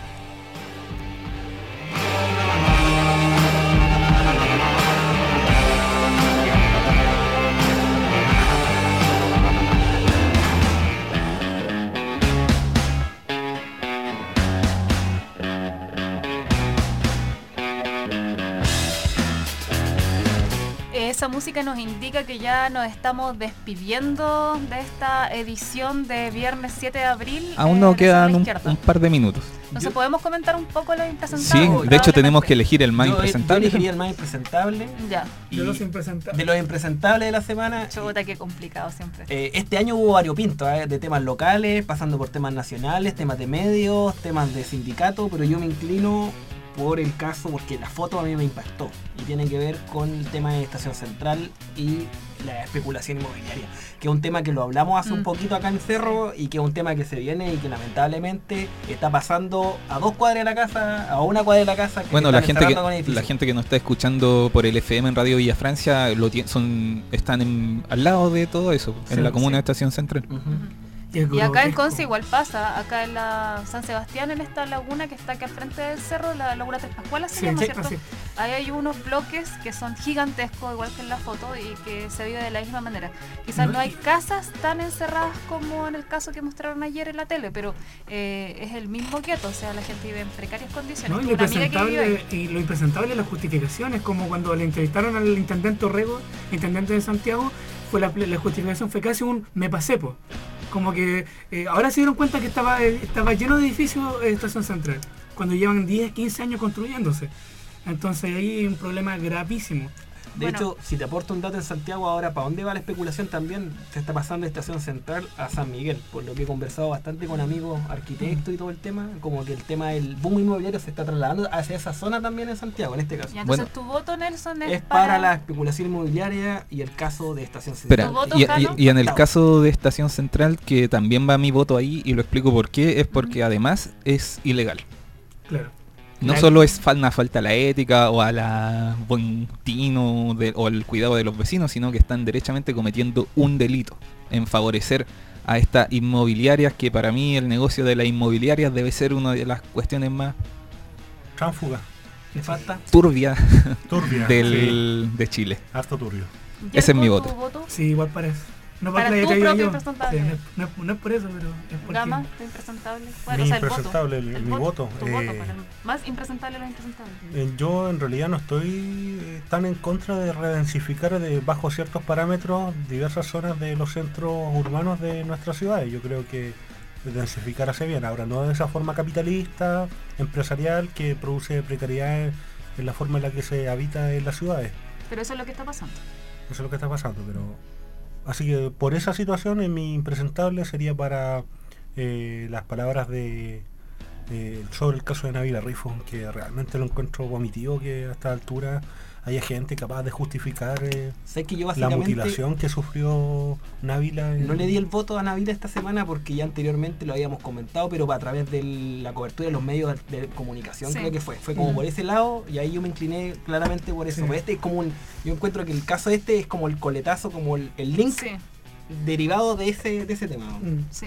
Esa música nos indica que ya nos estamos despidiendo de esta edición de viernes siete de abril. Aún nos quedan un, un par de minutos. Entonces, ¿podemos comentar un poco los impresentables? Sí, de hecho tenemos que elegir el más yo, impresentable. Yo elegiría el más impresentable. Ya. Y de los impresentables. De los impresentables de la semana. Chuta, qué complicado siempre. Eh, este año hubo variopinto, ¿eh? De temas locales, pasando por temas nacionales, temas de medios, temas de sindicato, pero yo me inclino por el caso, porque la foto a mí me impactó y tiene que ver con el tema de Estación Central y la especulación inmobiliaria, que es un tema que lo hablamos hace mm. un poquito acá en Cerro y que es un tema que se viene y que lamentablemente está pasando a dos cuadras de la casa, a una cuadra de la casa. Que bueno, la gente que la gente que nos está escuchando por el F M en Radio Villa Francia lo son están en, al lado de todo eso, sí, en la comuna sí. de Estación Central. Uh-huh. Y acá en Conce igual pasa, acá en la San Sebastián, en esta laguna que está aquí al frente del cerro, la laguna Tres Pascualas se sí, llama, ¿cierto? Sí. Ahí hay unos bloques que son gigantescos, igual que en la foto, y que se vive de la misma manera. Quizás no, no hay casas tan encerradas como en el caso que mostraron ayer en la tele, pero eh, es el mismo gueto, o sea, la gente vive en precarias condiciones. No, y, lo impresentable, y lo impresentable es las justificaciones, como cuando le entrevistaron al intendente Orrego, intendente de Santiago, fue la, la justificación fue casi un me pasé, po. Como que eh, ahora se dieron cuenta que estaba, eh, estaba lleno de edificios eh, Estación Central, cuando llevan diez, quince años construyéndose. Entonces ahí hay un problema gravísimo. De Bueno. hecho, si te aporto un dato en Santiago ahora, ¿para dónde va la especulación? También se está pasando de Estación Central a San Miguel, por lo que he conversado bastante con amigos arquitectos y todo el tema, como que el tema del boom inmobiliario se está trasladando hacia esa zona también en Santiago, en este caso. Y entonces Bueno. tu voto, Nelson, es, Es para la especulación inmobiliaria y el caso de Estación Espera, Central. ¿Tu voto, y, Jano? y- y en el Octavo. caso de Estación Central, que también va mi voto ahí, y lo explico por qué, es porque además es ilegal. Claro. No La- solo es fal- una falta a la ética o a la buen tino de- o al cuidado de los vecinos, sino que están derechamente cometiendo un delito en favorecer a estas inmobiliarias, que para mí el negocio de las inmobiliarias debe ser una de las cuestiones más Tránfuga, ¿Le falta? turbias turbia, del, de Chile. sí, harto turbio. Ese es mi Yerko, voto. ¿tu voto? Sí, igual parece. No Para porque la tu haya propio traído yo. impresentable. Sí, no, es, no es- no es por eso, pero es porque... Gama, tu impresentable. Bueno, Mi o sea, el impresentable, voto. el- El mi voto, Tu eh, voto, para el más impresentable de los impresentables. Eh, Yo en realidad no estoy eh, tan en contra de redensificar de, bajo ciertos parámetros diversas zonas de los centros urbanos de nuestras ciudades. Yo creo que densificar hace bien. Ahora, no de esa forma capitalista, empresarial, que produce precariedad en, en la forma en la que se habita en las ciudades. Pero eso es lo que está pasando. Eso es lo que está pasando. Pero así que por esa situación, en mi impresentable sería para eh, las palabras de eh, sobre el caso de Navila Rifo, que realmente lo encuentro vomitivo que a esta altura haya gente capaz de justificar eh, Sé que yo la básicamente mutilación que sufrió Navila. en- no le di el voto a Navila esta semana porque ya anteriormente lo habíamos comentado, pero a través de la cobertura de los medios de, de comunicación, Sí. creo que fue. Fue como Mm. por ese lado y ahí yo me incliné claramente por eso. Sí. Pues este es como un, yo encuentro que el caso este es como el coletazo, como el, el link Sí, derivado de ese, de ese tema. Mm. sí.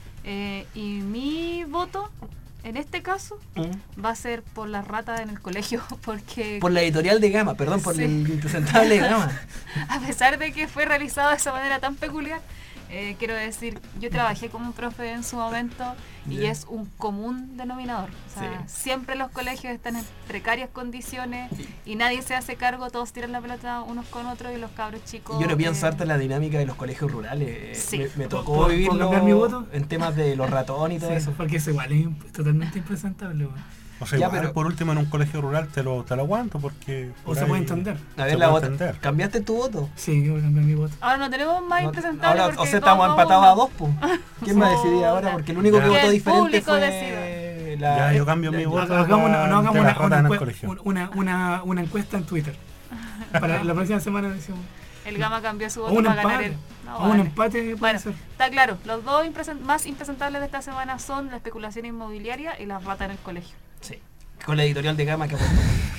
Eh, y mi voto, en este caso, ¿Mm? va a ser por la rata en el colegio, porque Por la editorial de Gama, perdón, por Sí. el impresentable de Gama. a pesar de que fue realizado de esa manera tan peculiar, eh, quiero decir, yo trabajé como un profe en su momento y Ya. es un común denominador. O sea, Sí. siempre los colegios están en precarias condiciones y nadie se hace cargo, todos tiran la pelota unos con otros y los cabros chicos... Y yo no pienso eh, harto en la dinámica de los colegios rurales. eh, Sí. Me, me ¿Puedo- tocó puedo vivirlo cambiar mi voto? en temas de los ratones y todo Sí, eso. porque es igual, es imp- totalmente impresentable. weón. O sea, Ya, igual, pero- por último en un colegio rural te lo, te lo aguanto porque... O por se ahí puede entender. A ver, se la puede vota. entender. ¿Cambiaste tu voto? Sí, yo voy a cambiar mi voto. Ahora no tenemos más No- impresentables ahora, porque o sea, todos estamos vamos empatados uno. a dos, pues. ¿Quién va a decidir ahora? Puta. Porque el único que Ya. votó Que el diferente público fue decida. la... Ya, yo cambio mi ya, voto. Hagamos una, no, hagamos de una, las ratas una, en el encue- colegio. una, una, una encuesta en Twitter. Para la próxima semana decimos. El Gama cambió su O voto un para ganar empate. el... No, O un vale. empate puede Bueno, ser. está claro, los dos impresen- más impresentables de esta semana son la especulación inmobiliaria y la rata en el colegio. Sí. Con la editorial de Gama que aportó.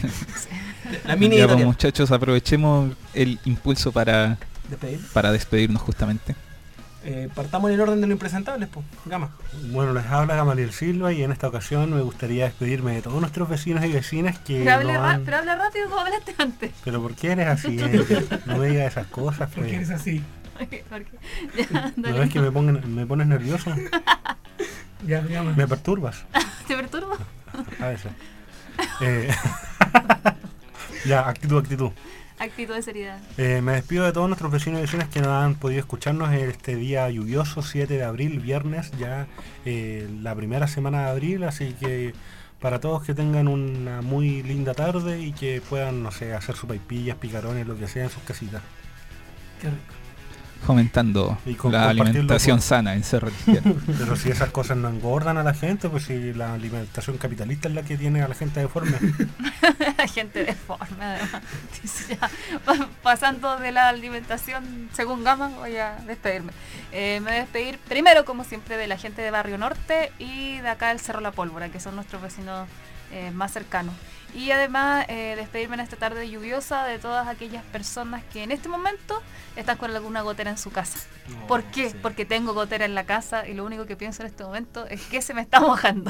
La mini Ya, pues, editorial. muchachos, aprovechemos el impulso para, Despedir. para despedirnos justamente. Eh, partamos en el orden de los impresentables, pues. Gama. Bueno, les habla Gamaliel Silva y en esta ocasión me gustaría despedirme de todos nuestros vecinos y vecinas que Pero, hable no ra- han- pero habla rápido como hablaste antes. Pero ¿por qué eres así? eh? No me digas esas cosas. Porque Pues. eres así. Porque- ya, ¿No dale. ves que me, pongan, me pones nervioso? Ya, llama. Me perturbas ¿Te perturba? a veces. Eh, ya, actitud, actitud. Actitud de seriedad. Eh, me despido de todos nuestros vecinos y vecinas que no han podido escucharnos este día lluvioso, siete de abril, viernes, ya eh, la primera semana de abril, así que para todos que tengan una muy linda tarde y que puedan, no sé, hacer sopaipillas, picarones, lo que sea en sus casitas. Qué rico. Fomentando Y con- la compartirlo alimentación con- sana en Cerro Izquierdo. Pero si esas cosas no engordan a la gente, pues si la alimentación capitalista es la que tiene a la gente deforme. Gente deforme, además. Dice, ya, pa- pasando de la alimentación según Gama, voy a despedirme. Eh, me voy a despedir primero, como siempre, de la gente de Barrio Norte y de acá del Cerro La Pólvora, que son nuestros vecinos eh, más cercanos. Y además eh, despedirme en esta tarde lluviosa de todas aquellas personas que en este momento están con alguna gotera en su casa. ¿Por qué? sí. Porque tengo gotera en la casa y lo único que pienso en este momento es que se me está mojando.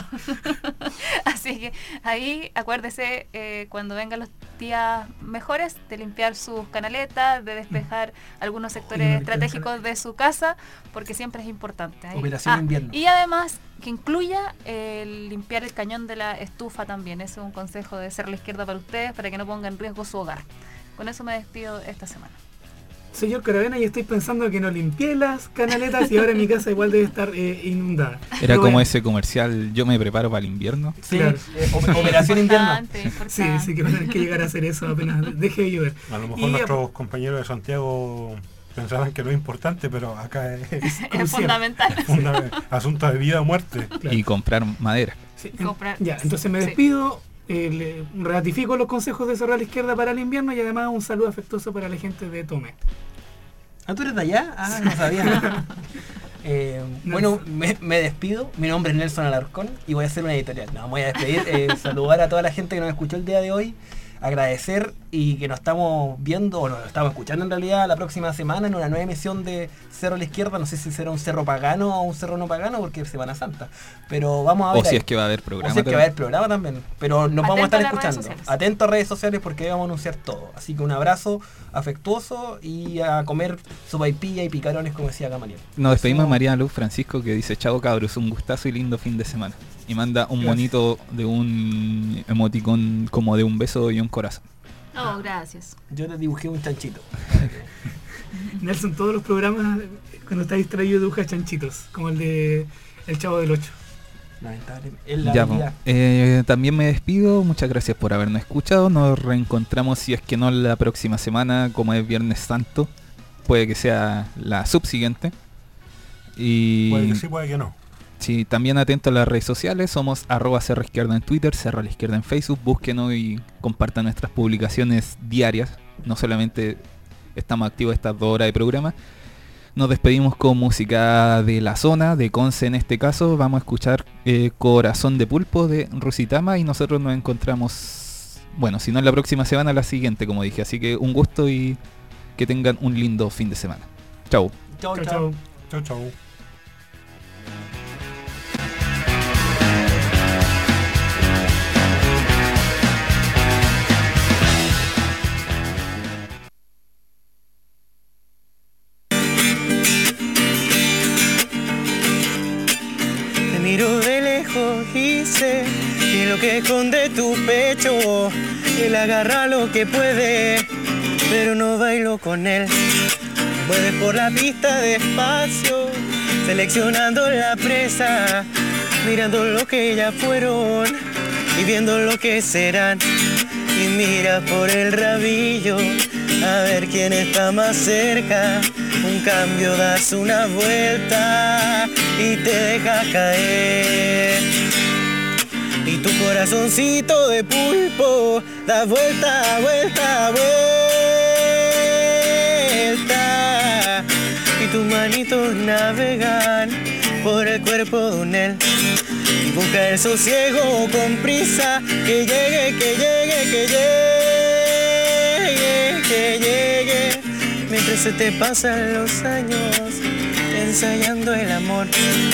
Así que ahí acuérdese eh, cuando vengan los días mejores de limpiar sus canaletas, de despejar algunos sectores Oye, no estratégicos de su casa, porque siempre es importante. Ahí- Operación Ah, invierno. y además que incluya el limpiar el cañón de la estufa también. Ese es un consejo de Cerro La Izquierda para ustedes, para que no ponga en riesgo su hogar. Con eso me despido esta semana. señor Caravena, y estoy pensando que no limpié las canaletas y ahora mi casa igual debe estar eh, inundada. Era Pero como bueno. ese comercial, yo me preparo para el invierno. Sí, Claro. eh, o- Operación Invierno. Importante, importante. Sí, sí que van a tener que llegar a hacer eso apenas deje de llover. A lo mejor Y, nuestros compañeros de Santiago pensaban que no es importante, pero acá es, Es crucial. fundamental. un asunto de vida o muerte. Claro. Y comprar madera. Sí, Y comprar- ya, entonces me sí. despido, eh, le ratifico los consejos de Cerro a la Izquierda para el invierno y además un saludo afectuoso para la gente de Tome. ¿Ah, tú eres de allá? Ah, no sabía. Eh, bueno, me, me despido. Mi nombre es Nelson Alarcón y voy a hacer una editorial. No, me voy a despedir. Eh, saludar a toda la gente que nos escuchó el día de hoy. Agradecer y que nos estamos viendo, o nos estamos escuchando en realidad la próxima semana en una nueva emisión de Cerro a la Izquierda. No sé si será un cerro pagano o un cerro no pagano porque es Semana Santa. Pero vamos a ver. O si ahí. es que va a haber O programa. si es que va a haber programa también. Pero nos vamos a estar Atento a las redes escuchando. sociales. Atentos a redes sociales porque ahí vamos a anunciar todo. Así que un abrazo afectuoso y a comer sopaipilla y picarones como decía Gamaliel. Nos despedimos de María Luz Francisco, que dice: chao cabros, un gustazo y lindo fin de semana. Y manda un Gracias. monito de un emoticón como de un beso y un corazón. Oh, gracias. Yo te dibujé un chanchito. Nelson, todos los programas, cuando está distraído, dibuja chanchitos, como el de El Chavo del Ocho. Lamentable. Es la Ya, habilidad. po. Eh, también me despido, muchas gracias por habernos escuchado. Nos reencontramos, si es que no la próxima semana, como es Viernes Santo, puede que sea la subsiguiente. Y Puede que sí, puede que no. sí, también atento a las redes sociales, somos arroba Cerro Izquierda en Twitter, Cerro a la Izquierda en Facebook, búsquenos y compartan nuestras publicaciones diarias, no solamente estamos activos estas dos horas de programa. Nos despedimos con música de la zona, de Conce en este caso. Vamos a escuchar eh, Corazón de Pulpo de Rusitama y nosotros nos encontramos, bueno, si no en la próxima semana, la siguiente, como dije. Así que un gusto y que tengan un lindo fin de semana. Chau. Chau, Chao, chau. chao. Chau, chau. Te miro de lejos y sé que lo que esconde tu pecho, él agarra lo que puede, pero no bailo con él. Mueves por la pista despacio, seleccionando la presa, mirando lo que ya fueron y viendo lo que serán. Y mira por el rabillo a ver quién está más cerca. Un cambio, das una vuelta y te dejas caer. Y tu corazoncito de pulpo da vuelta, vuelta, vuelta. Y tus manitos navegan por el cuerpo de un él. Y busca el sosiego con prisa, que llegue, que llegue, que llegue, que llegue. Mientras se te pasan los años ensayando el amor.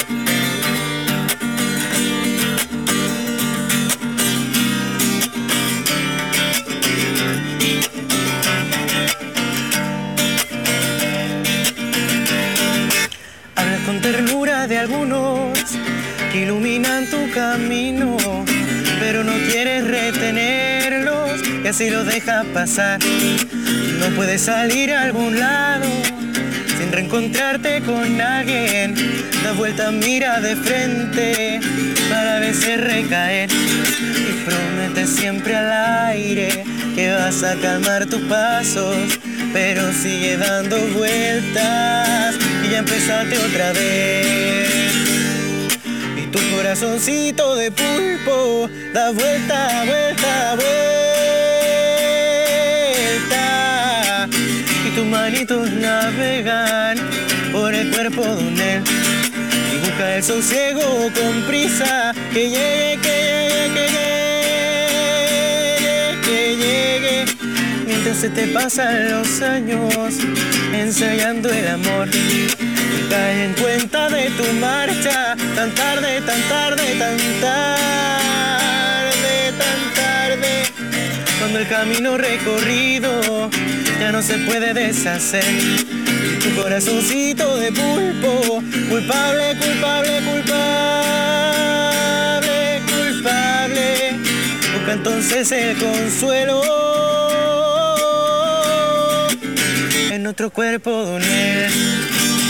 Hablas con ternura de algunos que iluminan tu camino, pero no quieres retenerlos y así los dejas pasar. No puedes salir a algún lado sin reencontrarte con alguien. Da vuelta, mira de frente para a veces recaer. Y prometes siempre al aire que vas a calmar tus pasos, pero sigue dando vueltas y ya empezaste otra vez. Y tu corazoncito de pulpo da vuelta, vuelta, vuelta. Y tus manitos navegan por el cuerpo de un él. Y busca el sosiego con prisa, que llegue, que llegue, que llegue, que llegue. Mientras se te pasan los años ensayando el amor. Y caes en cuenta de tu marcha, tan tarde, tan tarde, tan tarde, tan tarde. Cuando el camino recorrido ya no se puede deshacer. Y tu corazoncito de pulpo, culpable, culpable, culpable, culpable. Busca entonces el consuelo en no otro cuerpo de él.